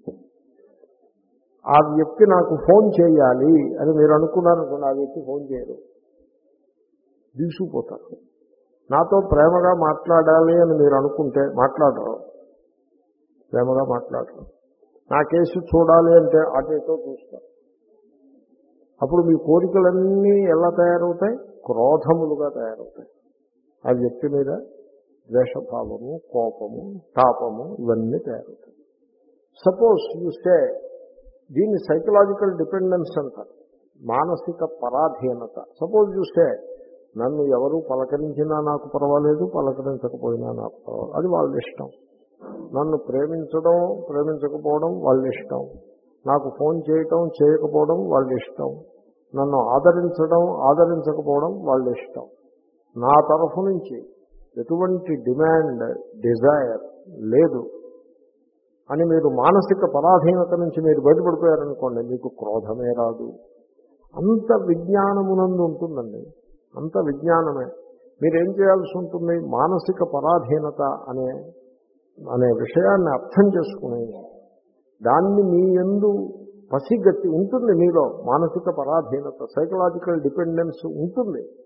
[SPEAKER 1] ఆ వ్యక్తి నాకు ఫోన్ చేయాలి అని మీరు అనుకున్నారనుకోండి, ఆ వ్యక్తి ఫోన్ చేయరు, బిగుసుకుపోతారు. నాతో ప్రేమగా మాట్లాడాలి అని మీరు అనుకుంటే మాట్లాడరు, ప్రేమగా మాట్లాడరు. నా కేసు చూడాలి అంటే అటేటో చూస్తారు. అప్పుడు మీ కోరికలన్నీ ఎలా తయారవుతాయి? క్రోధములుగా తయారవుతాయి. ఆ వ్యక్తి మీద ద్వేషభావము, కోపము, తాపము ఇవన్నీ తయారవుతాయి. సపోజ్ యూ సే, దీన్ని సైకలాజికల్ డిపెండెన్స్ అంటారు, మానసిక పరాధీనత. సపోజ్ యూ సే, నన్ను ఎవరు పలకరించినా నాకు పర్వాలేదు, పలకరించకపోయినా నాకు పర్వాలేదు, అది వాళ్ళ ఇష్టం. నన్ను ప్రేమించడం ప్రేమించకపోవడం వాళ్ళ ఇష్టం, నాకు ఫోన్ చేయటం చేయకపోవడం వాళ్ళ ఇష్టం, నన్ను ఆదరించడం ఆదరించకపోవడం వాళ్ళ ఇష్టం. నా తరఫు నుంచి ఎటువంటి డిమాండ్, డిజైర్ లేదు అని మీరు మానసిక పరాధీనత నుంచి మీరు బయటపడిపోయారనుకోండి, మీకు క్రోధమే రాదు. అంత విజ్ఞానమునందు ఉంటుందండి, అంత విజ్ఞానమే. మీరేం చేయాల్సి ఉంటుంది? మానసిక పరాధీనత అనే అనే విషయాన్ని అర్థం చేసుకుని దాన్ని మీ యందు పసిగట్టి ఉంటుంది. మీలో మానసిక పరాధీనత, సైకలాజికల్ డిపెండెన్స్ ఉంటుంది.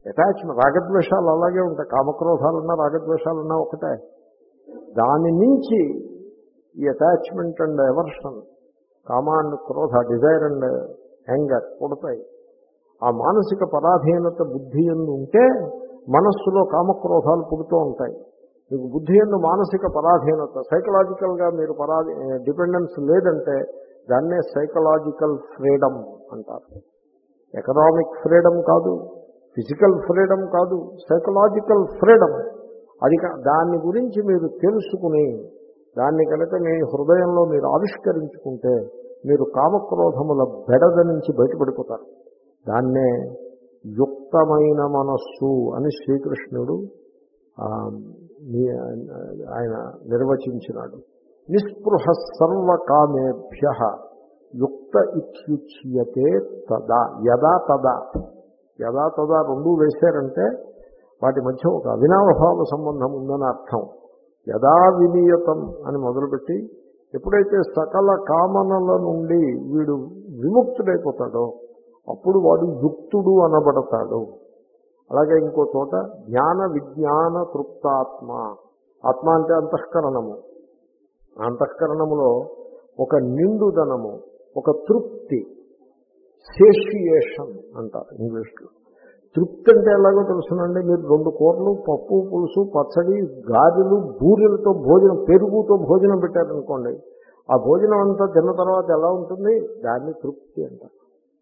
[SPEAKER 1] అటాచ్మెంట్, రాగద్వేషాలు అలాగే ఉంటాయి. కామక్రోధాలున్నా రాగద్వేషాలున్నా ఒకటే. దాని నుంచి ఈ అటాచ్మెంట్ అండ్ ఎవర్షన్, కామ అండ్ క్రోధ, డిజైర్ అండ్ యాంగర్ పుడతాయి. ఆ మానసిక పరాధీనత బుద్ధి యందు ఉంటే మనస్సులో కామక్రోధాలు పుడుతూ ఉంటాయి. మీకు బుద్ధి యందు మానసిక పరాధీనత, సైకలాజికల్గా మీరు పరాధీ డిపెండెన్స్ లేదంటే దాన్నే సైకలాజికల్ ఫ్రీడమ్ అంటారు. ఎకనామిక్ ఫ్రీడమ్ కాదు, ఫిజికల్ ఫ్రీడమ్ కాదు, సైకలాజికల్ ఫ్రీడమ్. అది దాన్ని గురించి మీరు తెలుసుకుని దాన్ని కనుక మీ హృదయంలో మీరు ఆవిష్కరించుకుంటే మీరు కామక్రోధముల బెడద నుంచి బయటపడిపోతారు. దాన్నే యుక్తమైన మనస్సు అని శ్రీకృష్ణుడు ఆయన నిర్వచించినాడు. నిస్పృహ సర్వకామేభ్య యుక్త ఇత్యుచ్యతే తదా. యదా తదా, యదా తదా రెండూ వేశారంటే వాటి మధ్య ఒక అవినావభావ సంబంధం ఉందని అర్థం. యదా వినియతం అని మొదలుపెట్టి ఎప్పుడైతే సకల కామనల నుండి వీడు విముక్తుడైపోతాడో అప్పుడు వాడు యుక్తుడు అనబడతాడు. అలాగే ఇంకో చోట జ్ఞాన విజ్ఞాన తృప్తాత్మ. ఆత్మ అంటే అంతఃకరణము. అంతఃకరణములో ఒక నిండుదనము, ఒక తృప్తి, సేషియేషన్ అంటారు ఇంగ్లీష్లో. తృప్తి అంటే ఎలాగో తెలుసునండి. మీరు రెండు కూరలు, పప్పు, పులుసు, పచ్చడి, గారెలు, బూరెలతో భోజనం, పెరుగుతో భోజనం పెట్టారనుకోండి, ఆ భోజనం అంతా తిన్న తర్వాత ఎలా ఉంటుంది? దాన్ని తృప్తి అంటారు.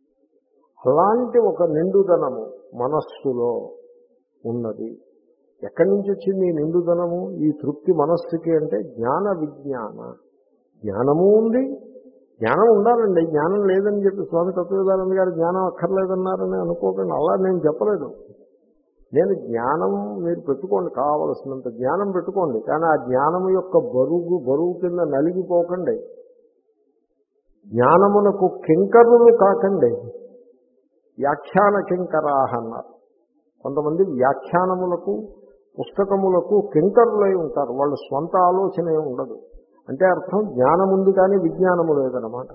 [SPEAKER 1] అలాంటి ఒక నిండుదనము మనస్సులో ఉన్నది. ఎక్కడి నుంచి వచ్చింది ఈ నిండుదనము, ఈ తృప్తి మనస్సుకి అంటే జ్ఞాన విజ్ఞాన. జ్ఞానము ఉంది, జ్ఞానం ఉండాలండి. జ్ఞానం లేదని చెప్పి స్వామి తత్వవేదానంద గారు జ్ఞానం అక్కర్లేదన్నారని అనుకోకండి. అలా నేను చెప్పలేదు. నేను జ్ఞానం మీరు పెట్టుకోండి, కావలసినంత జ్ఞానం పెట్టుకోండి. కానీ ఆ జ్ఞానం యొక్క బరువు బరువు కింద నలిగిపోకండి. జ్ఞానమునకు కింకరులు కాకండి. వ్యాఖ్యాన కింకరాహ అన్నారు. కొంతమంది వ్యాఖ్యానములకు, పుస్తకములకు కింకరులై ఉంటారు. వాళ్ళ స్వంత ఆలోచనే ఉండదు. అంటే అర్థం జ్ఞానం ఉంది కానీ విజ్ఞానము లేదన్నమాట.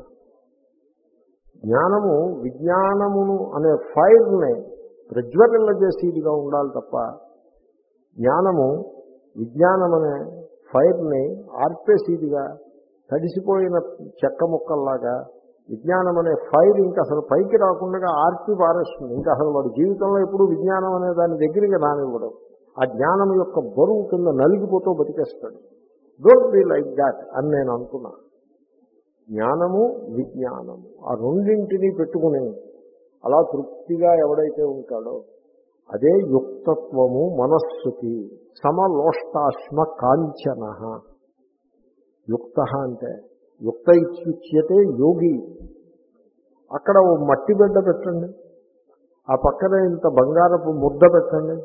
[SPEAKER 1] జ్ఞానము విజ్ఞానమును అనే ఫైర్ని ప్రజ్వరిల్లజేసేదిగా ఉండాలి తప్ప జ్ఞానము విజ్ఞానం అనే ఫైర్ని ఆర్పేసేదిగా, తడిసిపోయిన చెక్క ముక్కల్లాగా విజ్ఞానం అనే ఫైర్ ఇంకా అసలు పైకి రాకుండా ఆర్పి పారేస్తుంది. ఇంకా అసలు వాడు జీవితంలో ఎప్పుడు విజ్ఞానం అనే దాని దగ్గరికి రానివ్వడం. ఆ జ్ఞానం యొక్క బరువు కింద నలిగిపోతూ బతికేస్తాడు. డోంట్ బీ లైక్ దాట్ అని నేను అనుకున్నా. జ్ఞానము విజ్ఞానము ఆ రెండింటినీ పెట్టుకుని అలా తృప్తిగా ఎవడైతే ఉంటాడో అదే యుక్తత్వము మనస్సుకి. సమలోష్టాశ్మ కాంచన. యుక్త అంటే యుక్త ఇత్యుచ్యతే యోగి. అక్కడ ఓ మట్టి బిడ్డ పెట్టండి, ఆ పక్కన ఇంత బంగారపు ముద్ద పెట్టండి,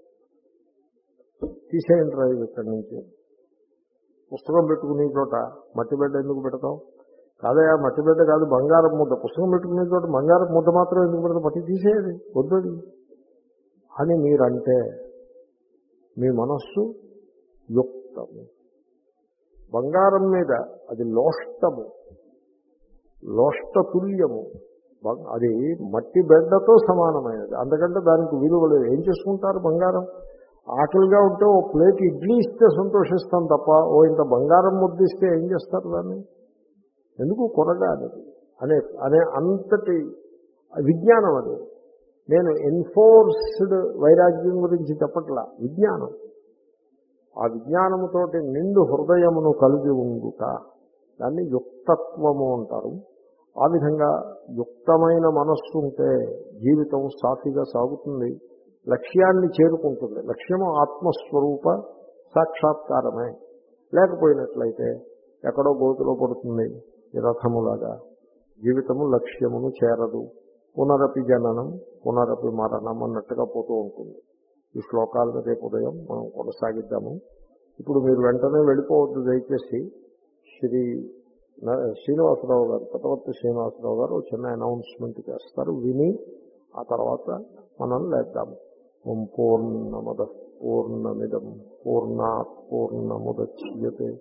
[SPEAKER 1] తీసేయండి రా ఇక్కడి నుంచి. పుస్తకం పెట్టుకునే చోట మట్టి బిడ్డ ఎందుకు పెడతాం? కాదయా మట్టి బిడ్డ కాదు, బంగారం ముద్ద. పుస్తకం పెట్టుకునే చోట బంగారం ముద్ద మాత్రం ఎందుకు పెడతాం? మట్టి తీసేయాలి, వద్దది అని మీరంటే మీ మనస్సు యుక్తము. బంగారం మీద అది లోష్టము, లోష్టతుల్యము. అది మట్టి బెడ్డతో సమానమైనది. అందుకంటే దానికి విలువ లేదు. ఏం చేసుకుంటారు? బంగారం ఆకలిగా ఉంటే ఓ ప్లేట్ ఇడ్లీ ఇస్తే సంతోషిస్తాం తప్ప ఓ ఇంత బంగారం ముద్దిస్తే ఏం చేస్తారు దాన్ని? ఎందుకు కొరగాలి అనే అనే అంతటి విజ్ఞానం అది. నేను ఎన్ఫోర్స్డ్ వైరాగ్యం గురించి చెప్పట్లా, విజ్ఞానం. ఆ విజ్ఞానముతోటి నిండు హృదయమును కలిగి ఉండుట దాన్ని యుక్తత్వము అంటారు. ఆ విధంగా యుక్తమైన మనస్సు ఉంటే జీవితం సాఫీగా సాగుతుంది, లక్ష్యాన్ని చేరుకుంటుంది. లక్ష్యము ఆత్మస్వరూప సాక్షాత్కారమే. లేకపోయినట్లయితే ఎక్కడో గోతులో పడుతుంది. ఈ రథములాగా జీవితము లక్ష్యమును చేరదు. పునరపి జననం పునరపి మరణం అన్నట్టుగా పోతూ ఉంటుంది. ఈ శ్లోకాలను రేపు ఉదయం మనం కొనసాగిద్దాము. ఇప్పుడు మీరు వెంటనే వెళ్ళిపోవద్దు దయచేసి. శ్రీ శ్రీనివాసరావు గారు, పటవర్తి శ్రీనివాసరావు గారు చిన్న అనౌన్స్మెంట్ చేస్తారు, విని ఆ తర్వాత మనం లేద్దాము. ఓం పూర్ణమద పూర్ణమిదం పూర్ణాత్ పూర్ణముదచ్యతే